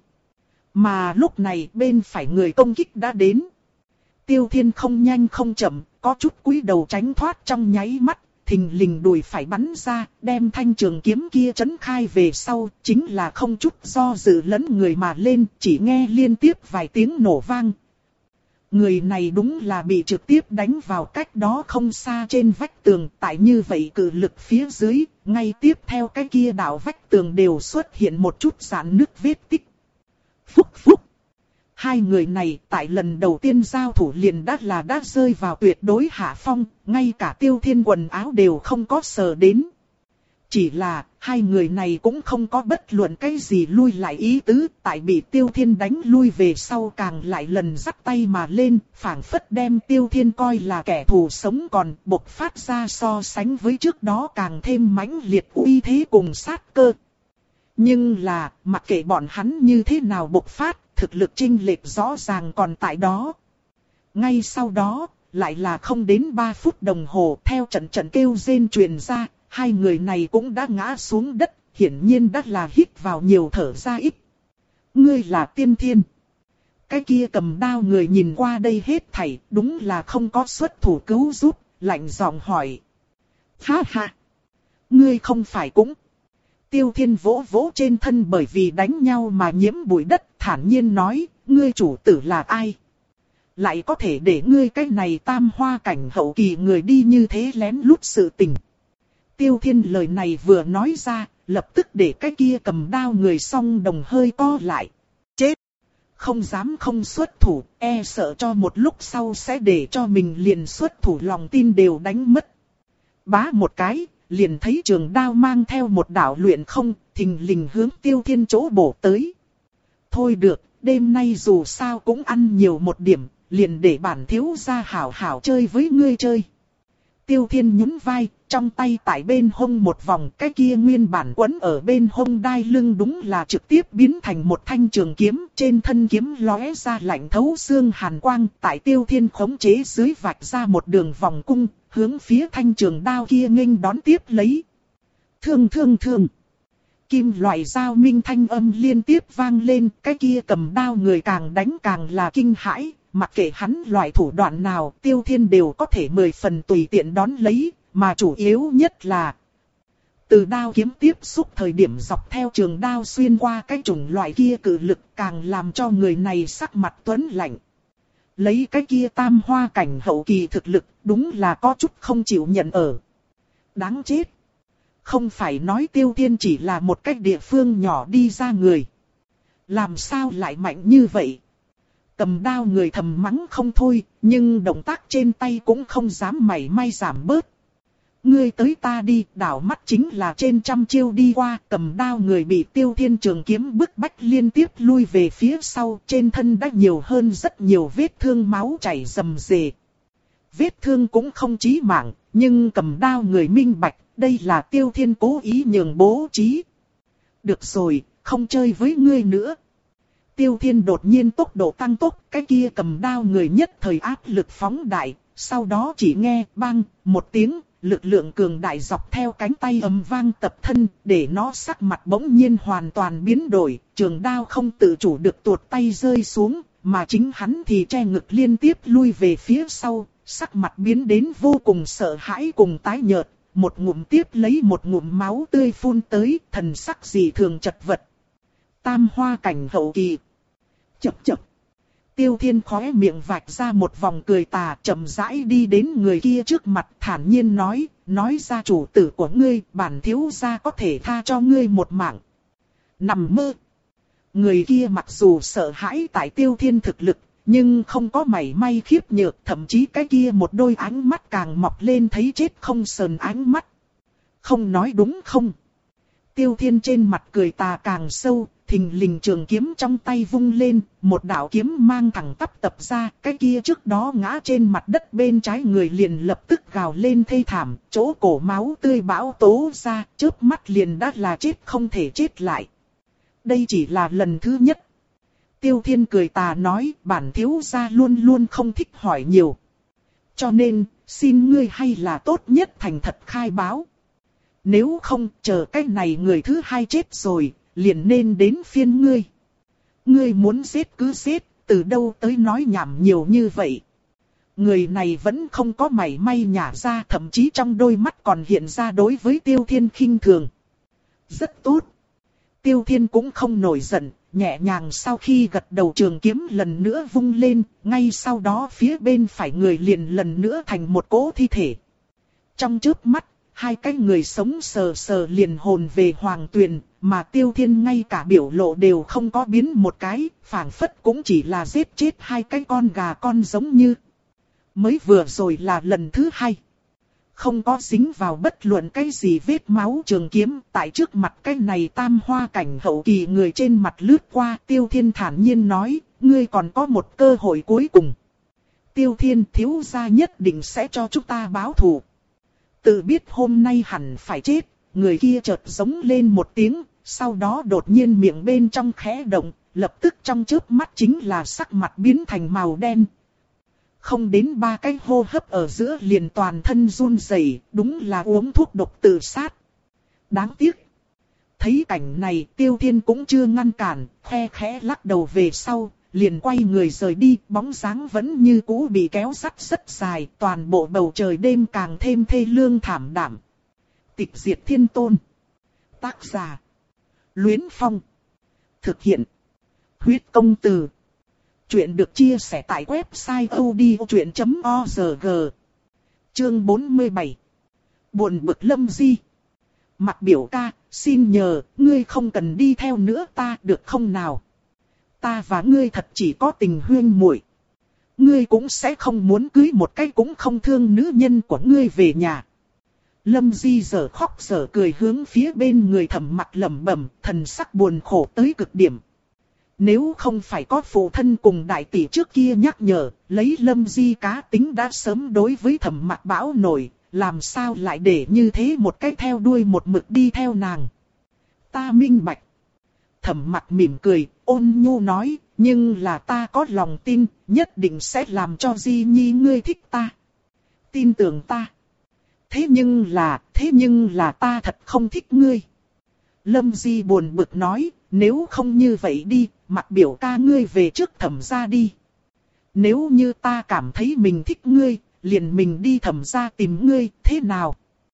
S1: Mà lúc này bên phải người công kích đã đến. Tiêu Thiên không nhanh không chậm, có chút cúi đầu tránh thoát trong nháy mắt. Thình lình đùi phải bắn ra, đem thanh trường kiếm kia chấn khai về sau, chính là không chút do dự lẫn người mà lên, chỉ nghe liên tiếp vài tiếng nổ vang. Người này đúng là bị trực tiếp đánh vào cách đó không xa trên vách tường, tại như vậy cự lực phía dưới, ngay tiếp theo cái kia đạo vách tường đều xuất hiện một chút rạn nứt vết tích. Phúc phúc! Hai người này tại lần đầu tiên giao thủ liền đã là đã rơi vào tuyệt đối hạ phong, ngay cả Tiêu Thiên quần áo đều không có sờ đến. Chỉ là, hai người này cũng không có bất luận cái gì lui lại ý tứ, tại bị Tiêu Thiên đánh lui về sau càng lại lần dắt tay mà lên, phảng phất đem Tiêu Thiên coi là kẻ thù sống còn, bộc phát ra so sánh với trước đó càng thêm mãnh liệt uy thế cùng sát cơ. Nhưng là, mặc kệ bọn hắn như thế nào bộc phát, thực lực chênh lệch rõ ràng còn tại đó. Ngay sau đó, lại là không đến ba phút đồng hồ, theo trận trận kêu rên truyền ra, hai người này cũng đã ngã xuống đất, hiển nhiên đã là hít vào nhiều thở ra ít. Ngươi là Tiên Thiên. Cái kia cầm đao người nhìn qua đây hết thảy, đúng là không có xuất thủ cứu giúp, lạnh giọng hỏi. Ha ha! Ngươi không phải cũng... Tiêu Thiên vỗ vỗ trên thân bởi vì đánh nhau mà nhiễm bụi đất, thản nhiên nói, ngươi chủ tử là ai? Lại có thể để ngươi cái này tam hoa cảnh hậu kỳ người đi như thế lén lút sự tình. Tiêu Thiên lời này vừa nói ra, lập tức để cái kia cầm đao người song đồng hơi co lại. Chết! Không dám không xuất thủ, e sợ cho một lúc sau sẽ để cho mình liền xuất thủ lòng tin đều đánh mất. Bá một cái, liền thấy trường đao mang theo một đạo luyện không, thình lình hướng Tiêu Thiên chỗ bổ tới. Thôi được, đêm nay dù sao cũng ăn nhiều một điểm, liền để bản thiếu gia hảo hảo chơi với ngươi chơi. Tiêu Thiên nhún vai, trong tay tại bên hông một vòng, cái kia nguyên bản quấn ở bên hông đai lưng đúng là trực tiếp biến thành một thanh trường kiếm, trên thân kiếm lóe ra lạnh thấu xương hàn quang, tại Tiêu Thiên khống chế dưới vạch ra một đường vòng cung, hướng phía thanh trường đao kia nghênh đón tiếp lấy. Thương thương thương. Kim loại dao minh thanh âm liên tiếp vang lên, cái kia cầm đao người càng đánh càng là kinh hãi, mặc kệ hắn loại thủ đoạn nào, Tiêu Thiên đều có thể mười phần tùy tiện đón lấy, mà chủ yếu nhất là từ đao kiếm tiếp xúc thời điểm dọc theo trường đao xuyên qua cái chủng loại kia cự lực càng làm cho người này sắc mặt tuấn lạnh. Lấy cái kia tam hoa cảnh hậu kỳ thực lực, đúng là có chút không chịu nhận ở. Đáng chết! Không phải nói Tiêu Thiên chỉ là một cái địa phương nhỏ đi ra người. Làm sao lại mạnh như vậy? Cầm đao người thầm mắng không thôi, nhưng động tác trên tay cũng không dám mảy may giảm bớt. Ngươi tới ta đi, đảo mắt chính là trên trăm chiêu đi qua, cầm đao người bị Tiêu Thiên trường kiếm bức bách liên tiếp lui về phía sau, trên thân đã nhiều hơn rất nhiều vết thương máu chảy rầm rề. Vết thương cũng không chí mạng, nhưng cầm đao người minh bạch, đây là Tiêu Thiên cố ý nhường bố trí. Được rồi, không chơi với ngươi nữa. Tiêu Thiên đột nhiên tốc độ tăng tốc, cái kia cầm đao người nhất thời áp lực phóng đại, sau đó chỉ nghe bang một tiếng, lực lượng cường đại dọc theo cánh tay ầm vang tập thân, để nó sắc mặt bỗng nhiên hoàn toàn biến đổi, trường đao không tự chủ được tuột tay rơi xuống, mà chính hắn thì che ngực liên tiếp lui về phía sau, sắc mặt biến đến vô cùng sợ hãi cùng tái nhợt, một ngụm tiếp lấy một ngụm máu tươi phun tới, thần sắc dị thường chật vật. Tam hoa cảnh hậu kỳ. Chập chập. Tiêu Thiên khóe miệng vạch ra một vòng cười tà, chậm rãi đi đến người kia trước mặt, thản nhiên nói, nói ra chủ tử của ngươi, bản thiếu gia có thể tha cho ngươi một mạng. Nằm mơ. Người kia mặc dù sợ hãi tại Tiêu Thiên thực lực, nhưng không có mảy may khiếp nhược, thậm chí cái kia một đôi ánh mắt càng mọc lên thấy chết không sờn ánh mắt. Không nói đúng không? Tiêu Thiên trên mặt cười tà càng sâu, thình lình trường kiếm trong tay vung lên, một đạo kiếm mang thẳng tắp tập ra, cái kia trước đó ngã trên mặt đất bên trái người liền lập tức gào lên thê thảm, chỗ cổ máu tươi bão tố ra, chớp mắt liền đã là chết không thể chết lại. Đây chỉ là lần thứ nhất. Tiêu Thiên cười tà nói, bản thiếu gia luôn luôn không thích hỏi nhiều. Cho nên, xin ngươi hay là tốt nhất thành thật khai báo. Nếu không, chờ cái này người thứ hai chết rồi, liền nên đến phiên ngươi. Ngươi muốn giết cứ giết, từ đâu tới nói nhảm nhiều như vậy. Người này vẫn không có mảy may nhả ra, thậm chí trong đôi mắt còn hiện ra đối với Tiêu Thiên khinh thường. Rất tốt. Tiêu Thiên cũng không nổi giận, nhẹ nhàng sau khi gật đầu trường kiếm lần nữa vung lên, ngay sau đó phía bên phải người liền lần nữa thành một cỗ thi thể. Trong chớp mắt, hai cái người sống sờ sờ liền hồn về Hoàng Tuyền, mà Tiêu Thiên ngay cả biểu lộ đều không có biến một cái, phảng phất cũng chỉ là giết chết hai cái con gà con giống như. Mới vừa rồi là lần thứ hai. Không có dính vào bất luận cái gì vết máu trường kiếm, tại trước mặt cái này tam hoa cảnh hậu kỳ người trên mặt lướt qua, Tiêu Thiên thản nhiên nói, ngươi còn có một cơ hội cuối cùng. Tiêu Thiên thiếu gia nhất định sẽ cho chúng ta báo thù. Tự biết hôm nay hẳn phải chết, người kia chợt giống lên một tiếng, sau đó đột nhiên miệng bên trong khẽ động, lập tức trong chớp mắt chính là sắc mặt biến thành màu đen. Không đến ba cái hô hấp ở giữa liền toàn thân run rẩy, đúng là uống thuốc độc tự sát. Đáng tiếc. Thấy cảnh này Tiêu Thiên cũng chưa ngăn cản, khe khẽ lắc đầu về sau, liền quay người rời đi, bóng dáng vẫn như cũ bị kéo sắt rất dài, toàn bộ bầu trời đêm càng thêm thê lương thảm đạm. Tịch diệt thiên tôn. Tác giả. Luyến Phong. Thực hiện. Huyết công từ. Chuyện được chia sẻ tại website odchuyện chấm org. Chương bốn mươi bảy. Buồn bực Lâm Di. Mặc biểu ca, xin nhờ, ngươi không cần đi theo nữa ta được không nào? Ta và ngươi thật chỉ có tình huyên muội. Ngươi cũng sẽ không muốn cưới một cái cũng không thương nữ nhân của ngươi về nhà. Lâm Di giờ khóc giờ cười hướng phía bên người Thẩm Mặc lẩm bẩm, thần sắc buồn khổ tới cực điểm. Nếu không phải có phụ thân cùng đại tỷ trước kia nhắc nhở, lấy Lâm Di cá tính đã sớm đối với Thẩm Mặc bão nổi, làm sao lại để như thế một cái theo đuôi một mực đi theo nàng. Ta minh bạch. Thẩm Mặc mỉm cười, ôn nhu nói, nhưng là ta có lòng tin, nhất định sẽ làm cho Di Nhi ngươi thích ta. Tin tưởng ta. Thế nhưng là, thế nhưng là ta thật không thích ngươi. Lâm Di buồn bực nói, nếu không như vậy đi, Mặc biểu ca ngươi về trước Thẩm gia đi. Nếu như ta cảm thấy mình thích ngươi, liền mình đi Thẩm gia tìm ngươi, thế nào?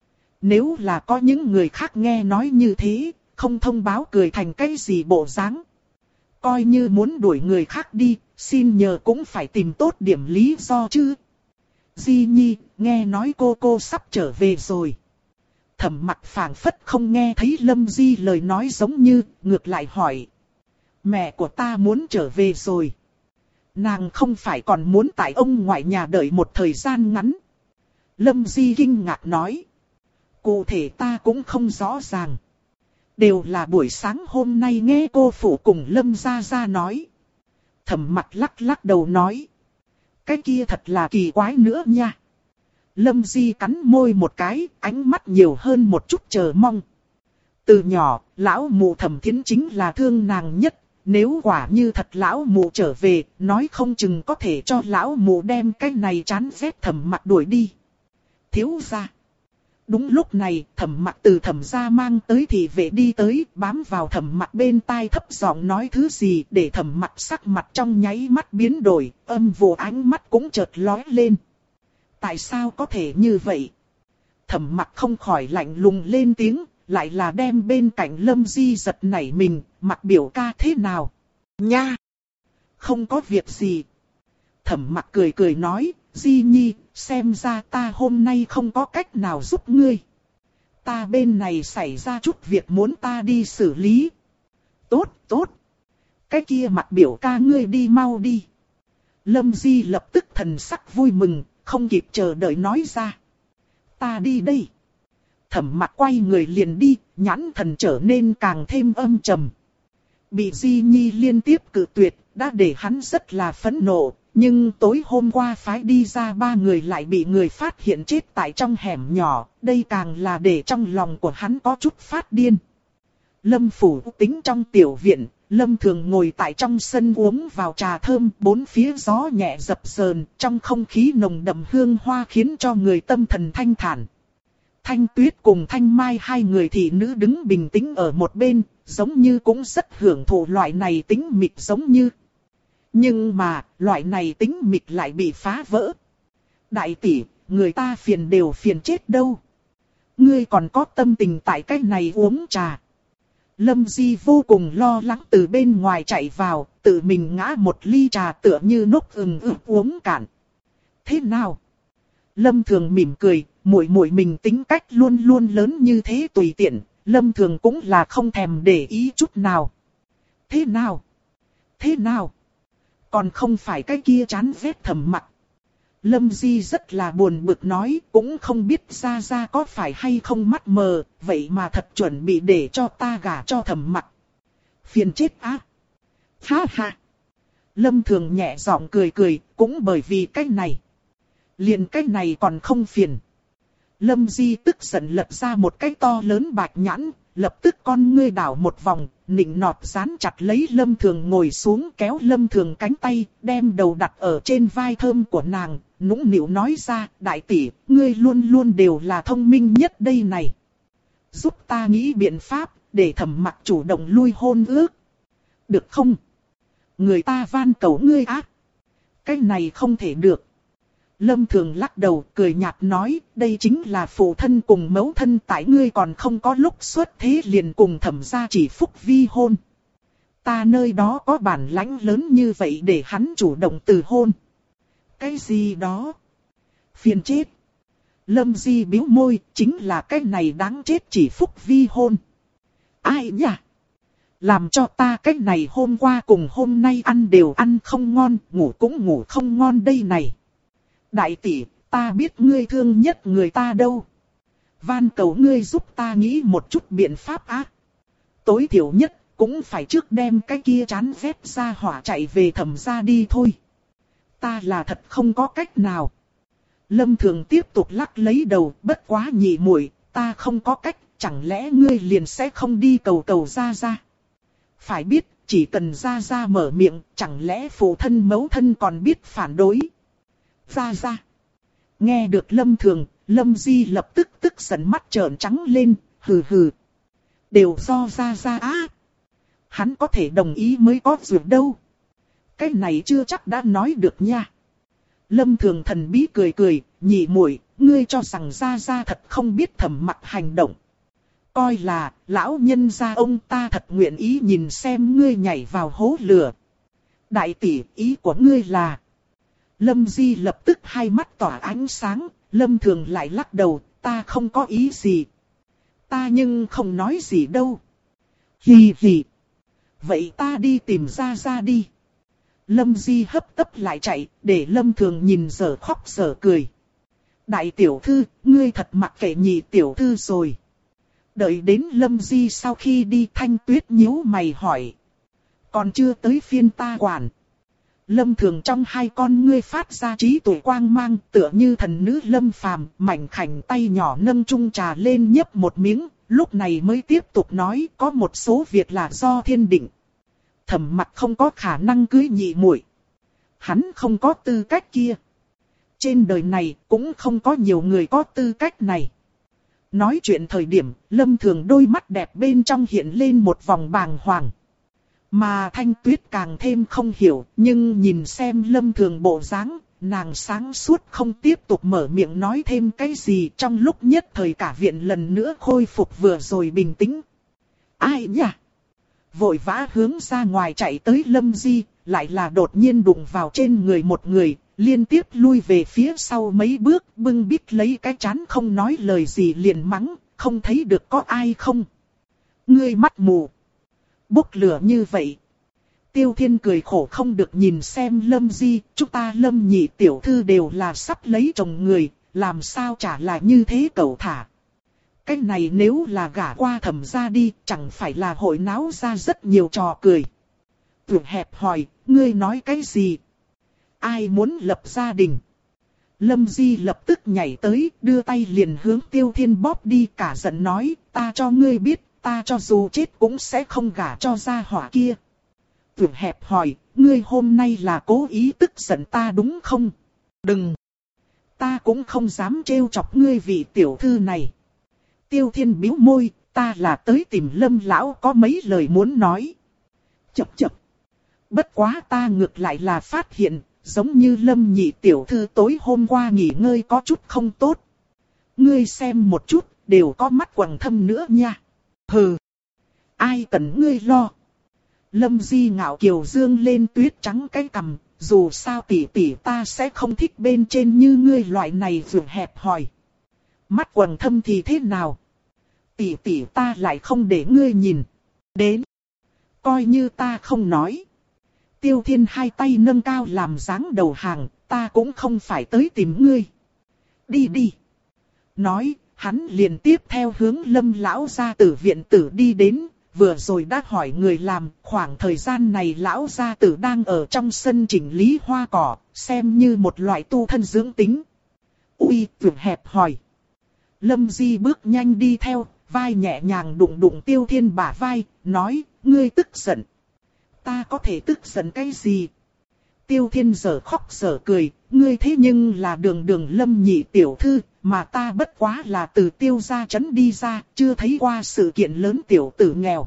S1: Nếu là có những người khác nghe nói như thế, không thông báo cười thành cái gì bộ dáng. Coi như muốn đuổi người khác đi, xin nhờ cũng phải tìm tốt điểm lý do chứ. Di Nhi, nghe nói cô cô sắp trở về rồi. Thẩm Mặc phảng phất không nghe thấy Lâm Di lời nói giống như, ngược lại hỏi. Mẹ của ta muốn trở về rồi. Nàng không phải còn muốn tại ông ngoại nhà đợi một thời gian ngắn. Lâm Di kinh ngạc nói. Cụ thể ta cũng không rõ ràng. Đều là buổi sáng hôm nay nghe cô phụ cùng Lâm Gia Gia nói. Thẩm Mặc lắc lắc đầu nói. Cái kia thật là kỳ quái nữa nha. Lâm Di cắn môi một cái, ánh mắt nhiều hơn một chút chờ mong. Từ nhỏ, lão mụ Thẩm Thiến chính là thương nàng nhất. Nếu quả như thật lão mụ trở về, nói không chừng có thể cho lão mụ đem cái này chán ghét Thẩm Mặc đuổi đi. Thiếu gia. Đúng lúc này, Thẩm Mặc từ Thẩm gia mang tới thị vệ đi tới, bám vào Thẩm Mặc bên tai thấp giọng nói thứ gì, để Thẩm Mặc sắc mặt trong nháy mắt biến đổi, âm vụ ánh mắt cũng chợt lóe lên. Tại sao có thể như vậy? Thẩm Mặc không khỏi lạnh lùng lên tiếng, lại là đem bên cạnh Lâm Di giật nảy mình, Mặc biểu ca thế nào? Nha! Không có việc gì. Thẩm Mặc cười cười nói, Di Nhi, xem ra ta hôm nay không có cách nào giúp ngươi. Ta bên này xảy ra chút việc muốn ta đi xử lý. Tốt, tốt. Cái kia Mặc biểu ca ngươi đi mau đi. Lâm Di lập tức thần sắc vui mừng, không kịp chờ đợi nói ra. Ta đi đây. Thẩm Mặc quay người liền đi, nhãn thần trở nên càng thêm âm trầm. Bị Di Nhi liên tiếp cự tuyệt, đã để hắn rất là phẫn nộ, nhưng tối hôm qua phái đi ra ba người lại bị người phát hiện chết tại trong hẻm nhỏ, đây càng là để trong lòng của hắn có chút phát điên. Lâm Phủ Tính trong tiểu viện, Lâm Thường ngồi tại trong sân uống vào trà thơm, bốn phía gió nhẹ dập dờn, trong không khí nồng đậm hương hoa khiến cho người tâm thần thanh thản. Thanh Tuyết cùng Thanh Mai hai người thị nữ đứng bình tĩnh ở một bên, giống như cũng rất hưởng thụ loại này tĩnh mịch giống như. Nhưng mà, loại này tĩnh mịch lại bị phá vỡ. Đại tỷ, người ta phiền đều phiền chết đâu. Ngươi còn có tâm tình tại cái này uống trà. Lâm Di vô cùng lo lắng từ bên ngoài chạy vào, tự mình ngã một ly trà tựa như nốc ừng ực uống cạn. Thế nào? Lâm Thường mỉm cười, muội muội mình tính cách luôn luôn lớn như thế tùy tiện, Lâm Thường cũng là không thèm để ý chút nào. Thế nào? Thế nào? Còn không phải cái kia chán ghét Thẩm Mặc. Lâm Di rất là buồn bực nói, cũng không biết Gia Gia có phải hay không mắt mờ, vậy mà thật chuẩn bị để cho ta gả cho Thẩm Mặc. Phiền chết á! Ha ha! Lâm Thường nhẹ giọng cười cười, cũng bởi vì cái này. Liền cái này còn không phiền. Lâm Di tức giận lật ra một cái to lớn bạch nhãn, lập tức con ngươi đảo một vòng, nịnh nọt dán chặt lấy Lâm Thường ngồi xuống, kéo Lâm Thường cánh tay, đem đầu đặt ở trên vai thơm của nàng, nũng nịu nói ra, đại tỷ, ngươi luôn luôn đều là thông minh nhất đây này. Giúp ta nghĩ biện pháp, để Thẩm Mặc chủ động lui hôn ước. Được không? Người ta van cầu ngươi á. Cái này không thể được. Lâm Thường lắc đầu cười nhạt nói, đây chính là phụ thân cùng mẫu thân tại ngươi còn không có lúc xuất thế liền cùng Thẩm gia chỉ phúc vi hôn. Ta nơi đó có bản lãnh lớn như vậy để hắn chủ động từ hôn. Cái gì đó? Phiền chết. Lâm Di bĩu môi, chính là cái này đáng chết chỉ phúc vi hôn. Ai nhỉ? Làm cho ta cái này hôm qua cùng hôm nay ăn đều ăn không ngon, ngủ cũng ngủ không ngon đây này. Đại tỷ, ta biết ngươi thương nhất người ta đâu. Van cầu ngươi giúp ta nghĩ một chút biện pháp á. Tối thiểu nhất, cũng phải trước đem cái kia chán ghét ra hỏa chạy về Thẩm gia đi thôi. Ta là thật không có cách nào. Lâm Thường tiếp tục lắc lấy đầu, bất quá nhị muội, ta không có cách, chẳng lẽ ngươi liền sẽ không đi cầu cầu Gia Gia. Phải biết, chỉ cần Gia Gia mở miệng, chẳng lẽ phụ thân mẫu thân còn biết phản đối. Gia Gia. Nghe được Lâm Thường, Lâm Di lập tức tức giận mắt trợn trắng lên, hừ hừ. Đều do Gia Gia á. Hắn có thể đồng ý mới có duyệt đâu. Cái này chưa chắc đã nói được nha. Lâm Thường thần bí cười cười, nhị muội, ngươi cho rằng Gia Gia thật không biết Thẩm Mặc hành động. Coi là, lão nhân gia ông ta thật nguyện ý nhìn xem ngươi nhảy vào hố lửa. Đại tỷ, ý của ngươi là... Lâm Di lập tức hai mắt tỏa ánh sáng, Lâm Thường lại lắc đầu, ta không có ý gì. Ta nhưng không nói gì đâu. Hì hì. Vậy ta đi tìm Gia Gia đi. Lâm Di hấp tấp lại chạy, để Lâm Thường nhìn giờ khóc giờ cười. Đại tiểu thư, ngươi thật mặc kệ nhị tiểu thư rồi. Đợi đến Lâm Di sau khi đi, Thanh Tuyết nhíu mày hỏi. Còn chưa tới phiên ta quản. Lâm Thường trong hai con ngươi phát ra trí tuệ quang mang, tựa như thần nữ Lâm Phàm, mảnh khảnh tay nhỏ nâng chung trà lên nhấp một miếng, lúc này mới tiếp tục nói, có một số việc là do thiên định. Thẩm Mặc không có khả năng cưới nhị muội. Hắn không có tư cách kia. Trên đời này cũng không có nhiều người có tư cách này. Nói chuyện thời điểm, Lâm Thường đôi mắt đẹp bên trong hiện lên một vòng bàng hoàng. Mà Thanh Tuyết càng thêm không hiểu, nhưng nhìn xem Lâm Thường bộ dáng, nàng sáng suốt không tiếp tục mở miệng nói thêm cái gì, trong lúc nhất thời cả viện lần nữa khôi phục vừa rồi bình tĩnh. Ai nhỉ? Vội vã hướng ra ngoài chạy tới Lâm Di, lại là đột nhiên đụng vào trên người một người, liên tiếp lui về phía sau mấy bước, bưng bít lấy cái chán không nói lời gì liền mắng, không thấy được có ai không? Ngươi mắt mù. Bốc lửa như vậy. Tiêu Thiên cười khổ không được nhìn xem Lâm Di, chúng ta Lâm nhị tiểu thư đều là sắp lấy chồng người, làm sao trả lại như thế cẩu thả. Cái này nếu là gả qua Thẩm gia đi, chẳng phải là hội náo ra rất nhiều trò cười. Tưởng hẹp hỏi, ngươi nói cái gì? Ai muốn lập gia đình? Lâm Di lập tức nhảy tới, đưa tay liền hướng Tiêu Thiên bóp đi, cả giận nói, ta cho ngươi biết, ta cho dù chết cũng sẽ không gả cho gia hỏa kia. Tưởng hẹp hỏi, ngươi hôm nay là cố ý tức giận ta đúng không? Đừng! Ta cũng không dám trêu chọc ngươi vị tiểu thư này. Tiêu Thiên bĩu môi, ta là tới tìm Lâm lão có mấy lời muốn nói. Chập chập! Bất quá ta ngược lại là phát hiện, giống như Lâm nhị tiểu thư tối hôm qua nghỉ ngơi có chút không tốt. Ngươi xem một chút, đều có mắt quầng thâm nữa nha. Hừ! Ai cần ngươi lo? Lâm Di ngạo kiều dương lên tuyết trắng cái cằm, dù sao tỷ tỷ ta sẽ không thích bên trên như ngươi loại này vừa hẹp hòi. Mắt quầng thâm thì thế nào? Tỷ tỷ ta lại không để ngươi nhìn. Đến! Coi như ta không nói. Tiêu Thiên hai tay nâng cao làm dáng đầu hàng, ta cũng không phải tới tìm ngươi. Đi đi! Nói, hắn liền tiếp theo hướng Lâm lão gia tử viện tử đi đến. Vừa rồi đã hỏi người làm, khoảng thời gian này lão gia tử đang ở trong sân chỉnh lý hoa cỏ, xem như một loại tu thân dưỡng tính. Ui, tưởng hẹp hỏi. Lâm Di bước nhanh đi theo, vai nhẹ nhàng đụng đụng Tiêu Thiên bả vai, nói, ngươi tức giận. Ta có thể tức giận cái gì? Tiêu Thiên giở khóc giở cười, ngươi thế nhưng là đường đường Lâm nhị tiểu thư, mà ta bất quá là từ Tiêu gia trấn đi ra, chưa thấy qua sự kiện lớn tiểu tử nghèo.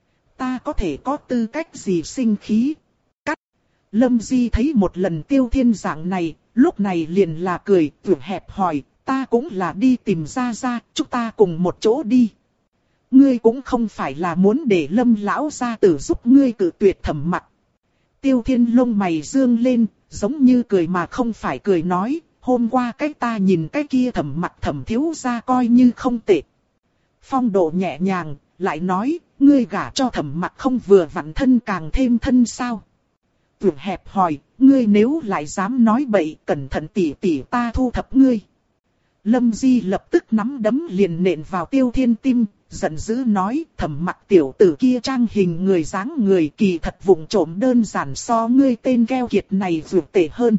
S1: Ta có thể có tư cách gì sinh khí? Cắt! Lâm Di thấy một lần Tiêu Thiên dạng này, lúc này liền là cười, tưởng hẹp hỏi, ta cũng là đi tìm ra ra, chúng ta cùng một chỗ đi. Ngươi cũng không phải là muốn để Lâm lão gia tử giúp ngươi cự tuyệt Thẩm Mặc. Tiêu Thiên lông mày dương lên, giống như cười mà không phải cười nói, hôm qua cái ta nhìn cái kia Thẩm Mặc Thẩm thiếu gia coi như không tệ. Phong độ nhẹ nhàng, lại nói, ngươi gả cho Thẩm Mặc không vừa vặn thân càng thêm thân sao? Tưởng hẹp hỏi, ngươi nếu lại dám nói bậy, cẩn thận tỉ tỉ ta thu thập ngươi. Lâm Di lập tức nắm đấm liền nện vào Tiêu Thiên tim, giận dữ nói, Thẩm Mặc tiểu tử kia trang hình người dáng người kỳ thật vụng trộm đơn giản so ngươi tên keo kiệt này vượt tệ hơn.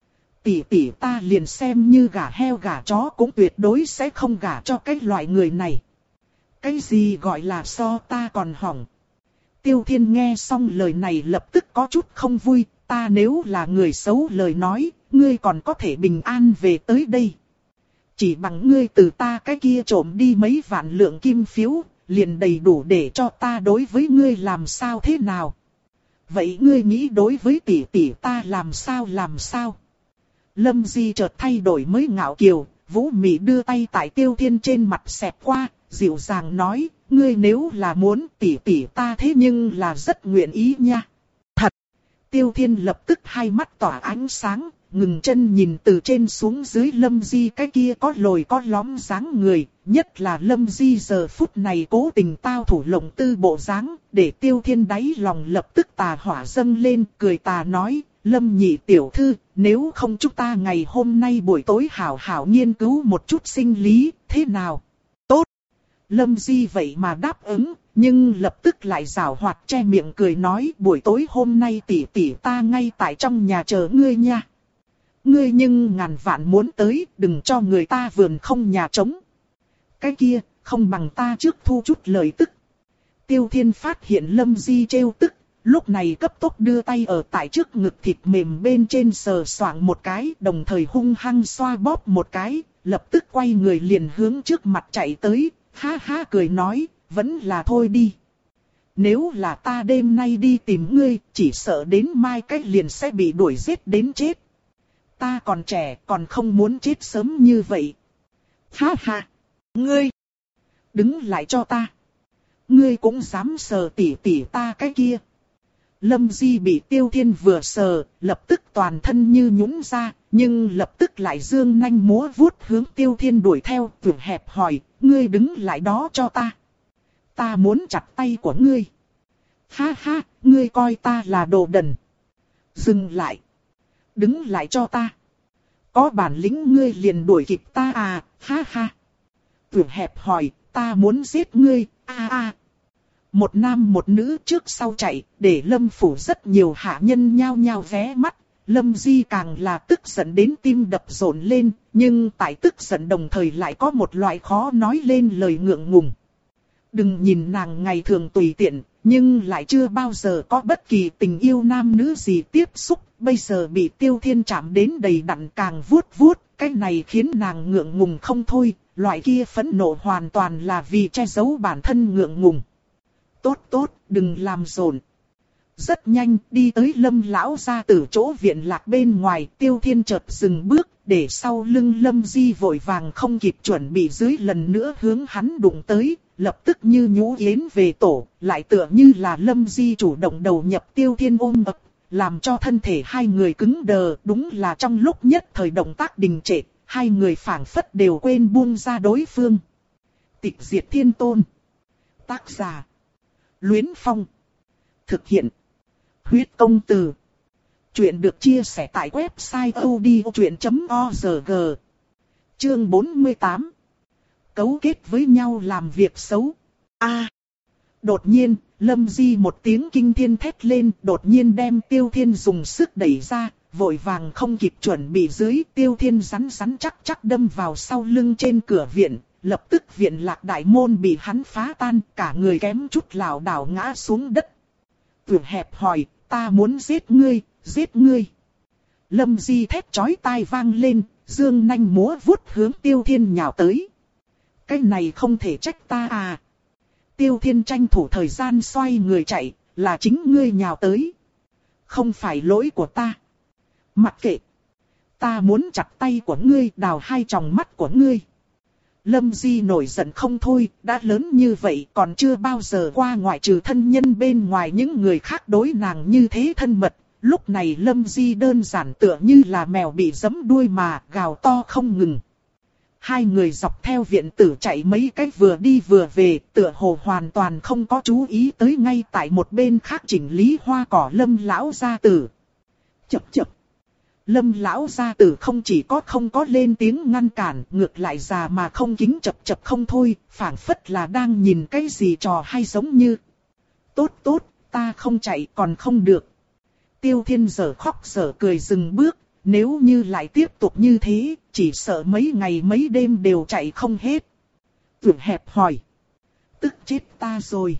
S1: Tỷ tỷ ta liền xem như gả heo gả chó cũng tuyệt đối sẽ không gả cho cái loại người này. Cái gì gọi là so ta còn hỏng? Tiêu Thiên nghe xong lời này lập tức có chút không vui, ta nếu là người xấu lời nói, ngươi còn có thể bình an về tới đây. Chỉ bằng ngươi từ ta cái kia trộm đi mấy vạn lượng kim phiếu, liền đầy đủ để cho ta đối với ngươi làm sao thế nào? Vậy ngươi nghĩ đối với tỷ tỷ ta làm sao làm sao? Lâm Di chợt thay đổi mới ngạo kiều, Vũ Mị đưa tay tại Tiêu Thiên trên mặt xẹt qua, dịu dàng nói, ngươi nếu là muốn tỷ tỷ ta thế nhưng là rất nguyện ý nha. Thật! Tiêu Thiên lập tức hai mắt tỏa ánh sáng, ngừng chân nhìn từ trên xuống dưới Lâm Di cái kia có lồi có lõm dáng người, nhất là Lâm Di giờ phút này cố tình tao thủ lộng tư bộ dáng, để Tiêu Thiên đáy lòng lập tức tà hỏa dâng lên, cười tà nói, Lâm nhị tiểu thư, nếu không chúng ta ngày hôm nay buổi tối hảo hảo nghiên cứu một chút sinh lý, thế nào? Tốt! Lâm Di vậy mà đáp ứng, nhưng lập tức lại giảo hoạt che miệng cười nói, buổi tối hôm nay tỷ tỷ ta ngay tại trong nhà chờ ngươi nha. Ngươi nhưng ngàn vạn muốn tới, đừng cho người ta vườn không nhà trống. Cái kia, không bằng ta trước thu chút lời tức. Tiêu Thiên phát hiện Lâm Di trêu tức, lúc này cấp tốc đưa tay ở tại trước ngực thịt mềm bên trên sờ soạng một cái, đồng thời hung hăng xoa bóp một cái, lập tức quay người liền hướng trước mặt chạy tới, ha ha cười nói, vẫn là thôi đi. Nếu là ta đêm nay đi tìm ngươi, chỉ sợ đến mai cách liền sẽ bị đuổi giết đến chết. Ta còn trẻ, còn không muốn chết sớm như vậy. Ha ha! Ngươi! Đứng lại cho ta! Ngươi cũng dám sờ tỉ tỉ ta cái kia. Lâm Di bị Tiêu Thiên vừa sờ, lập tức toàn thân như nhũn ra, nhưng lập tức lại dương nanh múa vuốt hướng Tiêu Thiên đuổi theo, tưởng hẹp hỏi, ngươi đứng lại đó cho ta. Ta muốn chặt tay của ngươi. Ha ha, ngươi coi ta là đồ đần. Dừng lại. Đứng lại cho ta. Có bản lĩnh ngươi liền đuổi kịp ta à, ha ha. Tưởng hẹp hỏi, ta muốn giết ngươi, a a. Một nam một nữ trước sau chạy, để Lâm phủ rất nhiều hạ nhân nhao nhao vé mắt. Lâm Di càng là tức giận đến tim đập rộn lên, nhưng tại tức giận đồng thời lại có một loại khó nói lên lời ngượng ngùng. Đừng nhìn nàng ngày thường tùy tiện, nhưng lại chưa bao giờ có bất kỳ tình yêu nam nữ gì tiếp xúc, bây giờ bị Tiêu Thiên chạm đến đầy đặn càng vuốt vuốt, cái này khiến nàng ngượng ngùng không thôi, loại kia phẫn nộ hoàn toàn là vì che giấu bản thân ngượng ngùng. Tốt tốt, đừng làm rộn. Rất nhanh, đi tới Lâm lão gia tử chỗ viện lạc bên ngoài, Tiêu Thiên chợt dừng bước, để sau lưng Lâm Di vội vàng không kịp chuẩn bị dưới lần nữa hướng hắn đụng tới, lập tức như nhũ yến về tổ, lại tựa như là Lâm Di chủ động đầu nhập Tiêu Thiên ôm ấp, làm cho thân thể hai người cứng đờ, đúng là trong lúc nhất thời động tác đình trệ, hai người phảng phất đều quên buông ra đối phương. Tịch diệt thiên tôn. Tác giả. Luyến Phong. Thực hiện. Huyết công từ. Chuyện được chia sẻ tại website odchuyện chấm org. Chương bốn mươi tám. Cấu kết với nhau làm việc xấu. A. Đột nhiên, Lâm Di một tiếng kinh thiên thét lên, đột nhiên đem Tiêu Thiên dùng sức đẩy ra, vội vàng không kịp chuẩn bị dưới, Tiêu Thiên rắn rắn chắc chắc đâm vào sau lưng trên cửa viện, lập tức viện lạc đại môn bị hắn phá tan, cả người kém chút lảo đảo ngã xuống đất. Tưởng hẹp hỏi, ta muốn giết ngươi, giết ngươi. Lâm Di thét chói tai vang lên, dương nanh múa vuốt hướng Tiêu Thiên nhào tới. Cái này không thể trách ta à. Tiêu Thiên tranh thủ thời gian xoay người chạy, là chính ngươi nhào tới. Không phải lỗi của ta. Mặc kệ. Ta muốn chặt tay của ngươi, đào hai tròng mắt của ngươi. Lâm Di nổi giận không thôi, đã lớn như vậy còn chưa bao giờ qua ngoại trừ thân nhân bên ngoài những người khác đối nàng như thế thân mật. Lúc này Lâm Di đơn giản tựa như là mèo bị giẫm đuôi mà gào to không ngừng. Hai người dọc theo viện tử chạy mấy cách vừa đi vừa về, tựa hồ hoàn toàn không có chú ý tới ngay tại một bên khác chỉnh lý hoa cỏ Lâm lão gia tử. Chập chập. Lâm lão gia tử không chỉ có không có lên tiếng ngăn cản, ngược lại già mà không kính chập chập không thôi, phảng phất là đang nhìn cái gì trò hay giống như. Tốt tốt, ta không chạy còn không được. Tiêu Thiên giờ khóc giờ cười dừng bước, nếu như lại tiếp tục như thế, chỉ sợ mấy ngày mấy đêm đều chạy không hết. Tưởng hẹp hỏi. Tức chết ta rồi.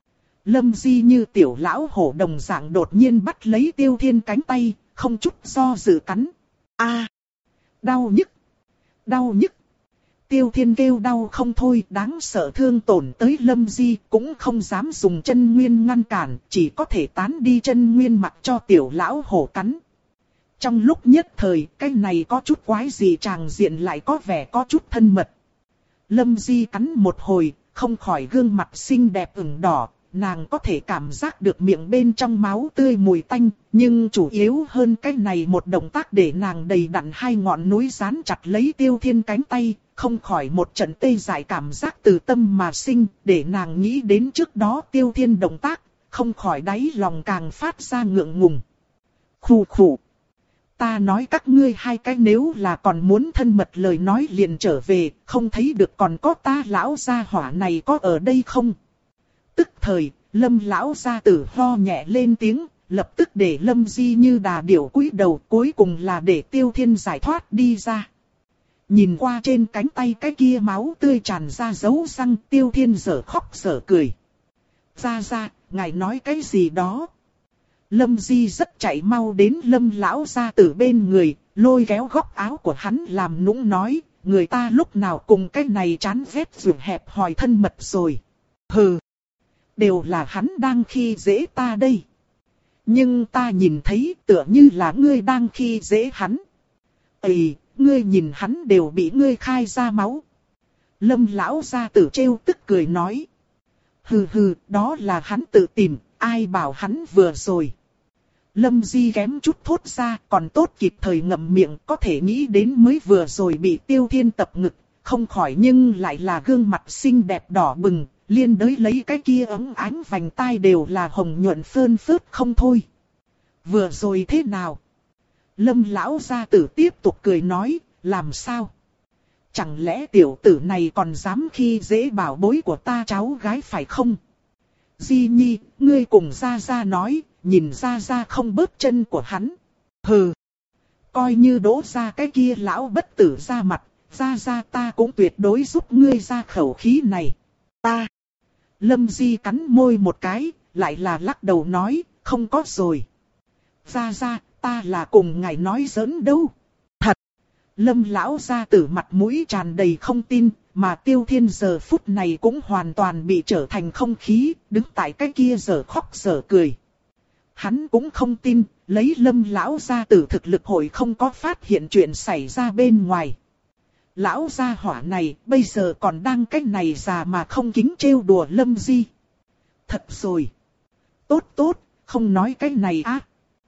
S1: Lâm Di như tiểu lão hổ đồng dạng đột nhiên bắt lấy Tiêu Thiên cánh tay, không chút do dự cắn. A, đau nhức, đau nhức. Tiêu Thiên kêu đau không thôi, đáng sợ thương tổn tới Lâm Di, cũng không dám dùng chân nguyên ngăn cản, chỉ có thể tán đi chân nguyên mặc cho tiểu lão hổ cắn. Trong lúc nhất thời, cái này có chút quái gì tràng diện lại có vẻ có chút thân mật. Lâm Di cắn một hồi, không khỏi gương mặt xinh đẹp ửng đỏ, nàng có thể cảm giác được miệng bên trong máu tươi mùi tanh, nhưng chủ yếu hơn cái này một động tác để nàng đầy đặn hai ngọn núi dán chặt lấy Tiêu Thiên cánh tay, không khỏi một trận tê dại cảm giác từ tâm mà sinh, để nàng nghĩ đến trước đó Tiêu Thiên động tác, không khỏi đáy lòng càng phát ra ngượng ngùng. Khù khù. Ta nói các ngươi hai cái nếu là còn muốn thân mật lời nói liền trở về, không thấy được còn có ta lão gia hỏa này có ở đây không? Tức thời, Lâm lão gia tử ho nhẹ lên tiếng, lập tức để Lâm Di như đà điểu cúi đầu, cuối cùng là để Tiêu Thiên giải thoát đi ra. Nhìn qua trên cánh tay cái kia máu tươi tràn ra dấu răng, Tiêu Thiên dở khóc dở cười. Ra ra, ngài nói cái gì đó? Lâm Di rất chạy mau đến Lâm lão gia tử bên người, lôi kéo góc áo của hắn làm nũng nói, người ta lúc nào cùng cái này chán ghét ruột hẹp hòi thân mật rồi. Hừ, đều là hắn đang khi dễ ta đây. Nhưng ta nhìn thấy tựa như là ngươi đang khi dễ hắn. Ây, ngươi nhìn hắn đều bị ngươi khai ra máu. Lâm lão gia tử trêu tức cười nói. Hừ hừ, đó là hắn tự tìm, ai bảo hắn vừa rồi. Lâm Di kém chút thốt ra, còn tốt kịp thời ngậm miệng, có thể nghĩ đến mới vừa rồi bị Tiêu Thiên tập ngực, không khỏi nhưng lại là gương mặt xinh đẹp đỏ bừng, liên đới lấy cái kia ống ánh vành tai đều là hồng nhuận phơn phớt không thôi. Vừa rồi thế nào? Lâm lão gia tử tiếp tục cười nói, làm sao? Chẳng lẽ tiểu tử này còn dám khi dễ bảo bối của ta cháu gái phải không? Di Nhi, ngươi cùng Gia Gia nói, nhìn Gia Gia không bớt chân của hắn. Hừ, coi như đỗ ra cái kia lão bất tử ra mặt, Gia Gia ta cũng tuyệt đối giúp ngươi ra khẩu khí này. Ta, Lâm Di cắn môi một cái, lại là lắc đầu nói, không có rồi. Gia Gia, ta là cùng ngài nói giỡn đâu. Thật, Lâm lão gia tử mặt mũi tràn đầy không tin, mà Tiêu Thiên giờ phút này cũng hoàn toàn bị trở thành không khí, đứng tại cái kia giờ khóc giờ cười. Hắn cũng không tin, lấy Lâm lão gia tử thực lực hội không có phát hiện chuyện xảy ra bên ngoài. Lão gia hỏa này bây giờ còn đang cái này già mà không kính trêu đùa Lâm Di. Thật rồi. Tốt tốt, không nói cái này á.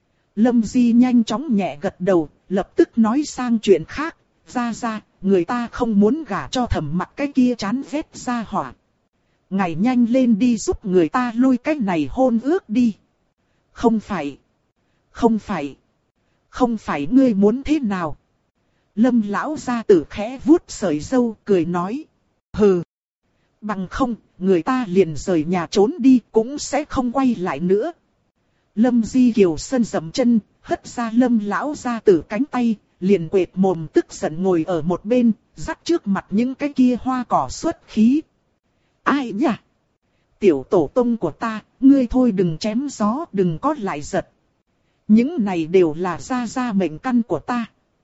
S1: Lâm Di nhanh chóng nhẹ gật đầu, lập tức nói sang chuyện khác. Ra ra, người ta không muốn gả cho Thẩm Mặc cái kia chán ghét gia hỏa. Ngài nhanh lên đi giúp người ta lui cái này hôn ước đi. Không phải. Không phải. Không phải ngươi muốn thế nào? Lâm lão gia tử khẽ vuốt sợi râu cười nói. Hừ. Bằng không, người ta liền rời nhà trốn đi cũng sẽ không quay lại nữa. Lâm Di Kiều sân dậm chân, hất ra Lâm lão gia tử cánh tay, liền quệt mồm tức giận ngồi ở một bên, dắt trước mặt những cái kia hoa cỏ xuất khí. Ai nhỉ? Tiểu tổ tông của ta, ngươi thôi đừng chém gió, đừng có lại giật. Những này đều là gia gia mệnh căn của ta.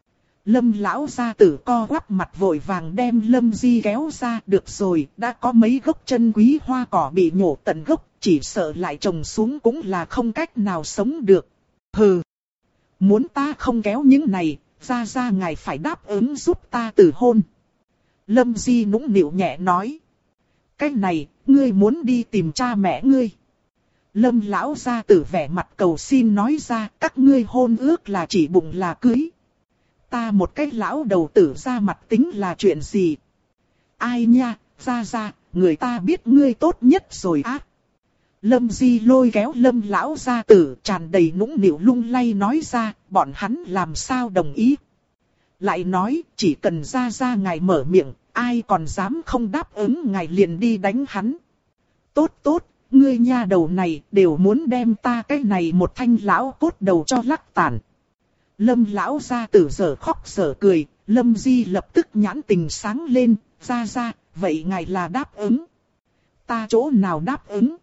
S1: Lâm lão gia tử co quắp mặt vội vàng đem Lâm Di kéo ra. Được rồi, đã có mấy gốc chân quý hoa cỏ bị nhổ tận gốc, chỉ sợ lại trồng xuống cũng là không cách nào sống được. Hừ, muốn ta không kéo những này, gia gia ngài phải đáp ứng giúp ta từ hôn. Lâm Di nũng nịu nhẹ nói. Cái này, ngươi muốn đi tìm cha mẹ ngươi. Lâm lão gia tử vẻ mặt cầu xin nói ra, các ngươi hôn ước là chỉ bụng là cưới. Ta một cái lão đầu tử ra mặt tính là chuyện gì? Ai nha, ra ra, người ta biết ngươi tốt nhất rồi á. Lâm Di lôi kéo Lâm lão gia tử tràn đầy nũng nịu lung lay nói ra, bọn hắn làm sao đồng ý. Lại nói, chỉ cần ra ra ngài mở miệng, ai còn dám không đáp ứng ngài liền đi đánh hắn. Tốt tốt, ngươi nha đầu này đều muốn đem ta cái này một thanh lão cốt đầu cho lắc tàn. Lâm lão gia tử giờ khóc giờ cười, Lâm Di lập tức nhãn tình sáng lên, ra ra, vậy ngài là đáp ứng. Ta chỗ nào đáp ứng?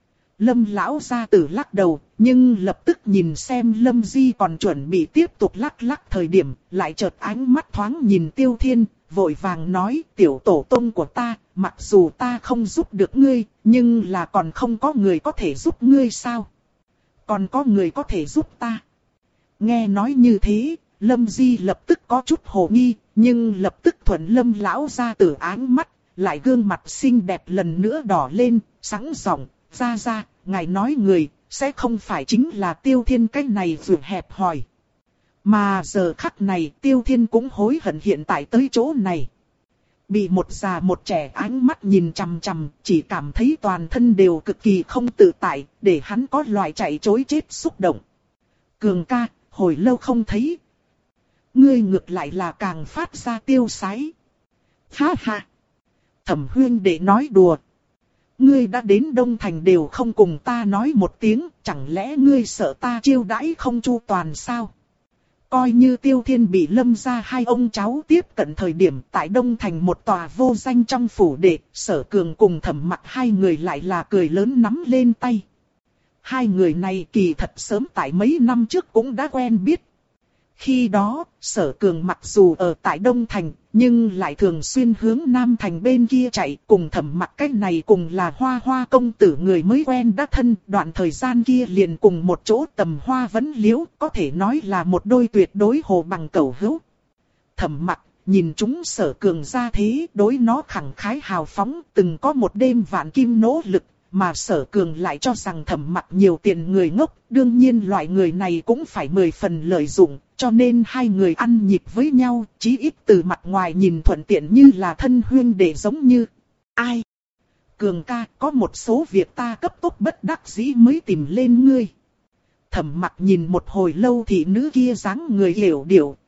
S1: Lâm lão gia tử lắc đầu, nhưng lập tức nhìn xem Lâm Di còn chuẩn bị tiếp tục lắc lắc thời điểm, lại chợt ánh mắt thoáng nhìn Tiêu Thiên, vội vàng nói, tiểu tổ tông của ta, mặc dù ta không giúp được ngươi, nhưng là còn không có người có thể giúp ngươi sao? Còn có người có thể giúp ta? Nghe nói như thế, Lâm Di lập tức có chút hồ nghi, nhưng lập tức thuận Lâm lão gia tử ánh mắt, lại gương mặt xinh đẹp lần nữa đỏ lên, sẵn giọng, ra ra, ngài nói người, sẽ không phải chính là Tiêu Thiên cái này vừa hẹp hòi. Mà giờ khắc này Tiêu Thiên cũng hối hận hiện tại tới chỗ này. Bị một già một trẻ ánh mắt nhìn chằm chằm, chỉ cảm thấy toàn thân đều cực kỳ không tự tại, để hắn có loại chạy trối chết xúc động. Cường ca, hồi lâu không thấy. Ngươi ngược lại là càng phát ra tiêu sái. Ha ha. Thẩm Huyên đệ nói đùa. Ngươi đã đến Đông Thành đều không cùng ta nói một tiếng, chẳng lẽ ngươi sợ ta chiêu đãi không chu toàn sao? Coi như Tiêu Thiên bị Lâm gia hai ông cháu tiếp cận thời điểm tại Đông Thành một tòa vô danh trong phủ đệ, Sở Cường cùng Thẩm Mặc hai người lại là cười lớn nắm lên tay. Hai người này kỳ thật sớm tại mấy năm trước cũng đã quen biết. Khi đó, Sở Cường mặc dù ở tại Đông Thành, nhưng lại thường xuyên hướng Nam Thành bên kia chạy, cùng Thẩm Mặc cái này cùng là Hoa Hoa công tử người mới quen đã thân, đoạn thời gian kia liền cùng một chỗ tầm hoa vấn liễu, có thể nói là một đôi tuyệt đối hồ bằng cẩu hữu. Thẩm Mặc nhìn chúng Sở Cường ra thế, đối nó khẳng khái hào phóng, từng có một đêm vạn kim nỗ lực. Mà Sở Cường lại cho rằng Thẩm Mặc nhiều tiền người ngốc, đương nhiên loại người này cũng phải mười phần lợi dụng, cho nên hai người ăn nhịp với nhau, chí ít từ mặt ngoài nhìn thuận tiện như là thân huyên đệ giống như. Ai? Cường ca, có một số việc ta cấp tốc bất đắc dĩ mới tìm lên ngươi. Thẩm Mặc nhìn một hồi lâu thì nữ kia dáng người hiểu điệu,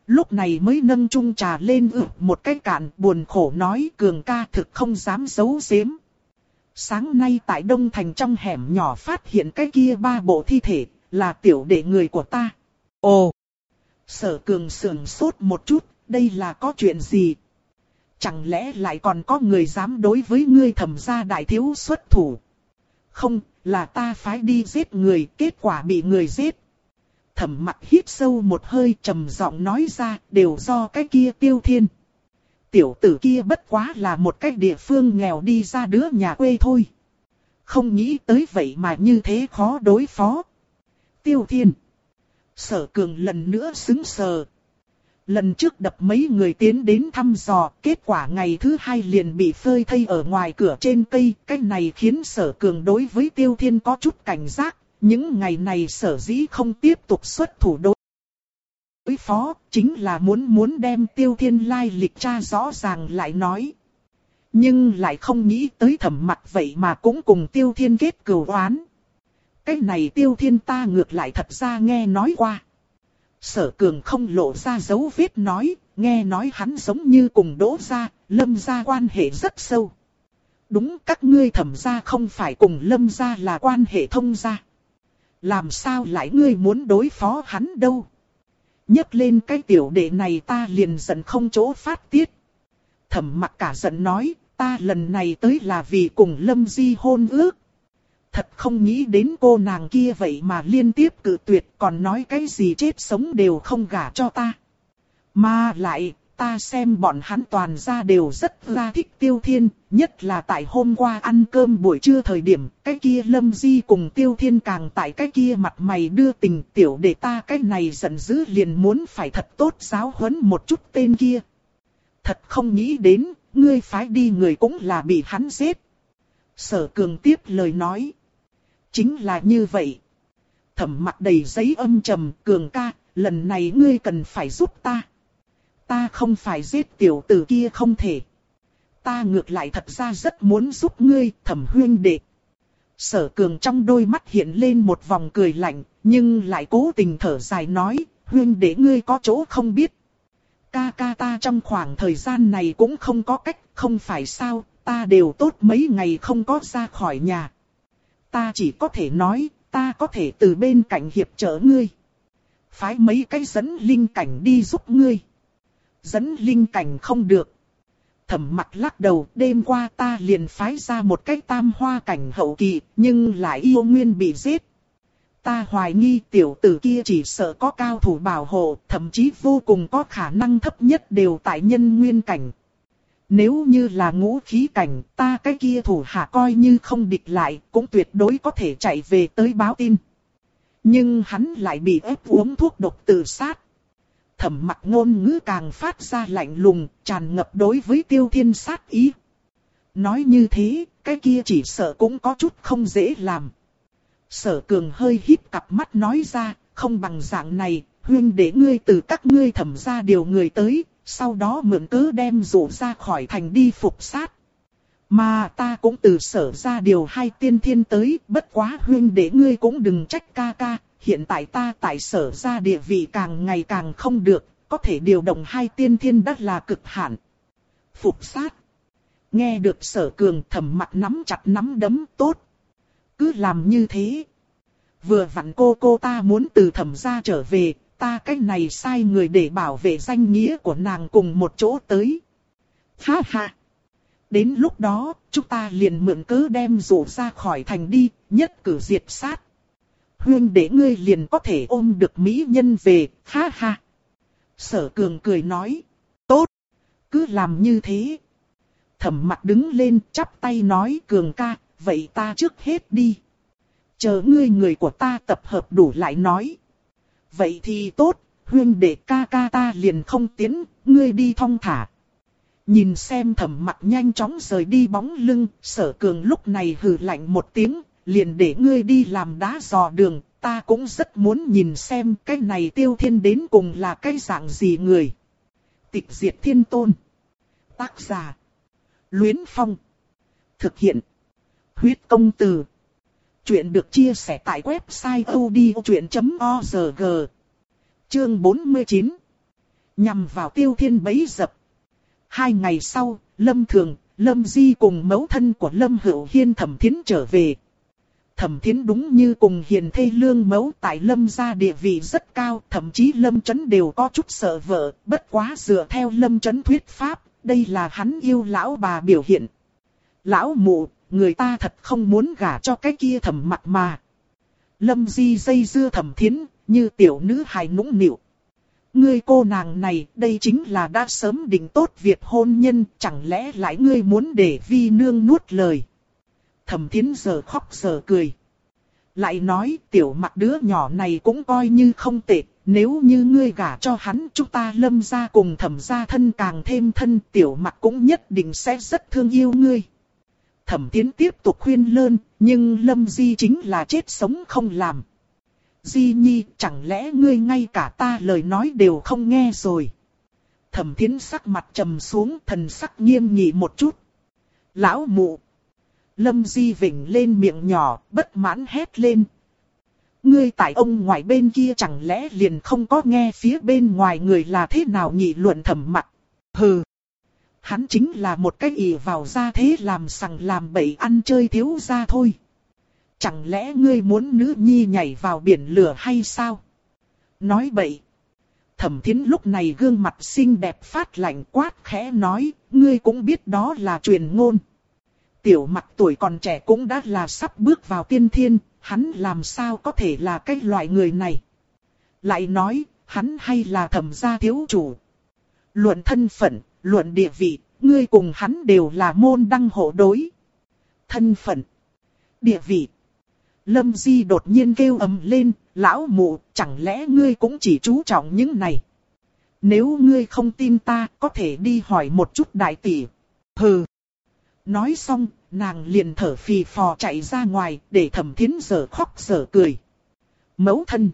S1: Lúc này mới nâng chung trà lên ực một cái cạn, buồn khổ nói Cường ca thực không dám giấu giếm. Sáng nay tại Đông Thành trong hẻm nhỏ phát hiện cái kia ba bộ thi thể, là tiểu đệ người của ta. Ồ! Sở Cường sườn sốt một chút, đây là có chuyện gì? Chẳng lẽ lại còn có người dám đối với ngươi Thẩm gia đại thiếu xuất thủ? Không, là ta phái đi giết người, kết quả bị người giết. Thẩm Mặc hít sâu một hơi, trầm giọng nói ra, đều do cái kia Tiêu Thiên. Tiểu tử kia bất quá là một cái địa phương nghèo đi ra đứa nhà quê thôi. Không nghĩ tới vậy mà như thế khó đối phó. Tiêu Thiên. Sở Cường lần nữa sững sờ. Lần trước đập mấy người tiến đến thăm dò, kết quả ngày thứ hai liền bị phơi thây ở ngoài cửa trên cây. Cái này khiến Sở Cường đối với Tiêu Thiên có chút cảnh giác. Những ngày này Sở dĩ không tiếp tục xuất thủ đối đối phó, chính là muốn muốn đem Tiêu Thiên lai lịch tra rõ ràng lại nói. Nhưng lại không nghĩ tới Thẩm Mặc vậy mà cũng cùng Tiêu Thiên kết cừu oán. Cái này Tiêu Thiên ta ngược lại thật ra nghe nói qua. Sở Cường không lộ ra dấu vết nói, nghe nói hắn giống như cùng Đỗ gia, Lâm gia quan hệ rất sâu. Đúng, các ngươi Thẩm gia không phải cùng Lâm gia là quan hệ thông gia. Làm sao lại ngươi muốn đối phó hắn đâu? Nhấc lên cái tiểu đệ này ta liền giận không chỗ phát tiết. Thẩm Mặc cả giận nói, ta lần này tới là vì cùng Lâm Di hôn ước. Thật không nghĩ đến cô nàng kia vậy mà liên tiếp cự tuyệt, còn nói cái gì chết sống đều không gả cho ta. Mà lại, ta xem bọn hắn toàn ra đều rất là thích Tiêu Thiên, nhất là tại hôm qua ăn cơm buổi trưa thời điểm, cái kia Lâm Di cùng Tiêu Thiên càng tại cái kia mặt mày đưa tình, tiểu để ta cái này giận dữ liền muốn phải thật tốt giáo huấn một chút tên kia. Thật không nghĩ đến, ngươi phái đi người cũng là bị hắn giết. Sở Cường tiếp lời nói. Chính là như vậy. Thẩm Mặc đầy giấy âm trầm, Cường ca, lần này ngươi cần phải giúp ta. Ta không phải giết tiểu tử kia không thể. Ta ngược lại thật ra rất muốn giúp ngươi, Thẩm huynh đệ. Sở Cường trong đôi mắt hiện lên một vòng cười lạnh, nhưng lại cố tình thở dài nói, huynh đệ ngươi có chỗ không biết. Ca ca ta trong khoảng thời gian này cũng không có cách, không phải sao, ta đều tốt mấy ngày không có ra khỏi nhà. Ta chỉ có thể nói, ta có thể từ bên cạnh hiệp trợ ngươi. Phái mấy cái dẫn linh cảnh đi giúp ngươi. Dẫn linh cảnh không được. Thẩm Mặc lắc đầu, đêm qua ta liền phái ra một cái tam hoa cảnh hậu kỳ, nhưng lại yêu nguyên bị giết. Ta hoài nghi tiểu tử kia chỉ sợ có cao thủ bảo hộ, thậm chí vô cùng có khả năng thấp nhất đều tại nhân nguyên cảnh. Nếu như là ngũ khí cảnh, ta cái kia thủ hạ coi như không địch lại, cũng tuyệt đối có thể chạy về tới báo tin. Nhưng hắn lại bị ép uống thuốc độc tự sát. Thẩm Mặc ngôn ngữ càng phát ra lạnh lùng, tràn ngập đối với Tiêu Thiên sát ý. Nói như thế, cái kia chỉ sợ cũng có chút không dễ làm. Sở Cường hơi híp cặp mắt nói ra, không bằng dạng này, huynh để ngươi từ các ngươi Thẩm gia điều người tới, sau đó mượn cớ đem dụ ra khỏi thành đi phục sát. Mà ta cũng từ Sở gia điều hai tiên thiên tới, bất quá huynh để ngươi cũng đừng trách ca ca, hiện tại ta tại Sở gia địa vị càng ngày càng không được, có thể điều động hai tiên thiên đã là cực hạn. Phục sát. Nghe được Sở Cường, Thẩm Mặc nắm chặt nắm đấm, tốt. Cứ làm như thế. Vừa vặn cô cô ta muốn từ Thẩm gia trở về, ta cách này sai người để bảo vệ danh nghĩa của nàng cùng một chỗ tới. Ha ha. Đến lúc đó, chúng ta liền mượn cớ đem dụ ra khỏi thành đi, nhất cử diệt sát. Huynh để ngươi liền có thể ôm được mỹ nhân về, ha ha. Sở Cường cười nói. Tốt. Cứ làm như thế. Thẩm Mặc đứng lên chắp tay nói, Cường ca, vậy ta trước hết đi. Chờ ngươi người của ta tập hợp đủ lại nói. Vậy thì tốt, huynh đệ ca ca ta liền không tiến, ngươi đi thong thả. Nhìn xem Thẩm Mặc nhanh chóng rời đi bóng lưng, Sở Cường lúc này hừ lạnh một tiếng, liền để ngươi đi làm đá dò đường, ta cũng rất muốn nhìn xem cái này Tiêu Thiên đến cùng là cái dạng gì người. Tịch Diệt Thiên Tôn. Tác giả. Luyến Phong. Thực hiện. Huyết Công Từ. Chuyện được chia sẻ tại website odchuyện chấm org. Chương bốn mươi chín. nhằm vào Tiêu Thiên bấy dập. Hai ngày sau, Lâm Thường, Lâm Di cùng mẫu thân của Lâm Hữu Hiên Thẩm Thiến trở về. Thẩm Thiến đúng như cùng hiền thê lương mẫu tại Lâm gia địa vị rất cao, thậm chí Lâm Chấn đều có chút sợ vợ, bất quá dựa theo Lâm Chấn thuyết pháp, đây là hắn yêu lão bà biểu hiện. Lão mụ, người ta thật không muốn gả cho cái kia Thẩm Mặc mà. Lâm Di dây dưa Thẩm Thiến, như tiểu nữ hài nũng nịu. Ngươi cô nàng này, đây chính là đã sớm định tốt việc hôn nhân, chẳng lẽ lại ngươi muốn để vi nương nuốt lời. Thẩm Thiến giờ khóc giờ cười. Lại nói tiểu Mặc đứa nhỏ này cũng coi như không tệ, nếu như ngươi gả cho hắn chúng ta Lâm gia cùng Thẩm gia thân càng thêm thân, tiểu Mặc cũng nhất định sẽ rất thương yêu ngươi. Thẩm Thiến tiếp tục khuyên lơn, nhưng Lâm Di chính là chết sống không làm. Di Nhi, chẳng lẽ ngươi ngay cả ta lời nói đều không nghe rồi. Thẩm Thiến sắc mặt trầm xuống, thần sắc nghiêm nghị một chút. Lão mụ. Lâm Di vểnh lên miệng nhỏ, bất mãn hét lên. Ngươi tại ông ngoài bên kia chẳng lẽ liền không có nghe phía bên ngoài người là thế nào nghị luận Thẩm Mặc. Hừ. Hắn chính là một cái ỷ vào gia thế làm sằng làm bậy ăn chơi thiếu gia thôi. Chẳng lẽ ngươi muốn nữ nhi nhảy vào biển lửa hay sao? Nói bậy. Thẩm Thiến lúc này gương mặt xinh đẹp phát lạnh quát khẽ nói, ngươi cũng biết đó là truyền ngôn. Tiểu Mặc tuổi còn trẻ cũng đã là sắp bước vào tiên thiên, hắn làm sao có thể là cái loại người này. Lại nói, hắn hay là Thẩm gia thiếu chủ. Luận thân phận, luận địa vị, ngươi cùng hắn đều là môn đăng hộ đối. Thân phận, địa vị. Lâm Di đột nhiên kêu ầm lên, lão mụ, chẳng lẽ ngươi cũng chỉ chú trọng những này. Nếu ngươi không tin ta, có thể đi hỏi một chút đại tỷ. Hừ. Nói xong, nàng liền thở phì phò chạy ra ngoài, để Thẩm Thiến giờ khóc giờ cười. Mẫu thân.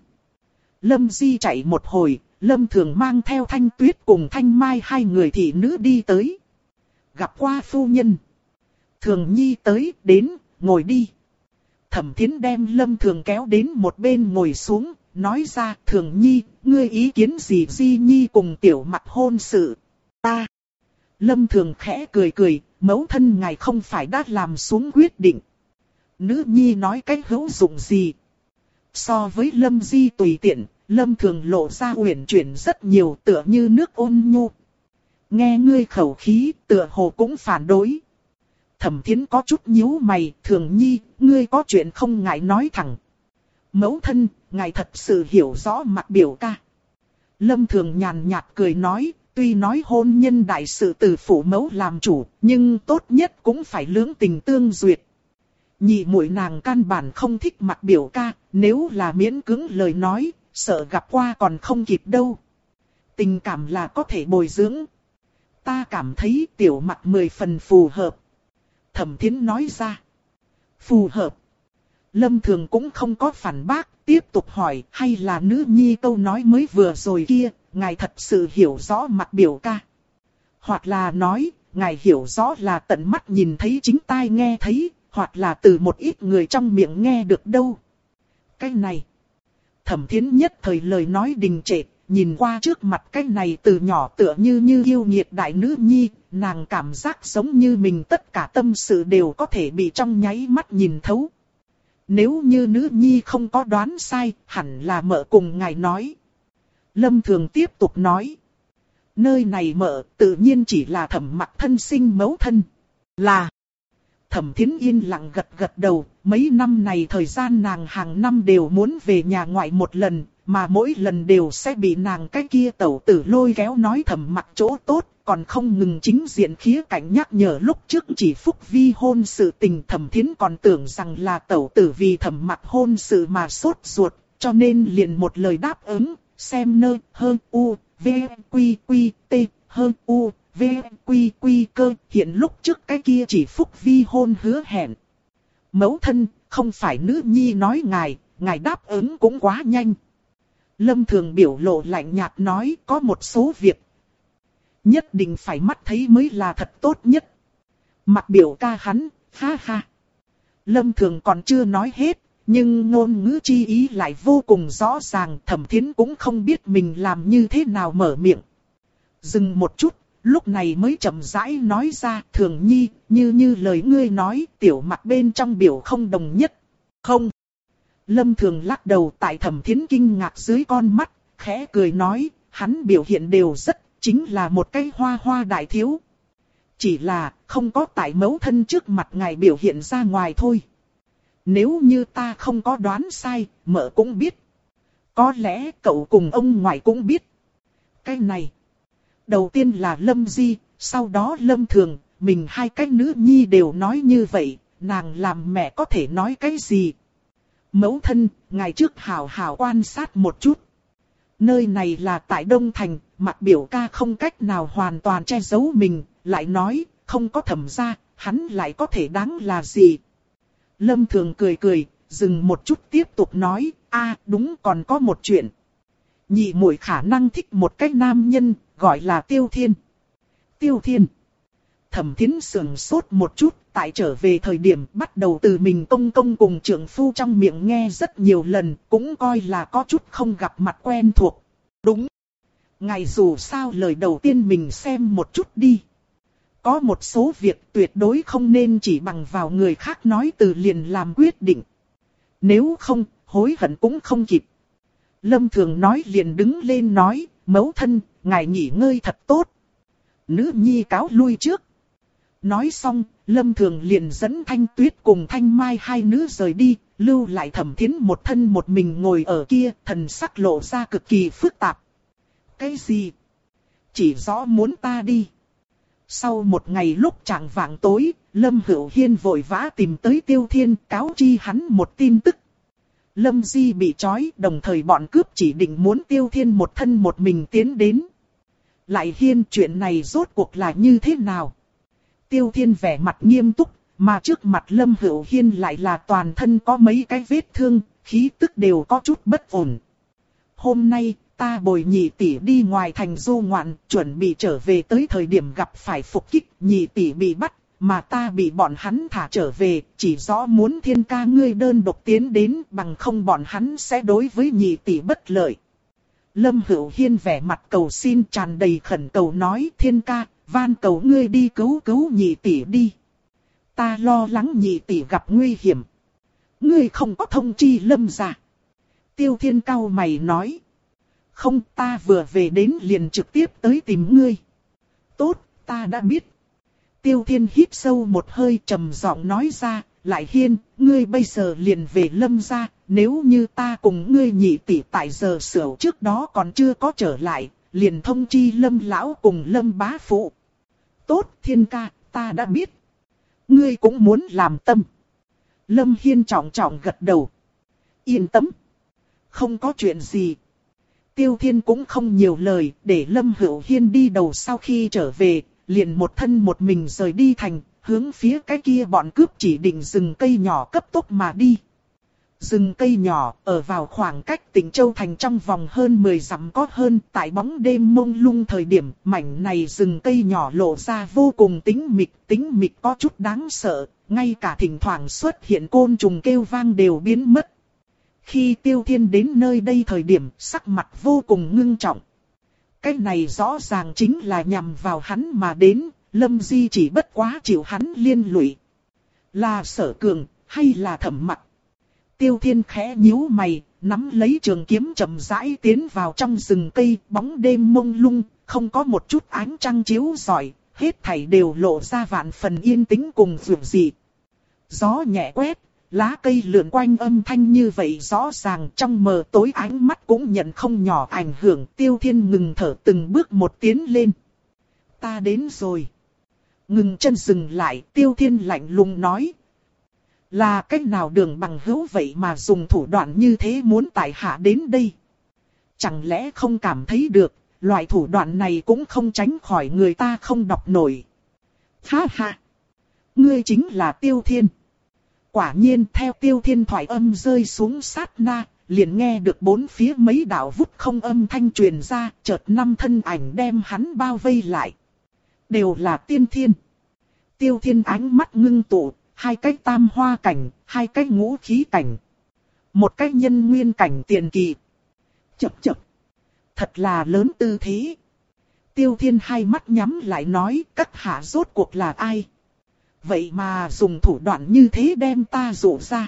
S1: Lâm Di chạy một hồi, Lâm Thường mang theo Thanh Tuyết cùng Thanh Mai hai người thị nữ đi tới. Gặp qua phu nhân. Thường Nhi tới, đến, ngồi đi. Thẩm Thiến đem Lâm Thường kéo đến một bên ngồi xuống, nói ra, Thường Nhi, ngươi ý kiến gì Di Nhi cùng Tiểu Mặc hôn sự? Ta. Lâm Thường khẽ cười cười, mẫu thân ngài không phải đã làm xuống quyết định. Nữ Nhi nói cái hữu dụng gì? So với Lâm Di tùy tiện, Lâm Thường lộ ra uyển chuyển rất nhiều, tựa như nước ôn nhu. Nghe ngươi khẩu khí, tựa hồ cũng phản đối. Thẩm Thiến có chút nhíu mày, Thường Nhi, ngươi có chuyện không ngại nói thẳng. Mẫu thân, ngài thật sự hiểu rõ Mặc biểu ca. Lâm Thường nhàn nhạt cười nói, tuy nói hôn nhân đại sự từ phủ mẫu làm chủ, nhưng tốt nhất cũng phải lưỡng tình tương duyệt. Nhị muội nàng căn bản không thích Mặc biểu ca, nếu là miễn cưỡng lời nói, sợ gặp qua còn không kịp đâu. Tình cảm là có thể bồi dưỡng. Ta cảm thấy Tiểu Mặc mười phần phù hợp. Thẩm Thiến nói ra. Phù hợp. Lâm Thường cũng không có phản bác, tiếp tục hỏi, hay là nữ nhi câu nói mới vừa rồi kia, ngài thật sự hiểu rõ Mặc biểu ca. Hoặc là nói, ngài hiểu rõ là tận mắt nhìn thấy chính tai nghe thấy, hoặc là từ một ít người trong miệng nghe được đâu. Cái này. Thẩm Thiến nhất thời lời nói đình trệ, nhìn qua trước mặt cái này từ nhỏ tựa như như yêu nghiệt đại nữ nhi, nàng cảm giác giống như mình tất cả tâm sự đều có thể bị trong nháy mắt nhìn thấu. Nếu như nữ nhi không có đoán sai, hẳn là mợ cùng ngài nói. Lâm Thường tiếp tục nói. Nơi này mợ tự nhiên chỉ là Thẩm Mặc thân sinh mẫu thân. Là. Thẩm Thiến yên lặng gật gật đầu, mấy năm này thời gian nàng hàng năm đều muốn về nhà ngoại một lần, mà mỗi lần đều sẽ bị nàng cái kia tẩu tử lôi kéo nói Thẩm Mặc chỗ tốt, còn không ngừng chính diện khía cạnh nhắc nhở lúc trước chỉ phúc vi hôn sự tình. Thẩm Thiến còn tưởng rằng là tẩu tử vì Thẩm Mặc hôn sự mà sốt ruột, cho nên liền một lời đáp ứng, xem nơi hơn u, v, quy quy, t, hơn u, v, quy quy cơ, hiện lúc trước cái kia chỉ phúc vi hôn hứa hẹn. Mẫu thân, không phải nữ nhi nói ngài, ngài đáp ứng cũng quá nhanh. Lâm Thường biểu lộ lạnh nhạt nói, có một số việc nhất định phải mắt thấy mới là thật tốt nhất. Mặc biểu ca hắn, ha ha. Lâm Thường còn chưa nói hết, nhưng ngôn ngữ chi ý lại vô cùng rõ ràng. Thẩm Thiến cũng không biết mình làm như thế nào mở miệng. Dừng một chút, lúc này mới chậm rãi nói ra, Thường Nhi, như như lời ngươi nói, tiểu Mặc bên trong biểu không đồng nhất. Không. Lâm Thường lắc đầu, tại Thẩm Thiến kinh ngạc dưới con mắt, khẽ cười nói, hắn biểu hiện đều rất, chính là một cái hoa hoa đại thiếu. Chỉ là, không có tại mẫu thân trước mặt ngài biểu hiện ra ngoài thôi. Nếu như ta không có đoán sai, mợ cũng biết. Có lẽ cậu cùng ông ngoại cũng biết. Cái này. Đầu tiên là Lâm Di, sau đó Lâm Thường, mình hai cái nữ nhi đều nói như vậy, nàng làm mẹ có thể nói cái gì. Mẫu thân, ngày trước hào hào quan sát một chút. Nơi này là tại Đông Thành, mặt biểu ca không cách nào hoàn toàn che giấu mình, lại nói, không có Thẩm gia, hắn lại có thể đáng là gì. Lâm Thường cười cười, dừng một chút tiếp tục nói, a đúng còn có một chuyện. Nhị muội khả năng thích một cái nam nhân, gọi là Tiêu Thiên. Tiêu Thiên. Thẩm Thiến sườn sốt một chút, tại trở về thời điểm bắt đầu từ mình công công cùng trưởng phu trong miệng nghe rất nhiều lần, cũng coi là có chút không gặp mặt quen thuộc. Đúng. Ngài dù sao lời đầu tiên mình xem một chút đi. Có một số việc tuyệt đối không nên chỉ bằng vào người khác nói từ liền làm quyết định. Nếu không, hối hận cũng không kịp. Lâm Thường nói liền đứng lên nói, mẫu thân, ngài nghỉ ngơi thật tốt. Nữ nhi cáo lui trước. Nói xong, Lâm Thường liền dẫn Thanh Tuyết cùng Thanh Mai hai nữ rời đi, lưu lại Thẩm Thiến một thân một mình ngồi ở kia, thần sắc lộ ra cực kỳ phức tạp. Cái gì? Chỉ rõ muốn ta đi. Sau một ngày lúc chạng vạng tối, Lâm Hữu Hiên vội vã tìm tới Tiêu Thiên cáo chi hắn một tin tức. Lâm Di bị trói, đồng thời bọn cướp chỉ định muốn Tiêu Thiên một thân một mình tiến đến. Lại Hiên, chuyện này rốt cuộc là như thế nào? Tiêu Thiên vẻ mặt nghiêm túc, mà trước mặt Lâm Hữu Hiên lại là toàn thân có mấy cái vết thương, khí tức đều có chút bất ổn. Hôm nay, ta bồi nhị tỷ đi ngoài thành du ngoạn, chuẩn bị trở về tới thời điểm gặp phải phục kích, nhị tỷ bị bắt, mà ta bị bọn hắn thả trở về, chỉ rõ muốn Thiên ca ngươi đơn độc tiến đến, bằng không bọn hắn sẽ đối với nhị tỷ bất lợi. Lâm Hữu Hiên vẻ mặt cầu xin tràn đầy khẩn cầu nói, Thiên ca, van cầu ngươi đi cứu cứu nhị tỷ đi. Ta lo lắng nhị tỷ gặp nguy hiểm. Ngươi không có thông chi Lâm gia. Tiêu Thiên cau mày nói. Không, ta vừa về đến liền trực tiếp tới tìm ngươi. Tốt, ta đã biết. Tiêu Thiên hít sâu một hơi trầm giọng nói ra, Lại Hiên, ngươi bây giờ liền về Lâm gia, nếu như ta cùng ngươi nhị tỷ tại giờ sửu trước đó còn chưa có trở lại, liền thông chi Lâm lão cùng Lâm bá phụ. Tốt, Thiên ca, ta đã biết. Ngươi cũng muốn làm tâm. Lâm Hiên trọng trọng gật đầu. Yên tâm. Không có chuyện gì. Tiêu Thiên cũng không nhiều lời, để Lâm Hữu Hiên đi đầu sau khi trở về, liền một thân một mình rời đi thành, hướng phía cái kia bọn cướp chỉ định rừng cây nhỏ cấp tốc mà đi. Rừng cây nhỏ ở vào khoảng cách tỉnh Châu Thành trong vòng hơn mười dặm có hơn, tại bóng đêm mông lung thời điểm, mảnh này rừng cây nhỏ lộ ra vô cùng tĩnh mịch, tĩnh mịch có chút đáng sợ, ngay cả thỉnh thoảng xuất hiện côn trùng kêu vang đều biến mất. Khi Tiêu Thiên đến nơi đây thời điểm, sắc mặt vô cùng ngưng trọng. Cái này rõ ràng chính là nhằm vào hắn mà đến, Lâm Di chỉ bất quá chịu hắn liên lụy. Là Sở Cường, hay là Thẩm Mặc? Tiêu Thiên khẽ nhíu mày, nắm lấy trường kiếm chậm rãi tiến vào trong rừng cây, bóng đêm mông lung, không có một chút ánh trăng chiếu rọi, hết thảy đều lộ ra vạn phần yên tĩnh cùng dịu dị. Gió nhẹ quét, lá cây lượn quanh âm thanh như vậy rõ ràng, trong mờ tối ánh mắt cũng nhận không nhỏ ảnh hưởng. Tiêu Thiên ngừng thở từng bước một tiến lên. Ta đến rồi. Ngừng chân dừng lại, Tiêu Thiên lạnh lùng nói. Là cách nào đường bằng hữu vậy mà dùng thủ đoạn như thế muốn tại hạ đến đây? Chẳng lẽ không cảm thấy được, loại thủ đoạn này cũng không tránh khỏi người ta không đọc nổi. Ha ha! Ngươi chính là Tiêu Thiên. Quả nhiên theo Tiêu Thiên thoại âm rơi xuống sát na, liền nghe được bốn phía mấy đạo vút không âm thanh truyền ra, chợt năm thân ảnh đem hắn bao vây lại. Đều là tiên thiên. Tiêu Thiên ánh mắt ngưng tụ, hai cái tam hoa cảnh, hai cái ngũ khí cảnh. Một cái nhân nguyên cảnh tiền kỳ. Chập chập. Thật là lớn tư thế. Tiêu Thiên hai mắt nhắm lại nói, các hạ rốt cuộc là ai? Vậy mà dùng thủ đoạn như thế đem ta dụ ra.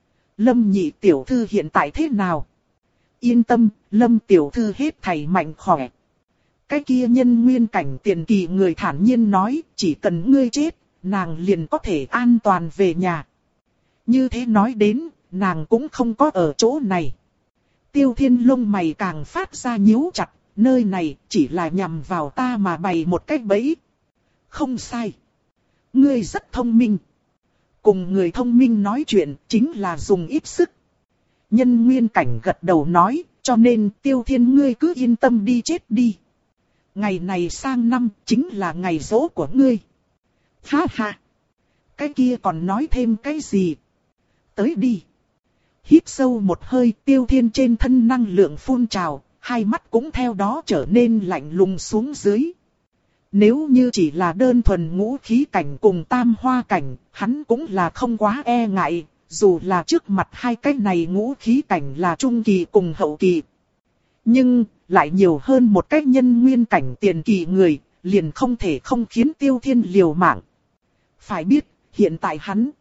S1: Lâm nhị tiểu thư hiện tại thế nào? Yên tâm, Lâm tiểu thư hết thảy mạnh khỏe. Cái kia nhân nguyên cảnh tiền kỳ người thản nhiên nói, chỉ cần ngươi chết, nàng liền có thể an toàn về nhà. Như thế nói đến, nàng cũng không có ở chỗ này. Tiêu Thiên lông mày càng phát ra nhíu chặt, nơi này chỉ là nhằm vào ta mà bày một cách bẫy. Không sai. Ngươi rất thông minh. Cùng người thông minh nói chuyện chính là dùng ít sức. Nhân nguyên cảnh gật đầu nói, cho nên Tiêu Thiên ngươi cứ yên tâm đi chết đi. Ngày này sang năm chính là ngày giỗ của ngươi. Ha ha. Cái kia còn nói thêm cái gì? Tới đi. Hít sâu một hơi, Tiêu Thiên trên thân năng lượng phun trào, hai mắt cũng theo đó trở nên lạnh lùng xuống dưới. Nếu như chỉ là đơn thuần ngũ khí cảnh cùng tam hoa cảnh, hắn cũng là không quá e ngại, dù là trước mặt hai cái này ngũ khí cảnh là trung kỳ cùng hậu kỳ. Nhưng, lại nhiều hơn một cái nhân nguyên cảnh tiền kỳ người, liền không thể không khiến Tiêu Thiên liều mạng. Phải biết, hiện tại hắn,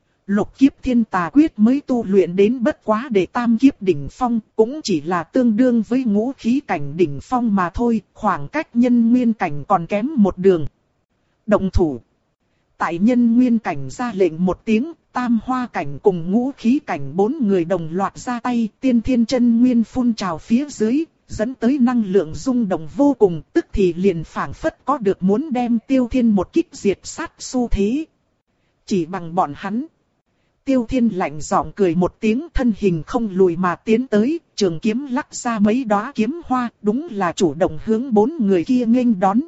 S1: lục kiếp thiên tà quyết mới tu luyện đến bất quá để tam kiếp đỉnh phong, cũng chỉ là tương đương với ngũ khí cảnh đỉnh phong mà thôi, khoảng cách nhân nguyên cảnh còn kém một đường. Động thủ. Tại nhân nguyên cảnh ra lệnh một tiếng, tam hoa cảnh cùng ngũ khí cảnh bốn người đồng loạt ra tay, tiên thiên chân nguyên phun trào phía dưới, dẫn tới năng lượng rung động vô cùng, tức thì liền phảng phất có được muốn đem Tiêu Thiên một kích diệt sát xu thế. Chỉ bằng bọn hắn. Tiêu Thiên lạnh giọng cười một tiếng, thân hình không lùi mà tiến tới, trường kiếm lắc ra mấy đóa kiếm hoa, đúng là chủ động hướng bốn người kia nghênh đón.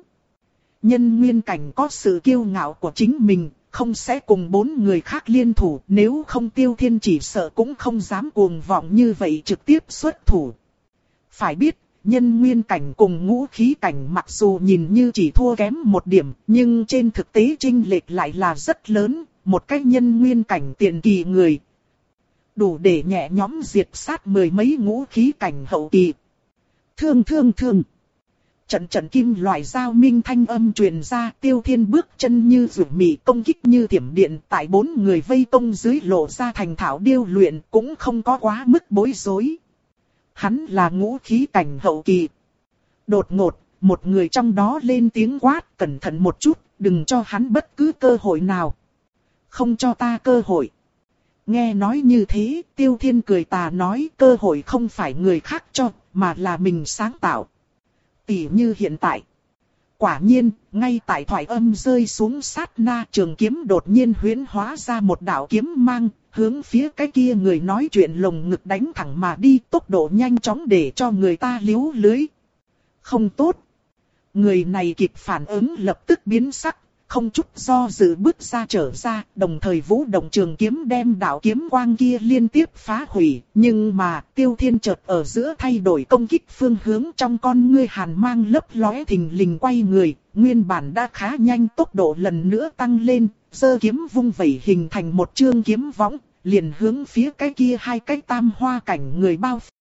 S1: Nhân nguyên cảnh có sự kiêu ngạo của chính mình, không sẽ cùng bốn người khác liên thủ, nếu không Tiêu Thiên chỉ sợ cũng không dám cuồng vọng như vậy trực tiếp xuất thủ. Phải biết, nhân nguyên cảnh cùng ngũ khí cảnh mặc dù nhìn như chỉ thua kém một điểm, nhưng trên thực tế chênh lệch lại là rất lớn. Một cái nhân nguyên cảnh tiền kỳ người, đủ để nhẹ nhõm diệt sát mười mấy ngũ khí cảnh hậu kỳ. Thương thương thương. Trận trận kim loại dao minh thanh âm truyền ra, Tiêu Thiên bước chân như rủ mị công kích như thiểm điện, tại bốn người vây công dưới lộ ra thành thạo điêu luyện, cũng không có quá mức bối rối. Hắn là ngũ khí cảnh hậu kỳ. Đột ngột, một người trong đó lên tiếng quát, cẩn thận một chút, đừng cho hắn bất cứ cơ hội nào. Không cho ta cơ hội. Nghe nói như thế, Tiêu Thiên cười tà nói, cơ hội không phải người khác cho, mà là mình sáng tạo. Tỉ như hiện tại. Quả nhiên, ngay tại thoại âm rơi xuống sát na, trường kiếm đột nhiên huyễn hóa ra một đạo kiếm mang, hướng phía cái kia người nói chuyện lồng ngực đánh thẳng mà đi, tốc độ nhanh chóng để cho người ta liếu lưới. Không tốt. Người này kịp phản ứng lập tức biến sắc. Không chút do dự bước ra trở ra, đồng thời vũ động trường kiếm đem đạo kiếm quang kia liên tiếp phá hủy. Nhưng mà Tiêu Thiên chợt ở giữa thay đổi công kích phương hướng, trong con ngươi hàn mang lấp lóe thình lình quay người, nguyên bản đã khá nhanh tốc độ lần nữa tăng lên, giơ kiếm vung vẩy hình thành một chương kiếm võng, liền hướng phía cái kia hai cái tam hoa cảnh người bao